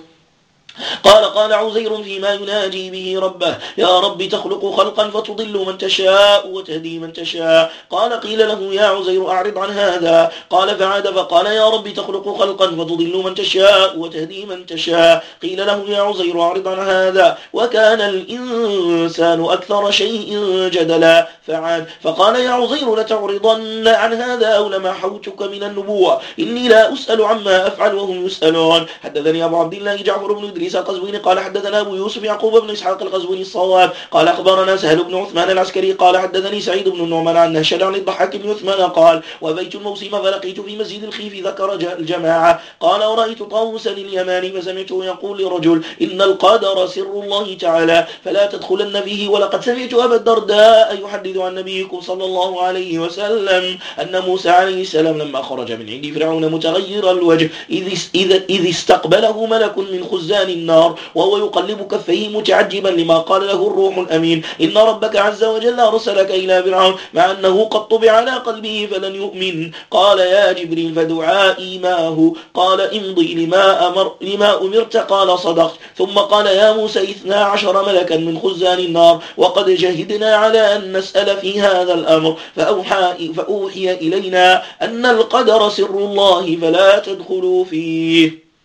قال عزير فيما يناجي به ربه يا رب تخلق خلقا فتضل من تشاء وتهدي من تشاء. قال قيل له يا عزير أعرض عن هذا قال فعاد فقال يا رب تخلق خلقا فتضل من تشاء وتهدي من تشاء. قيل له يا عزير أعرض عن هذا وكان الإنسان أكثر شيء جدلا فعاد فقال يا عزير لتعرضن عن هذا أو لمحوتك من النبوة إني لا أسأل عما أفعل وهم يسألون. حدثني أبو عبد الله جعفر بن إدريس القزويني قال حدثنا أبو يوسف يعقوب بن إسحاق القزويني الصواب قال أخبرنا سهل بن عثمان العسكري قال حدثني سعيد بن النعمان عن نهشل عن الضحاك بن عثمان قال وبيت الموسم فلقيت في مسجد الخيف ذكر الجماعة قال ورأيت طاووسا اليماني فسمعته يقول لرجل إن القدر سر الله تعالى فلا تدخلن فيه ولقد سمعت أبا الدرداء يحدث عن نبيكم صلى الله عليه وسلم أن موسى عليه السلام لما خرج من عند فرعون متغير الوجه إذ استقبله ملك من خزان النار وهو يقلب كفيه متعجبا لما قال له الروح الأمين إن ربك عز وجل أرسلك إلى فرعون مع أنه قد طبع على قلبه فلن يؤمن. قال يا جبريل فدعائي معه قال امضي لما أمرت قال صدقت. ثم قال يا موسى 12 ملكا من خزان النار وقد جهدنا على أن نسأل في هذا الأمر فأوحي إلينا أن القدر سر الله فلا تدخلوا فيه.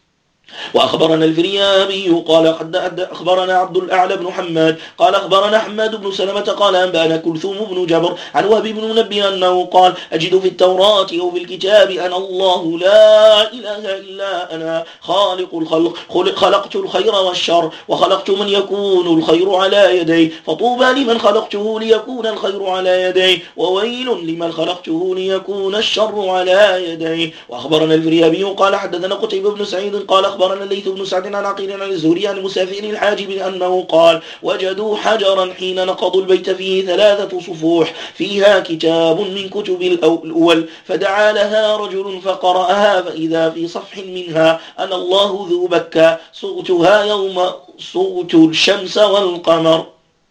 وأخبرنا الفريابي قال أخبرنا عبد الأعلى بن حماد قال أخبرنا حماد بن سلمة قال أنبأنا كلثوم بن جبر عن وهب بن منبه أنه قال أجد في التوراة أو في الكتاب أنا الله لا إله إلا أنا خالق الخلق خلقت الخير والشر وخلقت من يكون الخير على يدي فطوبى لمن خلقته ليكون الخير على يدي وويل لمن خلقته ليكون الشر على يدي. وأخبرنا الفريابي قال حدثنا قتيبة بن سعيد قال أخبرنا الليث بن سعد عن عقيل عن الزهري عن مسافر الحاجب أنه قال وجدوا حجرا حين نقضوا البيت فيه 3 صفوح فيها كتاب من كتب الأول فدعا لها رجل فقرأها فإذا في صفح منها أنا الله ذو بكى صغتها يوم صغت الشمس والقمر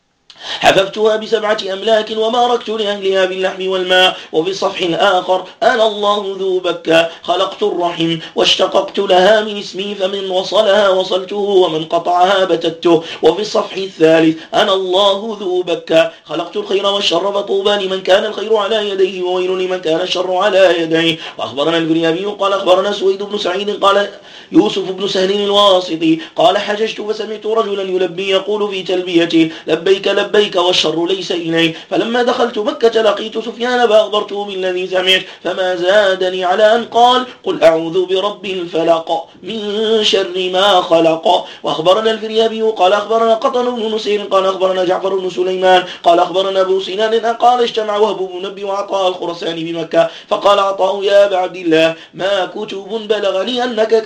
حففتها ب7 أملاك وباركت لأهلها باللحم والماء. وفي الصفح الآخر أنا الله ذو بكى خلقت الرحم واشتققت لها من اسمي فمن وصلها وصلته ومن قطعها بتته. وفي الصفح الثالث أنا الله ذو بكى خلقت الخير والشر فطوبى لمن كان الخير على يديه وويل لمن كان الشر على يديه. وأخبرنا الفريابي قال أخبرنا سويد بن سعيد قال يوسف بن سهل الواسطي قال حججت فسمعت رجلا يلبي يقول في تلبيته لبيك لبيك والشر ليس إليك فلما دخلت مكة لقيت سفيان فأخبرته بالذي سمعت فما زادني على أن قال قل أعوذ برب الفلق من شر ما خلق. وأخبرنا الفريابي قال أخبرنا قطن بن نسير قال أخبرنا جعفر بن سليمان قال أخبرنا أبو سنان قال اجتمع وهب بن نبي وعطاء الخرساني بمكة فقال عطاء يا أبا عبد الله ما كتب بلغني أنك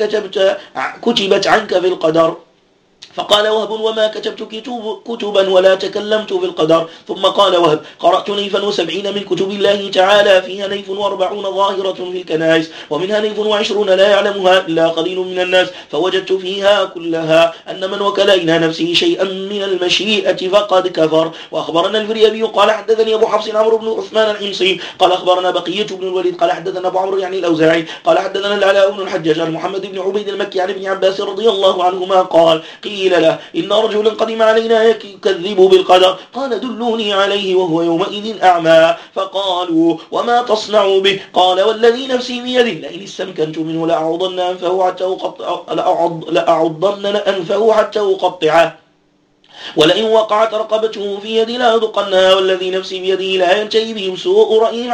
كتبت عنك في القدر فقال وهب وما كتبت كتبا ولا تكلمت في القدر. ثم قال وهب قرأت نيفا 70 من كتب الله تعالى فيها نيف 40 ظاهرة في الكنائس ومنها نيف 20 لا يعلمها إلا قليل من الناس فوجدت فيها كلها أن من وكل إلى نفسه شيئا من المشيئة فقد كفر. وأخبرنا الفريابي قال حدثني أبو حفص عمرو بن عثمان الحمصي قال أخبرنا بقية بن الوليد قال حدثنا أبو عمرو يعني الأوزاعي قال حدثنا العلاء بن الحجاج عن محمد بن عبيد المكي عن ابن عباس رضي الله عنهما قال قيل له إن رجلا قدم علينا يكذب بالقدر قال دلوني عليه وهو يومئذ أعمى فقالوا وما تصنع به قال والذي نفسي بيده لئن استمكنت منه لأعضن أنفه حتى أقطعه ولئن وقعت رقبته في يدي لا أذقنها والذي نفسي بيده لا ينتهي بهم سوء رأيهم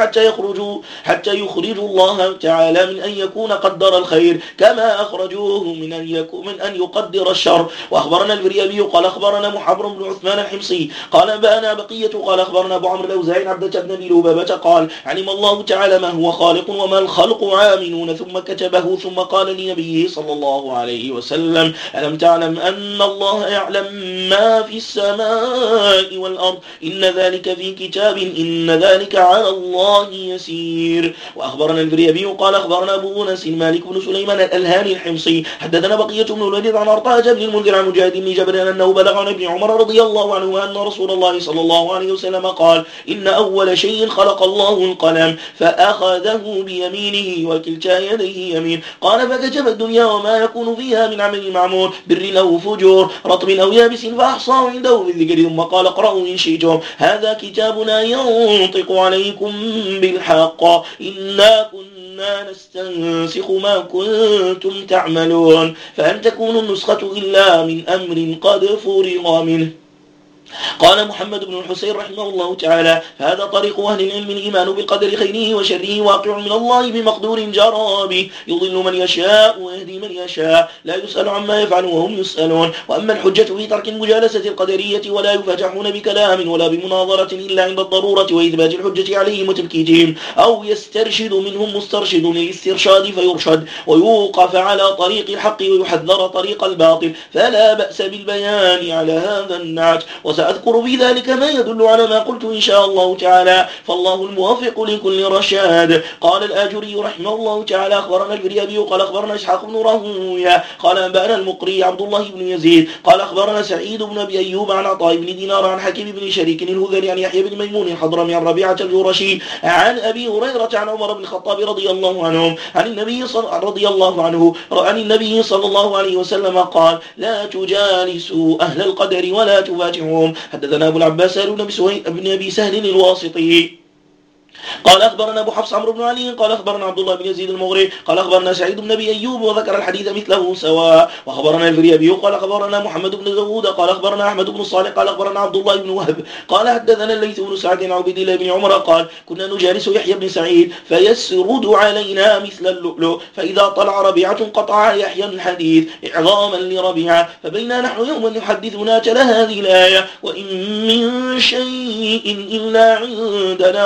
حتى يخرجوا الله تعالى من أن يكون قدر الخير كما أخرجوه من أن يقدر الشر. وأخبرنا الفريابي قال أخبرنا محبر بن عثمان الحمصي قال بأنا بقية قال أخبرنا أبو عمرو الأوزاعي عبدة بن أبي لبابة قال علم الله تعالى ما هو خالق وما الخلق عاملون ثم كتبه ثم قال لنبيه صلى الله عليه وسلم ألم تعلم أن الله يعلم ما في السماء والأرض إن ذلك في كتاب إن ذلك على الله يسير. وأخبرنا الفريابي قال أخبرنا أبو أنس مالك بن سليمان الألهاني الحمصي حدثنا بقية بن الوليد عن أرطاة بن المنذر عن مجاهد بن جبر أنه بلغ عن ابن عمر رضي الله عنه أن رسول الله صلى الله عليه وسلم قال إن أول شيء خلق الله القلم فأخذه بيمينه وكلتا يديه يمين قال فكتب الدنيا وما يكون فيها من عمل معمول بر أو فجور رطب أو يابس فأحصاه عنده بالذكر ثم قال اقرأوا إن شئتم هذا كتابنا ينطق عليكم بالحق إنا كنا نستنسخ ما كنتم تعملون فهل تكون النسخة إلا من أمر قد فرغ منه. قال محمد بن الحسين رحمه الله تعالى هذا طريق أهل العلم الإيمان بالقدر خيره وشره واقع من الله بمقدور جرى به يضل من يشاء ويهدي من يشاء لا يسأل عما يفعل وهم يسألون. وأما الحجة في ترك المجالسة القدرية ولا يفتحون بكلام ولا بمناظرة إلا عند الضرورة وإثبات الحجة عليهم وتبكيتهم أو يسترشد منهم مسترشد للاسترشاد فيرشد ويوقف على طريق الحق ويحذر طريق الباطل فلا بأس بالبيان على هذا النعت وسأذكر في ذلك ما يدل على ما قلت إن شاء الله تعالى فالله الموافق لكل رشاد. قال الآجري رحمه الله تعالى أخبرنا الفريابي قال أخبرنا إسحاق بن راهوية قال أنبأنا المقري عبد الله بن يزيد قال أخبرنا سعيد بن أبي أيوب عن عطاء بن دينار عن حكيم بن شريك الهذلي عن يحيى بن ميمون الحضرمي عن ربيعة الجرشي عن أبي هريرة عن عمر بن الخطاب رضي الله عنهم عن النبي صلى الله عليه وسلم قال لا تجالسوا أهل القدر ولا تفاتحوهم. حدثنا أبو العباس بن أبي سهل الواسطي قال أخبرنا أبو حفص عمرو بن علي قال أخبرنا عبد الله بن يزيد المغري قال أخبرنا سعيد بن أبي أيوب وذكر الحديث مثله سواء. وأخبرنا الفريابي قال أخبرنا محمد بن داود قال أخبرنا أحمد بن صالح قال أخبرنا عبد الله بن وهب قال حدثنا الليث بن سعد عن عبيد الله بن عمر قال كنا نجالس يحيى بن سعيد فيسرد علينا مثل اللؤلؤ فإذا طلع ربيعة قطع يحيى الحديث إعظاما لربيعة فبينا نحن يوما يحدثنا تلا هذه الآية وإن من شيء إلا عندنا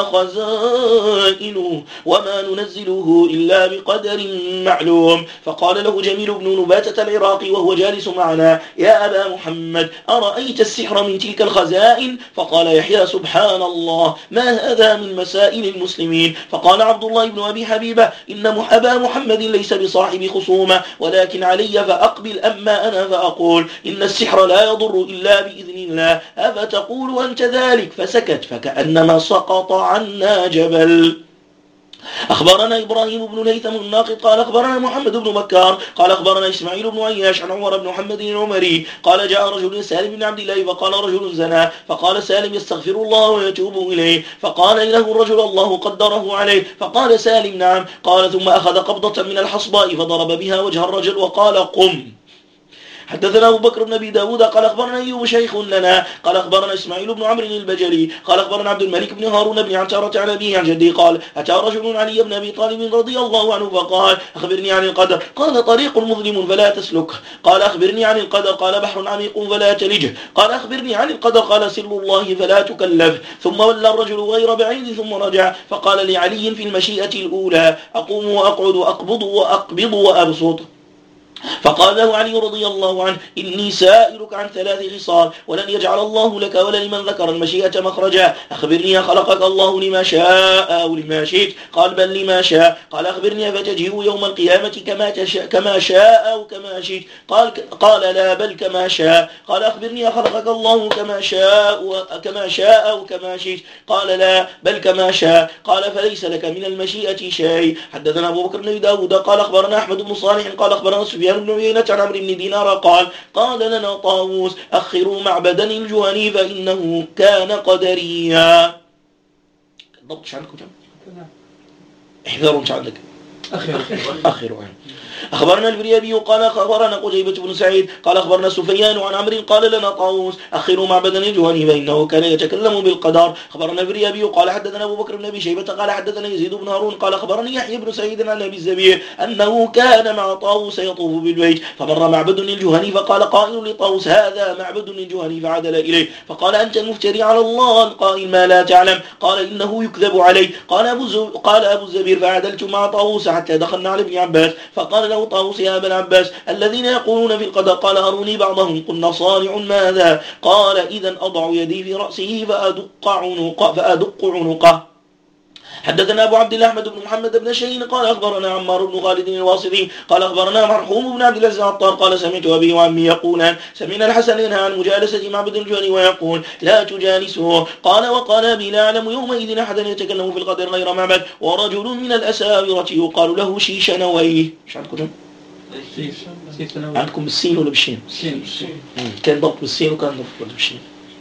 خزائنه وما ننزله إلا بقدر معلوم. فقال له جميل بن نباتة العراقي وهو جالس معنا يا أبا محمد أرأيت السحر من تلك الخزائن؟ فقال يحيى سبحان الله ما هذا من مسائل المسلمين. فقال عبد الله بن أبي حبيبة إن أبا محمد ليس بصاحب خصومة ولكن علي فأقبل أما أنا فأقول إن السحر لا يضر إلا بإذن الله أفتقول أنت ذلك؟ فسكت فكأنما سقط عنا جبل. أخبرنا إبراهيم بن الهيثم الناقد قال أخبرنا محمد بن بكار قال أخبرنا إسماعيل بن عياش عن عمر بن محمد العمري قال جاء رجل سالم بن عبد الله فقال رجل زنا فقال سالم يستغفر الله ويتوب إليه فقال له الرجل الله قدره عليه فقال سالم نعم قال ثم أخذ قبضة من الحصباء فضرب بها وجه الرجل وقال قم. حدثنا أبو بكر بن أبي داود قال أخبرنا أيوب شيخ لنا قال أخبرنا إسماعيل بن عمرو البجلي قال أخبرنا عبد الملك بن هارون بن عتارة عن أبيه عن جدي قال أتى رجل علي بن أبي طالب رضي الله عنه فقال أخبرني عن القدر قال طريق مظلم فلا تسلكه قال أخبرني عن القدر قال بحر عميق فلا تلجه قال أخبرني عن القدر قال سل الله فلا تكلف. ثم ولى الرجل غير بعيد ثم رجع فقال لعلي في المشيئة الأولى أقوم وأقعد وأقبض وأبسط فقال له علي رضي الله عنه إني سائلك عن 3 خصال ولن يجعل الله لك ولا لمن ذكر المشيئة مخرجا. أخبرني خلقك الله لما شاء أو لما شئت؟ قال بل لما شاء. قال أخبرني فتجيء يوم القيامة كما شاء أو كما شئت؟ قال لا بل كما شاء. قال أخبرني خلقك الله كما شاء أو كما شئت؟ قال لا بل كما شاء. قال فليس لك من المشيئة شيء. حدثنا أبو بكر بن داود قال أخبرنا أحمد بن صالح قال أخبرنا سفيان بن عيينة عن عمرو بن دينار قال لنا طاووس أخروا معبدا الجهني فإنه كان قدريا. ضبطش عندكم احذروا مش عندك أخروا. أخبرنا الفريابي قال أخبرنا قتيبة بن سعيد قال أخبرنا سفيان عن عمرو قال لنا طاووس أخروا معبدا الجهني فإنه كان يتكلم بالقدر. أخبرنا الفريابي قال حدثنا أبو بكر بن أبي شيبة قال حدثنا يزيد بن هارون قال أخبرني يحيى بن سعيد عن أبي الزبير أنه كان مع طاووس يطوف بالبيت فمر معبد الجهني فقال قائل لطاووس هذا معبد الجهني فعدل إليه فقال أنت المفتري على الله القائل ما لا تعلم. قال إنه يكذب عليه. قال أبو الزبير فعدلت مع طاووس حتى دخلنا على ابن عباس فقال له طاووس يا ابن عباس الذين يقولون في القدر قال أروني بعضهم قلنا صانع ماذا؟ قال إذا أضع يدي في رأسه فأدق عنقه. حدثنا أبو عبد الله أحمد بن محمد بن شيرين قال أخبرنا عمار بن خالد الواسطي قال أخبرنا مرحوم بن عبد العزيز العطار قال سمعت أبي وعمي يقولان سمعنا الحسن ينهى عن مجالسة معبد الجهني ويقول لا تجالسه. قال وقال أبي لا أعلم يومئذ أحدا يتكلم في القدر غير معبد ورجل من الأساورة يقال له شيشنويه. مش عندكم عندكم بالسين ولا بالشين؟ كان ضبط بالسين وكان ضبط بالشين.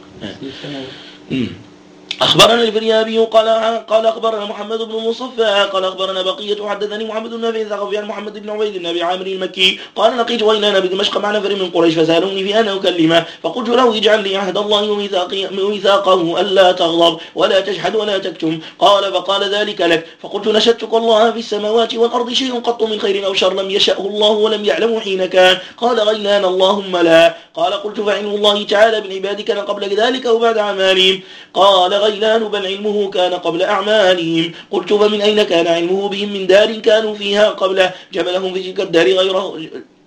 أخبرنا الفريابي قال أخبرنا محمد بن مصفى قال أخبرنا بقية حدثني محمد بن نبي ثقفي عن محمد بن عبيد النبي عامر المكي قال لقيت وإننا بدمشق مع نفر من قريش فسألوني في أن أكلمه فقلت له اجعل لي عهد الله وميثاقه ألا تغضب ولا تجحد ولا تكتم. قال فقال ذلك لك. فقلت نشدتك الله في السماوات والأرض شيء قط من خير أو شر لم يشأه الله ولم يعلم حين كان. قال غيلان اللهم لا. قال قلت فعلم الله تعالى بالعباد كان قبل ذلك أو بعد أعمالهم؟ قال غيلان بل علمه كان قبل أعمالهم. قلت فمن أين كان علمه بهم من دار كانوا فيها قبله جبلهم في تلك الدار غيره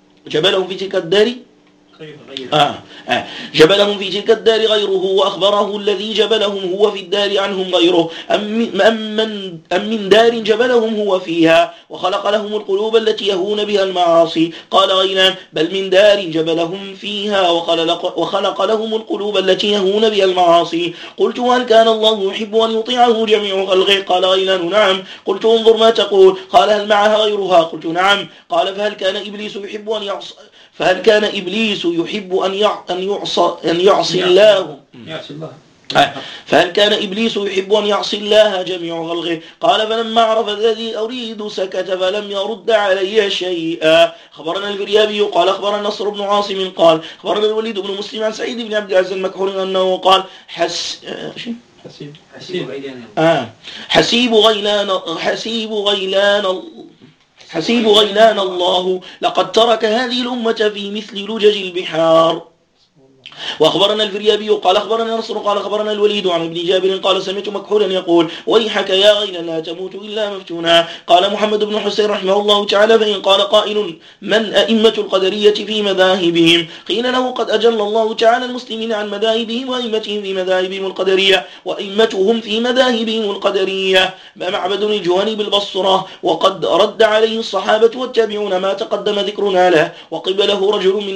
جبلهم في تلك الدار غيره وأخبره الذي جبلهم هو في الدار عنهم غيره أم من دار جبلهم هو فيها وخلق لهم القلوب التي يهون بها المعاصي؟ قال غيلان بل من دار جبلهم فيها وخلق لهم القلوب التي يهون بها المعاصي. قلت هل كان الله يحب أن يطيعه جميع خلقه؟ قال غيلان نعم. قلت انظر ما تقول. قال هل معها غيرها؟ قلت نعم. قال فهل كان إبليس يحب أن يعصي الله فهل كان إبليس يحب أن يعصي الله جميع خلقه؟ قال فلما عرف الذي أريد سكت فلم يرد علي شيئا. خبرنا الفريابي قال أخبرنا نصر بن عاصم قال أخبرنا الوليد بن مسلم عن سعيد بن عبد العزيز المكحول أنه قال حسيب غيلان الله لقد ترك هذه الأمة في مثل لجج البحار. وأخبرنا الفريابي قال أخبرنا نصر قال أخبرنا الوليد عن ابن جابر قال سمعت مكحولا يقول ويحك يا غيلان لا تموت إلا مفتونا. قال محمد بن حسين رحمه الله تعالى فإن قال قائل من أئمة القدرية في مذاهبهم؟ قيل له قد أجل الله تعالى المسلمين عن مذاهبهم وأئمتهم في مذاهبهم القدرية وأئمتهم في مذاهبهم القدرية معبد الجهني بالبصرة وقد رد عليه الصحابة والتابعون ما تقدم ذكرنا له. وقبله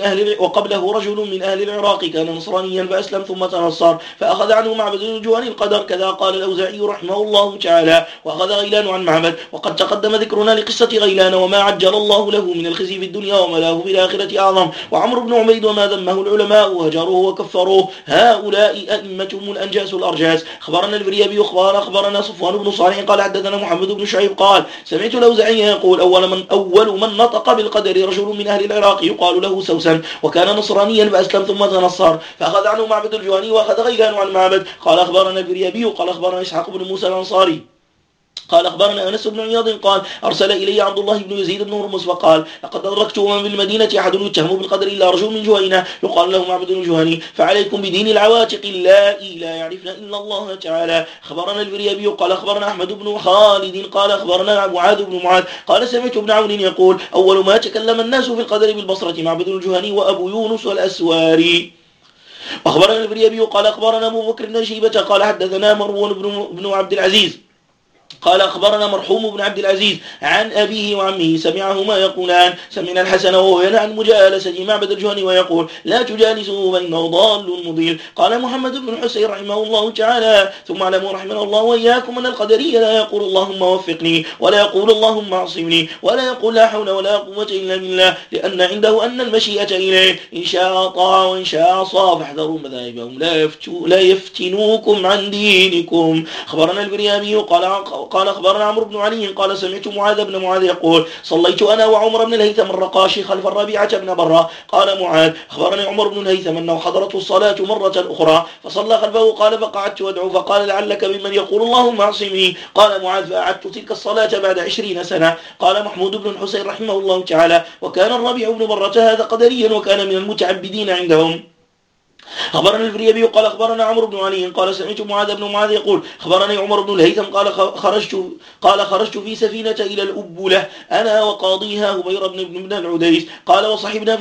رجل من أهل العراق كان نصرانيا فأسلم ثم تنصر فأخذ عنه معبد الجهني القدر كذا قال الأوزاعي رحمه الله تعالى. وأخذ غيلان عن معبد وقد تقدم ذكرنا لقصة غيلان وما عجل الله له من الخزي في الدنيا وما له في الآخرة أعظم. وعمرو بن عبيد وما ذمه العلماء وهجروه وكفروه هؤلاء أئمتهم الأنجاس الأرجاس. خبرنا الفريابي أخبرنا صفوان بن صالح قال حدثنا محمد بن شعيب قال سمعت الأوزاعي يقول أول من نطق بالقدر رجل من أهل العراق يقال له سوسن وكان نصرانيا فأسلم ثم تنصر فأخذ عنه معبد الجهني وأخذ غيلان عن معبد. قال أخبرنا الفريابي قال أخبرنا إسحاق بن موسى الأنصاري قال أخبرنا أنس بن عياض قال أرسل إلي عبد الله بن يزيد بن هرمز فقال لقد أدركت من بالمدينة أحد يتهم بالقدر إلا رجل من جهينة يقال له معبد الجهني فعليكم بدين العواتق اللائي لا يعرفن إلا الله تعالى. خبرنا الفريابي قال أخبرنا أحمد بن خالد قال أخبرنا معاذ بن معاذ قال سمعت ابن عون يقول أول ما تكلم الناس في القدر بالبصرة معبد الجهني وأبو يونس والأسواري. أخبرنا الفريابي قال أخبرنا أبو بكر بن شيبة قال حدثنا مروان بن عبد العزيز قال أخبرنا مرحوم بن عبد العزيز عن أبيه وعمه سمعهما يقولان سمعنا الحسن وهو ينهى عن مجالسة معبد الجهني ويقول لا تجالسوه فإنه ضال مضل. قال محمد بن حسين رحمه الله تعالى ثم اعلموا رحمنا الله وإياكم أن القدرية لا يقول اللهم وفقني ولا يقول اللهم اعصمني ولا يقول لا حول ولا قوة إلا بالله لأن عنده أن المشيئة إليه إن شاء طاع وإن شاء عصى فاحذروا مذاهبهم لا يفتنوكم عن دينكم. خبرنا الفريابي قال أخبرنا عمرو بن علي قال سمعت معاذ بن معاذ يقول صليت أنا وعمر بن الهيثم الرقاشي خلف الربيعة بن برة. قال معاذ أخبرني عمر بن الهيثم أنه حضرته الصلاة مرة أخرى فصلى خلفه قال فقعدت وادعو فقال لعلك بمن يقول اللهم اعصمني. قال معاذ فأعدت تلك الصلاة بعد 20 سنة. قال محمود بن الحسين رحمه الله تعالى وكان الربيع بن برة هذا قدريا وكان من المتعبدين عندهم. خبرنا الفريابي قال أخبرنا عمرو بن علي قال سمعت معاذ بن معاذ يقول خبرني عمر بن الهيثم قال خرجت في سفينة إلى الأبلة أنا وقاضيها هبير بن العديس قال وصحبنا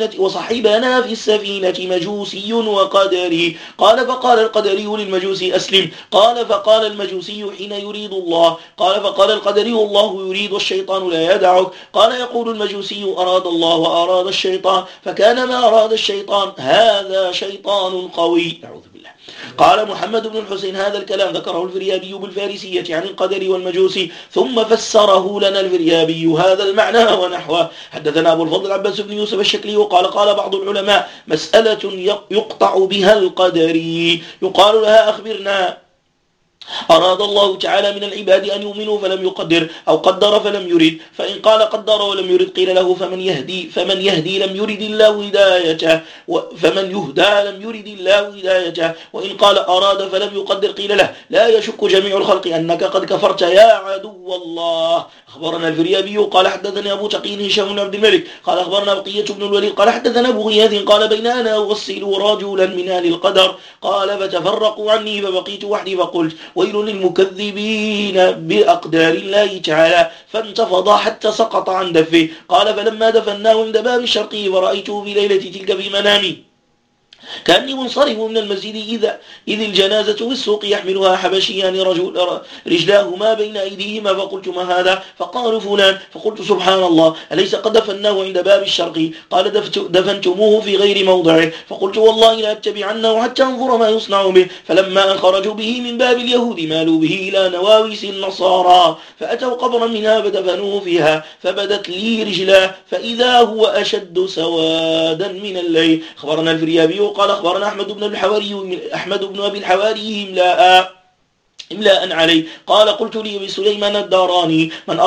في السفينة مجوسي وقدري. قال فقال القدري للمجوسي أسلم. قال فقال المجوسي حين يريد الله. قال فقال القدري الله يريد والشيطان لا يدعك. قال يقول المجوسي أراد الله وأراد الشيطان فكان ما أراد الشيطان هذا شيطان قوي. أعوذ بالله. قال محمد بن الحسين هذا الكلام ذكره الفريابي بالفارسية عن القدر والمجوسي ثم فسره لنا الفريابي هذا المعنى ونحوه. حدثنا أبو الفضل عباس بن يوسف الشكلي قال بعض العلماء مسألة يقطع بها القدري يقال لها أخبرنا أراد الله تعالى من العباد أن يؤمنوا فلم يقدر أو قدر فلم يرد. فإن قال قدر ولم يرد قيل له فمن يهدي لم يرد الله هدايته فمن يهدى لم يرد الله هدايته. وإن قال أراد فلم يقدر قيل له لا يشك جميع الخلق أنك قد كفرت يا عدو الله. أخبرنا الفريابي قال حدثني أبو تقي هشام بن عبد الملك قال أخبرنا بقية بن الوليد قال حدثنا أبو غياث قال بين أنا أوصل رجلا من أهل القدر قال فتفرقوا عني فبقيت وحدي فقلت ويل للمكذبين بأقدار الله تعالى فانتفض حتى سقط عن دفه. قال فلما دفناه عند باب الشرقي ورأيته في ليلة تلك في منامي كأني منصرف من المسجد إذ الجنازة في السوق يحملها حبشيان رجلاهما بين أيديهما فقلت ما هذا؟ فقالوا فلان. فقلت سبحان الله أليس قد دفناه عند باب الشرقي؟ قال دفنتموه في غير موضعه. فقلت والله لا أتبعنه حتى أنظر ما يصنع به. فلما أن خرجوا به من باب اليهود مالوا به إلى نواويس النصارى فأتوا قبرا منها فدفنوه فيها فبدت لي رجلاه فإذا هو أشد سوادا من الليل. خبرنا الفريابي قال أخبرنا أحمد بن أبي الحواري إملاء عليه قال قلت لي بسليمان الداراني من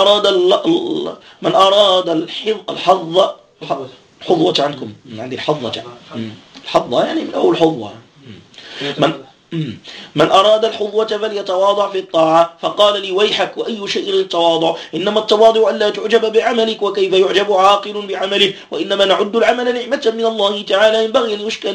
أراد الحظوة عنكم عندي الحظة يعني من أول حظوة من أراد الحظوة فليتواضع في الطاعة. فقال لي ويحك وأي شيء التواضع؟ إنما التواضع ألا تعجب بعملك، وكيف يعجب عاقل بعمله؟ وإنما نعد العمل نعمة من الله تعالى، ينبغي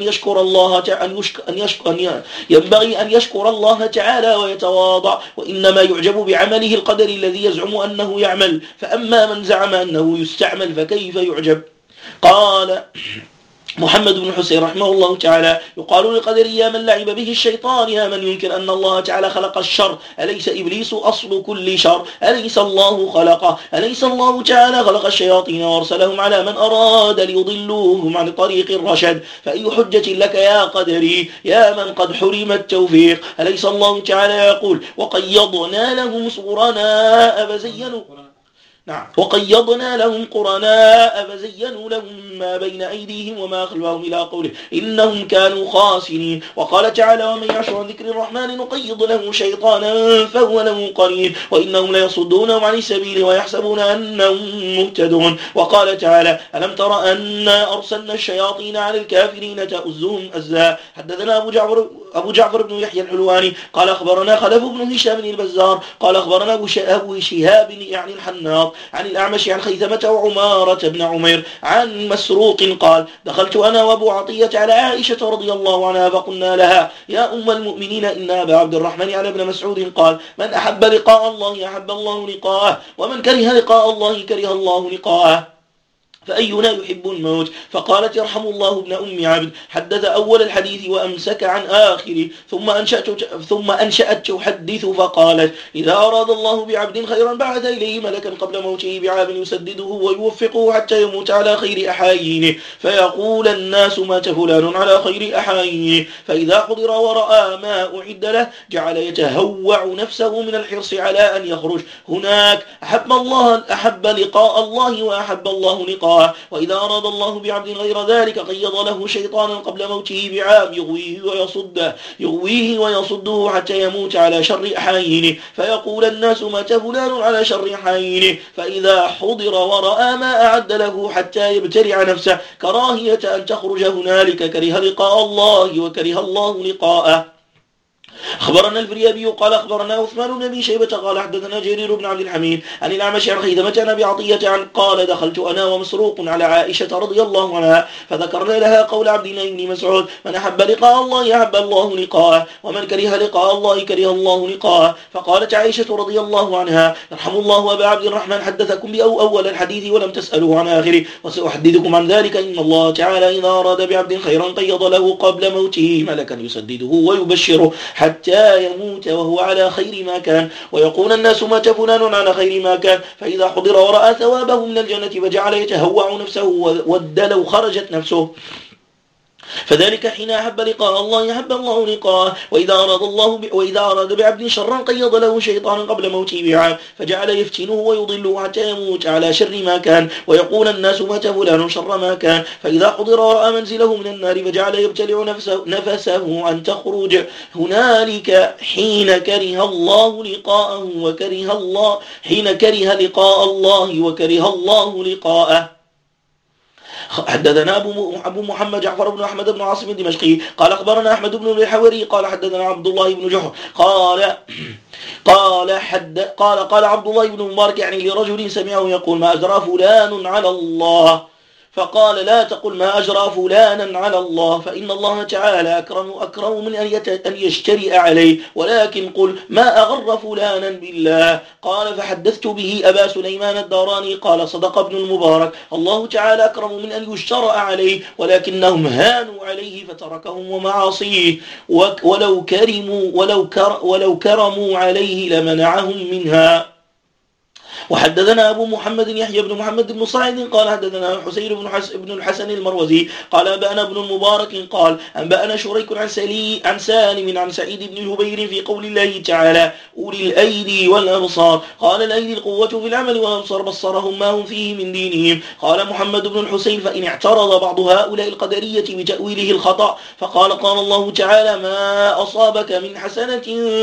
أن يشكر الله تعالى ويتواضع. وإنما يعجب بعمله القدر الذي يزعم أنه يعمل، فأما من زعم أنه يستعمل فكيف يعجب؟ قال محمد بن حسين رحمه الله تعالى يقال للقدر يا من لعب به الشيطان، يا من ينكر أن الله تعالى خلق الشر، أليس إبليس أصل كل شر؟ أليس الله خلقه؟ أليس الله تعالى خلق الشياطين وارسلهم على من أراد ليضلوهم عن طريق الرشد؟ فأي حجة لك يا قدري يا من قد حرم التوفيق؟ أليس الله تعالى يقول وقيضنا لهم قرناء فزينوا لهم ما بين أيديهم وما خلفهم إلى قوله إنهم كانوا خاسرين. وقال تعالى ومن يعش عن ذكر الرحمن نقيض له شيطانا فهو له قرين وإنهم ليصدونهم عن السبيل ويحسبون أنهم مهتدون. وقال تعالى ألم تر أنا أرسلنا الشياطين على الكافرين تؤزهم أزا. حدثنا أبو جعفر بن يحيى الحلواني قال أخبرنا خلف بن هشام البزار قال أخبرنا أبو شهاب يعني الحناط عن الأعمش عن خيثمة وعمارة بن عمير عن مسروق قال دخلت أنا وأبو عطية على عائشة رضي الله عنها فقلنا لها يا أم المؤمنين إن أبا عبد الرحمن على ابن مسعود قال من أحب لقاء الله أحب الله لقاءه ومن كره لقاء الله كره الله لقاءه فأينا يحب الموت؟ فقالت يرحم الله ابن أم عبد حدث أول الحديث وأمسك عن آخره ثم أنشأت تحدث فقالت إذا أراد الله بعبد خيرا بعث إليه ملكا قبل موته بعام يسدده ويوفقه حتى يموت على خير أحايينه فيقول الناس مات فلان على خير أحايينه فإذا حضر ورأى ما أعد له جعل يتهوع نفسه من الحرص على أن يخرج. هناك أحب لقاء الله وأحب الله لقاءه. وإذا أراد الله بعبد غير ذلك قيض له شيطانا قبل موته بعام يغويه ويصده حتى يموت على شر أحايينه فيقول الناس مات فلان على شر أحايينه فإذا حضر ورأى ما أعد له حتى يبتلع نفسه كراهية أن تخرج هنالك كره لقاء الله وكره الله لقاءه. أخبرنا الفريابي قال أخبرنا عثمان بن أبي شيبة قال حدثنا جرير بن عبد الحميد عن الأعمش عن خيثمة عن أبي عطية قال دخلت أنا ومسروق على عائشة رضي الله عنها فذكرنا لها قول عبد الله بن مسعود من أحب لقاء الله أحب الله لقاءه ومن كره لقاء الله كره الله لقاءه. فقالت عائشة رضي الله عنها يرحم الله أبا عبد الرحمن حدثكم بأول الحديث ولم تسألوه عن آخره وسأحدثكم عن ذلك إن الله تعالى إذا أراد بعبد خيرا قيض له قبل موته ملكا يسدده ويبشره حتى يموت وهو على خير ما كان ويقول الناس مات فلان على خير ما كان فإذا حضر ورأى ثوابه من الجنة فجعل يتهوع نفسه ود لو خرجت نفسه فذلك حين أحب لقاء الله أحب الله لقاءه. وإذا أراد بعبد شرا قيض له شيطانا قبل موته بعام فجعل يفتنه ويضله حتى يموت على شر ما كان ويقول الناس مات فلان شر ما كان فإذا حضر ورأى منزله من النار فجعل يبتلع نفسه أن تخرج هنالك حين كره لقاء الله وكره الله لقاءه. حدثنا أبو محمد جعفر بن أحمد بن عاصم الدمشقي قال أخبرنا أحمد بن الحوري قال حدثنا عبد الله بن جحر قال عبد الله بن مبارك يعني لرجل سمعه يقول ما أجرى فلان على الله فقال لا تقل ما أجرى فلانا على الله فإن الله تعالى أكرم من أن يشترئ عليه ولكن قل ما أغر فلانا بالله. قال فحدثت به أبا سليمان الداراني قال صدق ابن المبارك الله تعالى أكرم من أن يشترأ عليه ولكنهم هانوا عليه فتركهم ومعاصيه ولو كرموا عليه لمنعهم منها. وحدثنا أبو محمد يحيى بن محمد بن صاعد قال حدثنا حسين بن الحسن المروزي قال أنبأنا ابن المبارك قال أنبأنا شريك عن سالم عن سعيد بن جبير في قول الله تعالى أولي الأيدي والأبصار قال الأيدي القوة في العمل والأبصار بصرهم ما هم فيه من دينهم. قال محمد بن الحسين فإن اعترض بعض هؤلاء القدرية بتأويله الخطأ قال الله تعالى ما أصابك من حسنة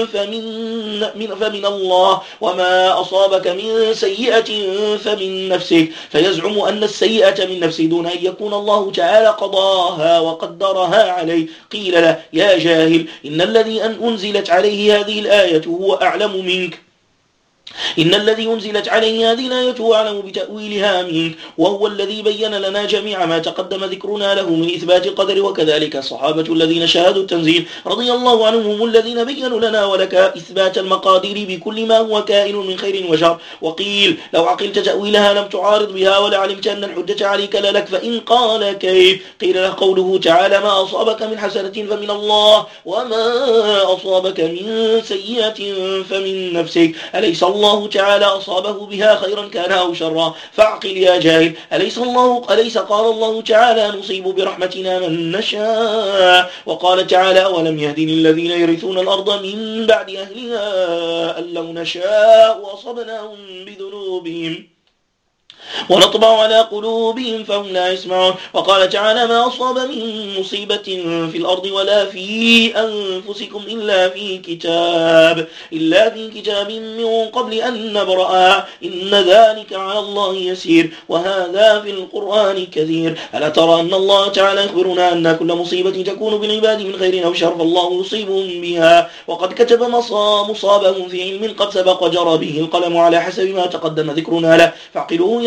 فمن الله وما أصابك من سيئة فمن نفسك فيزعم أن السيئة من نفسه دون أن يكون الله تعالى قضاها وقدرها عليه. قيل له يا جاهل إن الذي أنزلت عليه هذه الآية هو أعلم منك إن الذي أنزلت عليه هذه الآية هو أعلم بتأويلها منك وهو الذي بين لنا جميع ما تقدم ذكرنا له من إثبات القدر وكذلك الصحابة الذين شاهدوا التنزيل رضي الله عنهم هم الذين بينوا لنا ولك إثبات المقادير بكل ما هو كائن من خير وشر. وقيل لو عقلت تأويلها لم تعارض بها ولا علمت أن الحجة عليك لك فإن قال كيف قيل له قوله تعالى ما أصابك من حسنة فمن الله وما أصابك من سيئة فمن نفسك أليس الله تعالى أصابه بها خيرا كان أو شرا فاعقل يا جاهل أليس قال الله تعالى نصيب برحمتنا من نشاء وقال تعالى ولم يهدن الذين يرثون الأرض من بعد أهلها أن لو نشاء أصبناهم بذنوبهم ونطبع على قلوبهم فهم لا يسمعون. وقال تعالى ما أصاب من مصيبة في الأرض ولا في أنفسكم إلا في كتاب من قبل أن نبرأ إن ذلك على الله يسير وهذا في القرآن كثير. ألا ترى أن الله تعالى يخبرنا أن كل مصيبة تكون بالعباد من خير أو شر فالله يصيبهم بها وقد كتب مصابهم في علم قد سبق وجرى به القلم على حسب ما تقدم ذكرنا له فاعقلوا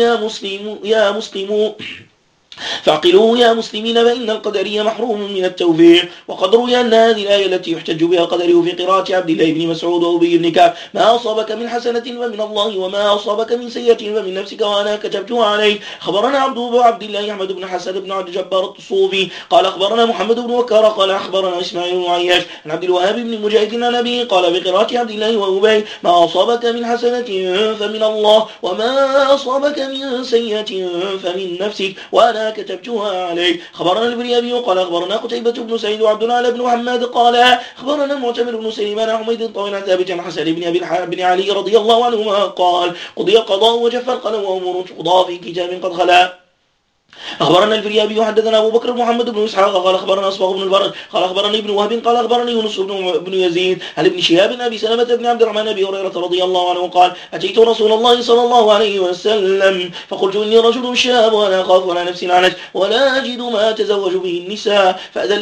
فاعقلوا يا مسلمين فإن القدرية محروم من التوفيق. وقد روي أن هذه الآية التي يحتج بها القدري في قراءة عبد الله بن مسعود وأبي بن كعب ما أصابك من حسنة فمن الله وما أصابك من سيئة فمن نفسك وأنا كتبتها عليك. خبرنا عبد الله أحمد بن حسن بن عبد الجبار الصوفي قال أخبرنا محمد بن وكار قال أخبرنا إسماعيل بن عياش عن عبد الوهاب بن مجاهد عن أبيه قال بقراءة عبد الله وأبي ما أصابك من حسنة فمن الله وما أصابك من سيئة فمن نفسك وأنا كتبتها عليك. خبرنا البريابي قال أخبرنا قتيبة بن سعيد وعبد الله بن محمد قال أخبرنا المعتمر بن سليمان حميد طويل ثابت عن حسن بن علي رضي الله عنهما قال قضي القضاء وجف القلم وأمور تقضى في كتاب قد خلا. أخبرنا الفريابي حدثنا أبو بكر محمد بن إسحاق قال أخبرنا أصبغ بن البرد قال أخبرني ابن وهب قال أخبرني يونس بن يزيد عن ابن شهاب أبي سلمة بن عبد الرحمن أبي هريرة رضي الله عنه قال أتيت رسول الله صلى الله عليه وسلم فقلت إني رجل شاب وأنا أخاف على نفسي العنج ولا أجد ما أتزوج به النساء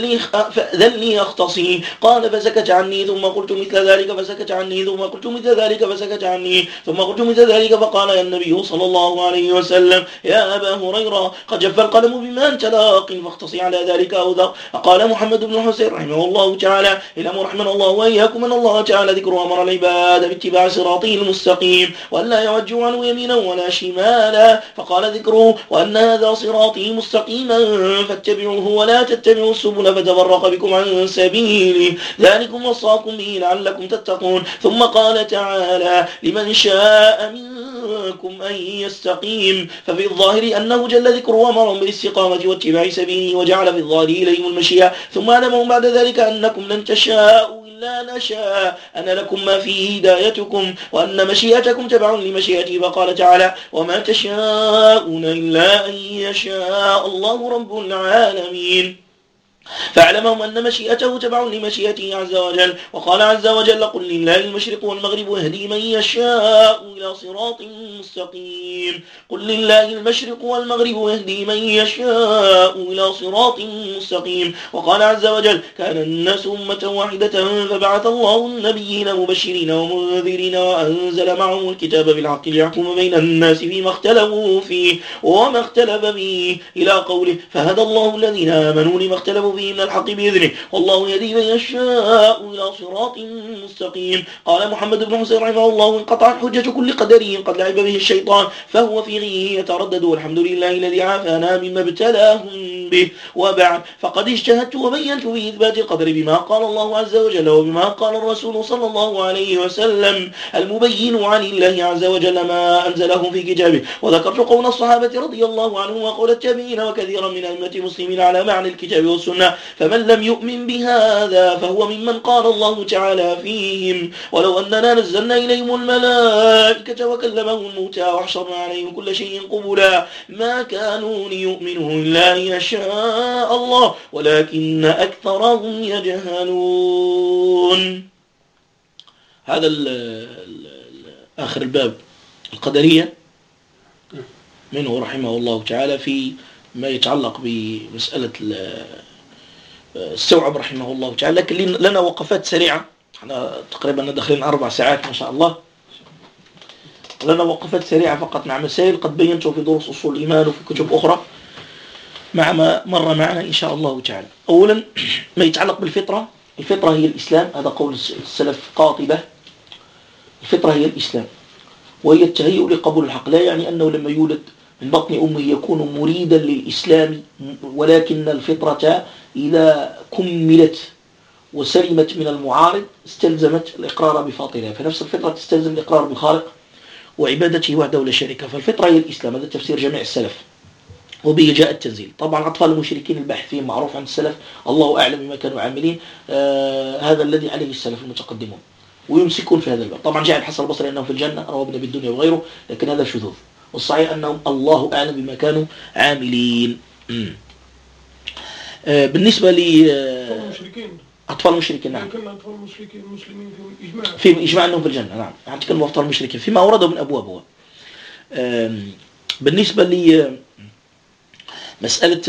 فأذن لي أختصي قال فسكت عني ثم قلت مثل ذلك فسكت عني ثم قلت مثل ذلك فسكت عني ثم قلت مثل ذلك فقال يا النبي صلى الله عليه وسلم يا أبا هريرة قد جف القلم بما أنت لاق فاختصي على ذلك أو ذر. قال محمد بن حسين رحمه الله تعالى إلى رحمنا الله وإياكم أن الله تعالى ذكر أمر العباد باتباع صراطه المستقيم وأن لا يوجه عنه يمينا ولا شمالا فقال ذكره وأن هذا صراطي مستقيما فاتبعوه ولا تتبعوا السبل فتفرق بكم عن سبيله ذلكم وصاكم به لعلكم تتقون. ثم قال تعالى لمن شاء منكم أن يستقيم ففي الظاهر أنه جل ذكره وأمرهم بالاستقامة واتباع سبيله وجعل في الظاهر إليهم المشيئة ثم علمهم بعد ذلك أنكم لن تشاءوا إلا نشاء أنا لكم ما فيه هدايتكم وأن مشيئتكم تبع لمشيئتي. فقال تعالى وما تشاءون إلا أن يشاء الله رب العالمين فاعلمهم أن مشيئته تبع لمشيئته عز وجل. وقال عز وجل قل لله المشرق والمغرب يهدي من يشاء إلى صراط مستقيم. قل لله المشرق والمغرب يهدي من يشاء إلى صراط مستقيم. وقال عز وجل كان الناس أمة واحدة فبعث الله النبيين مبشرين ومنذرين وأنزل معهم الكتاب بالحق ليحكم بين الناس فيما اختلفوا فيه وما اختلف فيه إلى قوله فهدى الله الذين آمنوا لما اختلفوا فيه من الحق بإذنه والله يهدي من يشاء إلى صراط مستقيم. قال محمد بن حسين رحمه الله انقطعت حجة كل قدري قد لعب به الشيطان فهو في غيه يتردد والحمد لله الذي عافانا مما ابتلاهم به. وبعد، فقد اجتهدت وبينت في إثبات القدر بما قال الله عز وجل وبما قال الرسول صلى الله عليه وسلم المبين عن الله عز وجل ما أنزله في كتابه. وذكرت قول الصحابة رضي الله عنهم وقول التابعين وكثيرا من أئمة المسلمين على معنى الكتاب والسنة، فمن لم يؤمن بهذا فهو ممن قال الله تعالى فيهم ولو أننا نزلنا إليهم الملائكة وكلمهم الموتى وحشرنا عليهم كل شيء قبلا ما كانوا ليؤمنوا إلا أن يشاء الله ولكن أكثرهم يجهلون. هذا آخر الباب القدرية منه رحمه الله تعالى في ما يتعلق بمسألة استوعب رحمه الله تعالى. لكن لنا وقفات سريعة، احنا تقريبا داخلين 4 ساعات ما شاء الله. لنا وقفات سريعة فقط مع مسائل قد بينته في دروس أصول الإيمان وفي كتب أخرى مع ما مر معنا إن شاء الله تعالى. أولا ما يتعلق بالفطرة. الفطرة هي الإسلام، هذا قول السلف قاطبة. الفطرة هي الإسلام وهي التهيؤ لقبول الحق، لا يعني أنه لما يولد من بطن أمه يكون مريدا للإسلام، ولكن الفطرة إذا كملت وسلمت من المعارض استلزمت الإقرار بفاطرها، فنفس الفطرة تستلزم الإقرار بالخالق وعبادته وحده لا شريك. فالفطرة هي الإسلام، هذا تفسير جميع السلف وبه جاء التنزيل. طبعا أطفال المشركين البحث فيهم معروف عن السلف، الله أعلم بما كانوا عاملين. هذا الذي عليه السلف المتقدمون ويمسكون في هذا الباب. طبعا جاء الحسن البصري أنهم في الجنة، رواه ابن بالدنيا وغيره، لكن هذا شذوذ، والصحيح أنهم الله أعلم بما كانوا عاملين. بالنسبة أطفال المشركين نعم، لكن أطفال المشركين المسلمين في إجماع في إجماع أنهم في الجنة نعم. نتكلم عن أطفال المشركين فيما أورده من أبوابه. بالنسبة لي مسألة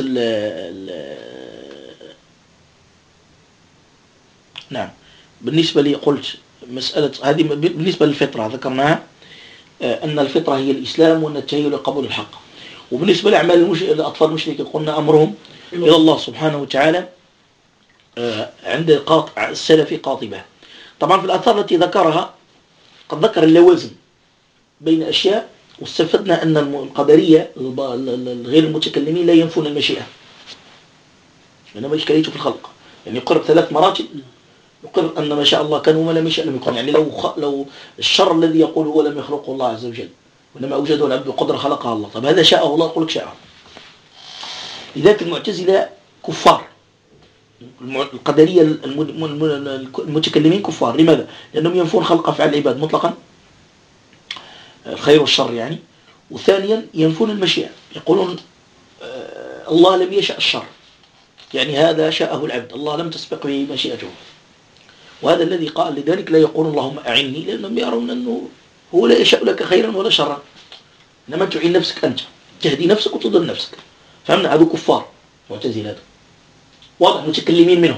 نعم، بالنسبة لي قلت مسألة هذه بالنسبة للفطرة ذكرناها أن الفطرة هي الإسلام وأن التهيؤ لقبول الحق. وبالنسبة لأعمال الأطفال المشركين قلنا أمرهم إلى الله سبحانه وتعالى عند السلف قاطبة. طبعا في الآثار التي ذكرها قد ذكر اللوازم بين أشياء، واستفدنا أن القدرية الغير المتكلمين لا ينفون المشيئة، إنما إشكاليته في الخلق. يعني يقر 3 مراتب، يقر أن ما شاء الله كان وما لم يشاء لم يكن. يعني لو الشر الذي يقول هو لم يخلقه الله عز وجل وإنما أوجده العبد بقدرة خلقها الله، طب هذا شاءه الله يقول لك شاءه. لذلك المعتزلة كفار، القدرية المتكلمين كفار. لماذا؟ لأنهم ينفون خلق أفعال العباد مطلقا، الخير والشر يعني. وثانيا ينفون المشيئة، يقولون الله لم يشاء الشر، يعني هذا شاءه العبد، الله لم تسبق به مشيئته. وهذا الذي قال لذلك لا يقول اللهم أعني، لأنهم يرون أنه هو لا يشاء لك خيرا ولا شرا، إنما تعين نفسك أنت، تهدي نفسك وتضل نفسك. فهمنا؟ هذا كفار معتزلة واضح، متكلمين منهم.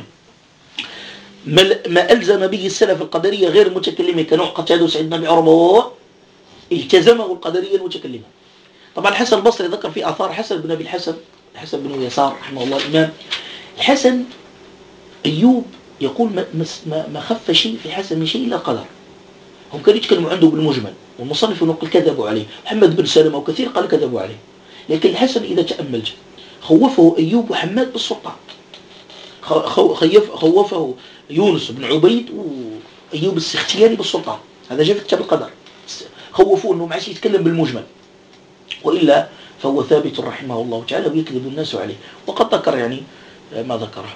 ما ألزم به السلف القدرية غير المتكلمين كنوع قتادة وسعيد بن عروبة وهو التزمه القدرية المتكلمة. طبعا الحسن البصري ذكر في آثار حسن بن أبي الحسن بن يسار رحمه الله الإمام الحسن. أيوب يقول ما خف شيء في الحسن من شيء إلا القدر. هم كانوا يتكلموا عنده بالمجمل، والمصنف يقول كذبوا عليه، محمد بن سلمة وكثير قال كذبوا عليه. لكن الحسن إذا تأملت خوفه أيوب وحماد بالسلطان، خوفه يونس بن عبيد وأيوب السختياني بالسلطان. هذا جاء في كتاب القدر، خوفوه أنه معش يتكلم بالمجمل، وإلا فهو ثابت رحمه الله تعالى ويكذب الناس عليه. وقد ذكر يعني ما ذكره.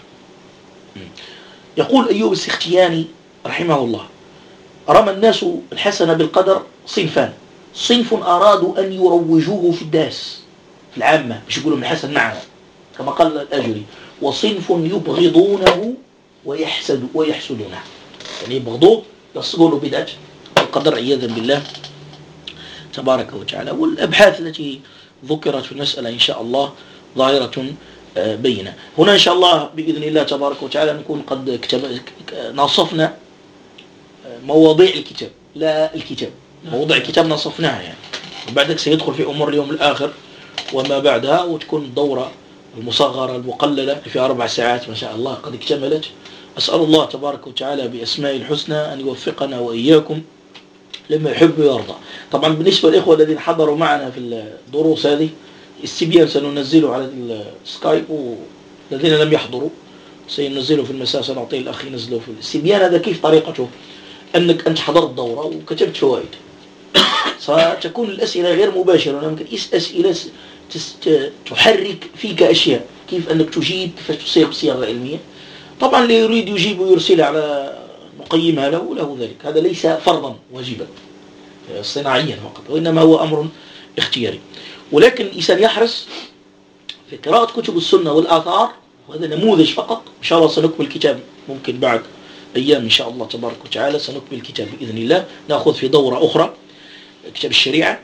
يقول أيوب السختياني رحمه الله رمى الناس الحسن بالقدر صنفان: صنف أرادوا أن يروجوه في الناس في العامة مش يقولوا الحسن معنا كما قال الأجري، وصنف يبغضونه ويحسدونه، يعني يبغضوه يصبوا بدعة القدر عياذا بالله تبارك وتعالى. والأبحاث التي ذكرت في المسألة إن شاء الله ظاهرة بينة. هنا إن شاء الله بإذن الله تبارك وتعالى نكون قد نصفنا مواضيع الكتاب، لا الكتاب، موضوع الكتاب نصفناها يعني، وبعدك سيدخل في أمور اليوم الآخر وما بعدها، وتكون الدورة المصغرة المقللة في 4 ساعات ما شاء الله قد اكتملت. أسأل الله تبارك وتعالى بأسماء الحسنى أن يوفقنا وإياكم لما يحب ويرضى. طبعا بالنسبة للإخوة الذين حضروا معنا في الدروس هذه السبيان سننزله على السكايب، والذين لم يحضروا سينزله في المساء، سنعطيه الأخ ينزله في السبيان. هذا كيف طريقته؟ أنك أنت حضرت دورة وكتبت فوائد، ستكون الأسئلة غير مباشرة، ممكن أسئلة تحرك فيك أشياء، كيف أنك تجيب، كيف تصيغ بصياغة علمية. طبعا اللي يريد يجيب ويرسل على نقيمها له ذلك، هذا ليس فرضا واجبا صناعيا فقط، وإنما هو أمر اختياري. ولكن الإنسان يحرص في قراءة كتب السنة والآثار، وهذا نموذج فقط. إن شاء الله سنكمل الكتاب ممكن بعد أيام إن شاء الله تبارك وتعالى، سنكمل الكتاب بإذن الله، نأخذ في دورة أخرى كتاب الشريعة.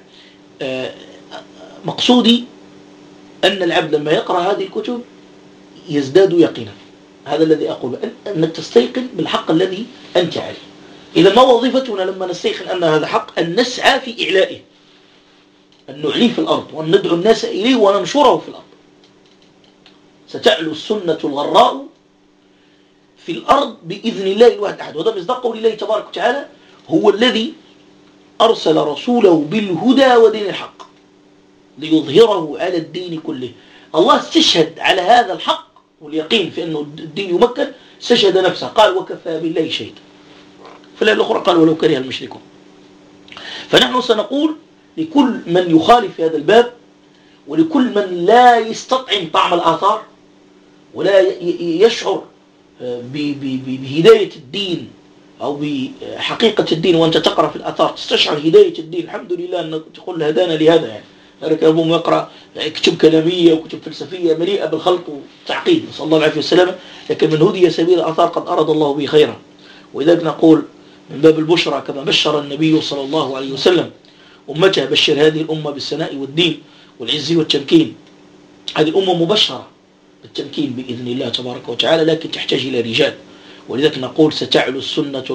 مقصودي أن العبد لما يقرأ هذه الكتب يزداد يقينا. هذا الذي أقول، أنك تستيقن بالحق الذي أنت عليه. إذا ما وظيفتنا لما نستيقن أن هذا حق؟ أن نسعى في إعلائه، أن نعليه في الأرض، وأن ندعو الناس إليه وننشره في الأرض. ستعلو السنة الغراء في الأرض بإذن الله الواحد أحد. وهذا مصداق قول الله تبارك وتعالى: هو الذي أرسل رسوله بالهدى ودين الحق ليظهره على الدين كله. الله استشهد على هذا الحق واليقين في أنه الدين يمكن، استشهد نفسه، قال: وكفى بالله شهيدا. في الآية الأخرى قال: ولو كره المشركون. فنحن سنقول لكل من يخالف في هذا الباب، ولكل من لا يستطعم طعم الآثار ولا يشعر بهداية الدين أو بحقيقة الدين، وأنت تقرأ في الآثار تستشعر هداية الدين، الحمد لله أنك تقول هدانا لهذا. يعني ذلك أبوهم يقرأ كتب كلامية وكتب فلسفية مليئة بالخلط والتعقيد، نسأل الله العافية والسلامة، لكن من هدي سبيل الآثار قد أراد الله به خيرا. ولذلك نقول من باب البشرى كما بشر النبي صلى الله عليه وسلم أمته: بشر هذه الأمة بالسناء والدين والعز والتمكين. هذه الأمة مبشرة بالتمكين بإذن الله تبارك وتعالى، لكن تحتاج إلى رجال. ولذلك نقول: ستعلو السنة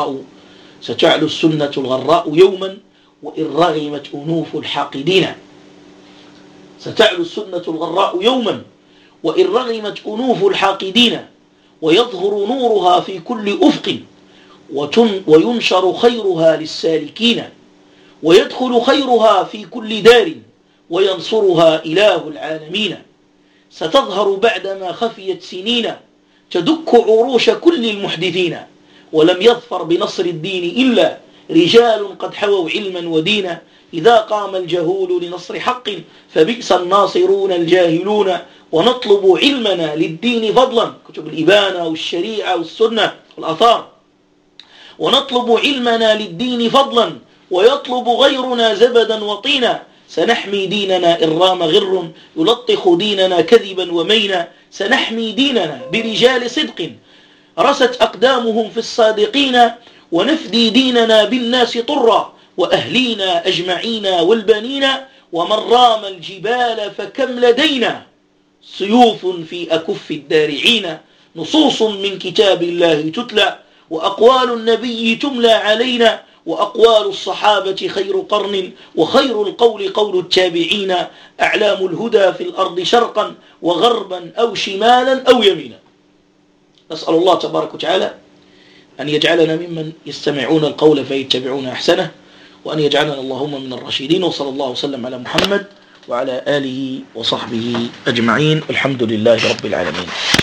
الغراء يوما وإن رغمت أنوف الحاقدين. ستعلو السنة الغراء يوما وإن رغمت أنوف الحاقدين، ويظهر نورها في كل أفق، وينشر خيرها للسالكين، ويدخل خيرها في كل دار، وينصرها إله العالمين. ستظهر بعدما خفيت سنين، تدك عروش كل المحدثين، ولم يظفر بنصر الدين إلا رجال قد حووا علما ودينا. إذا قام الجهول لنصر حق فبئس الناصرون الجاهلون. ونطلب علمنا للدين فضلا، كتب الإبانة والشريعة والسنة والآثار. ونطلب علمنا للدين فضلا، ويطلب غيرنا زبدا وطينا. سنحمي ديننا إن رام غر يلطخ ديننا كذبا ومينا. سنحمي ديننا برجال صدق رست أقدامهم في الصادقين، ونفدي ديننا بالناس طرا وأهلينا أجمعين والبنين. ومن رام الجبال فكم لدينا سيوف في أكف الدارعين. نصوص من كتاب الله تتلى، وأقوال النبي تملى علينا، وأقوال الصحابة خير قرن، وخير القول قول التابعين. أعلام الهدى في الأرض شرقا وغربا أو شمالا أو يمينا. نسأل الله تبارك وتعالى أن يجعلنا ممن يستمعون القول فيتبعون أحسنه، وأن يجعلنا اللهم من الراشدين. وصلى الله وسلم على محمد وعلى آله وصحبه أجمعين. الحمد لله رب العالمين.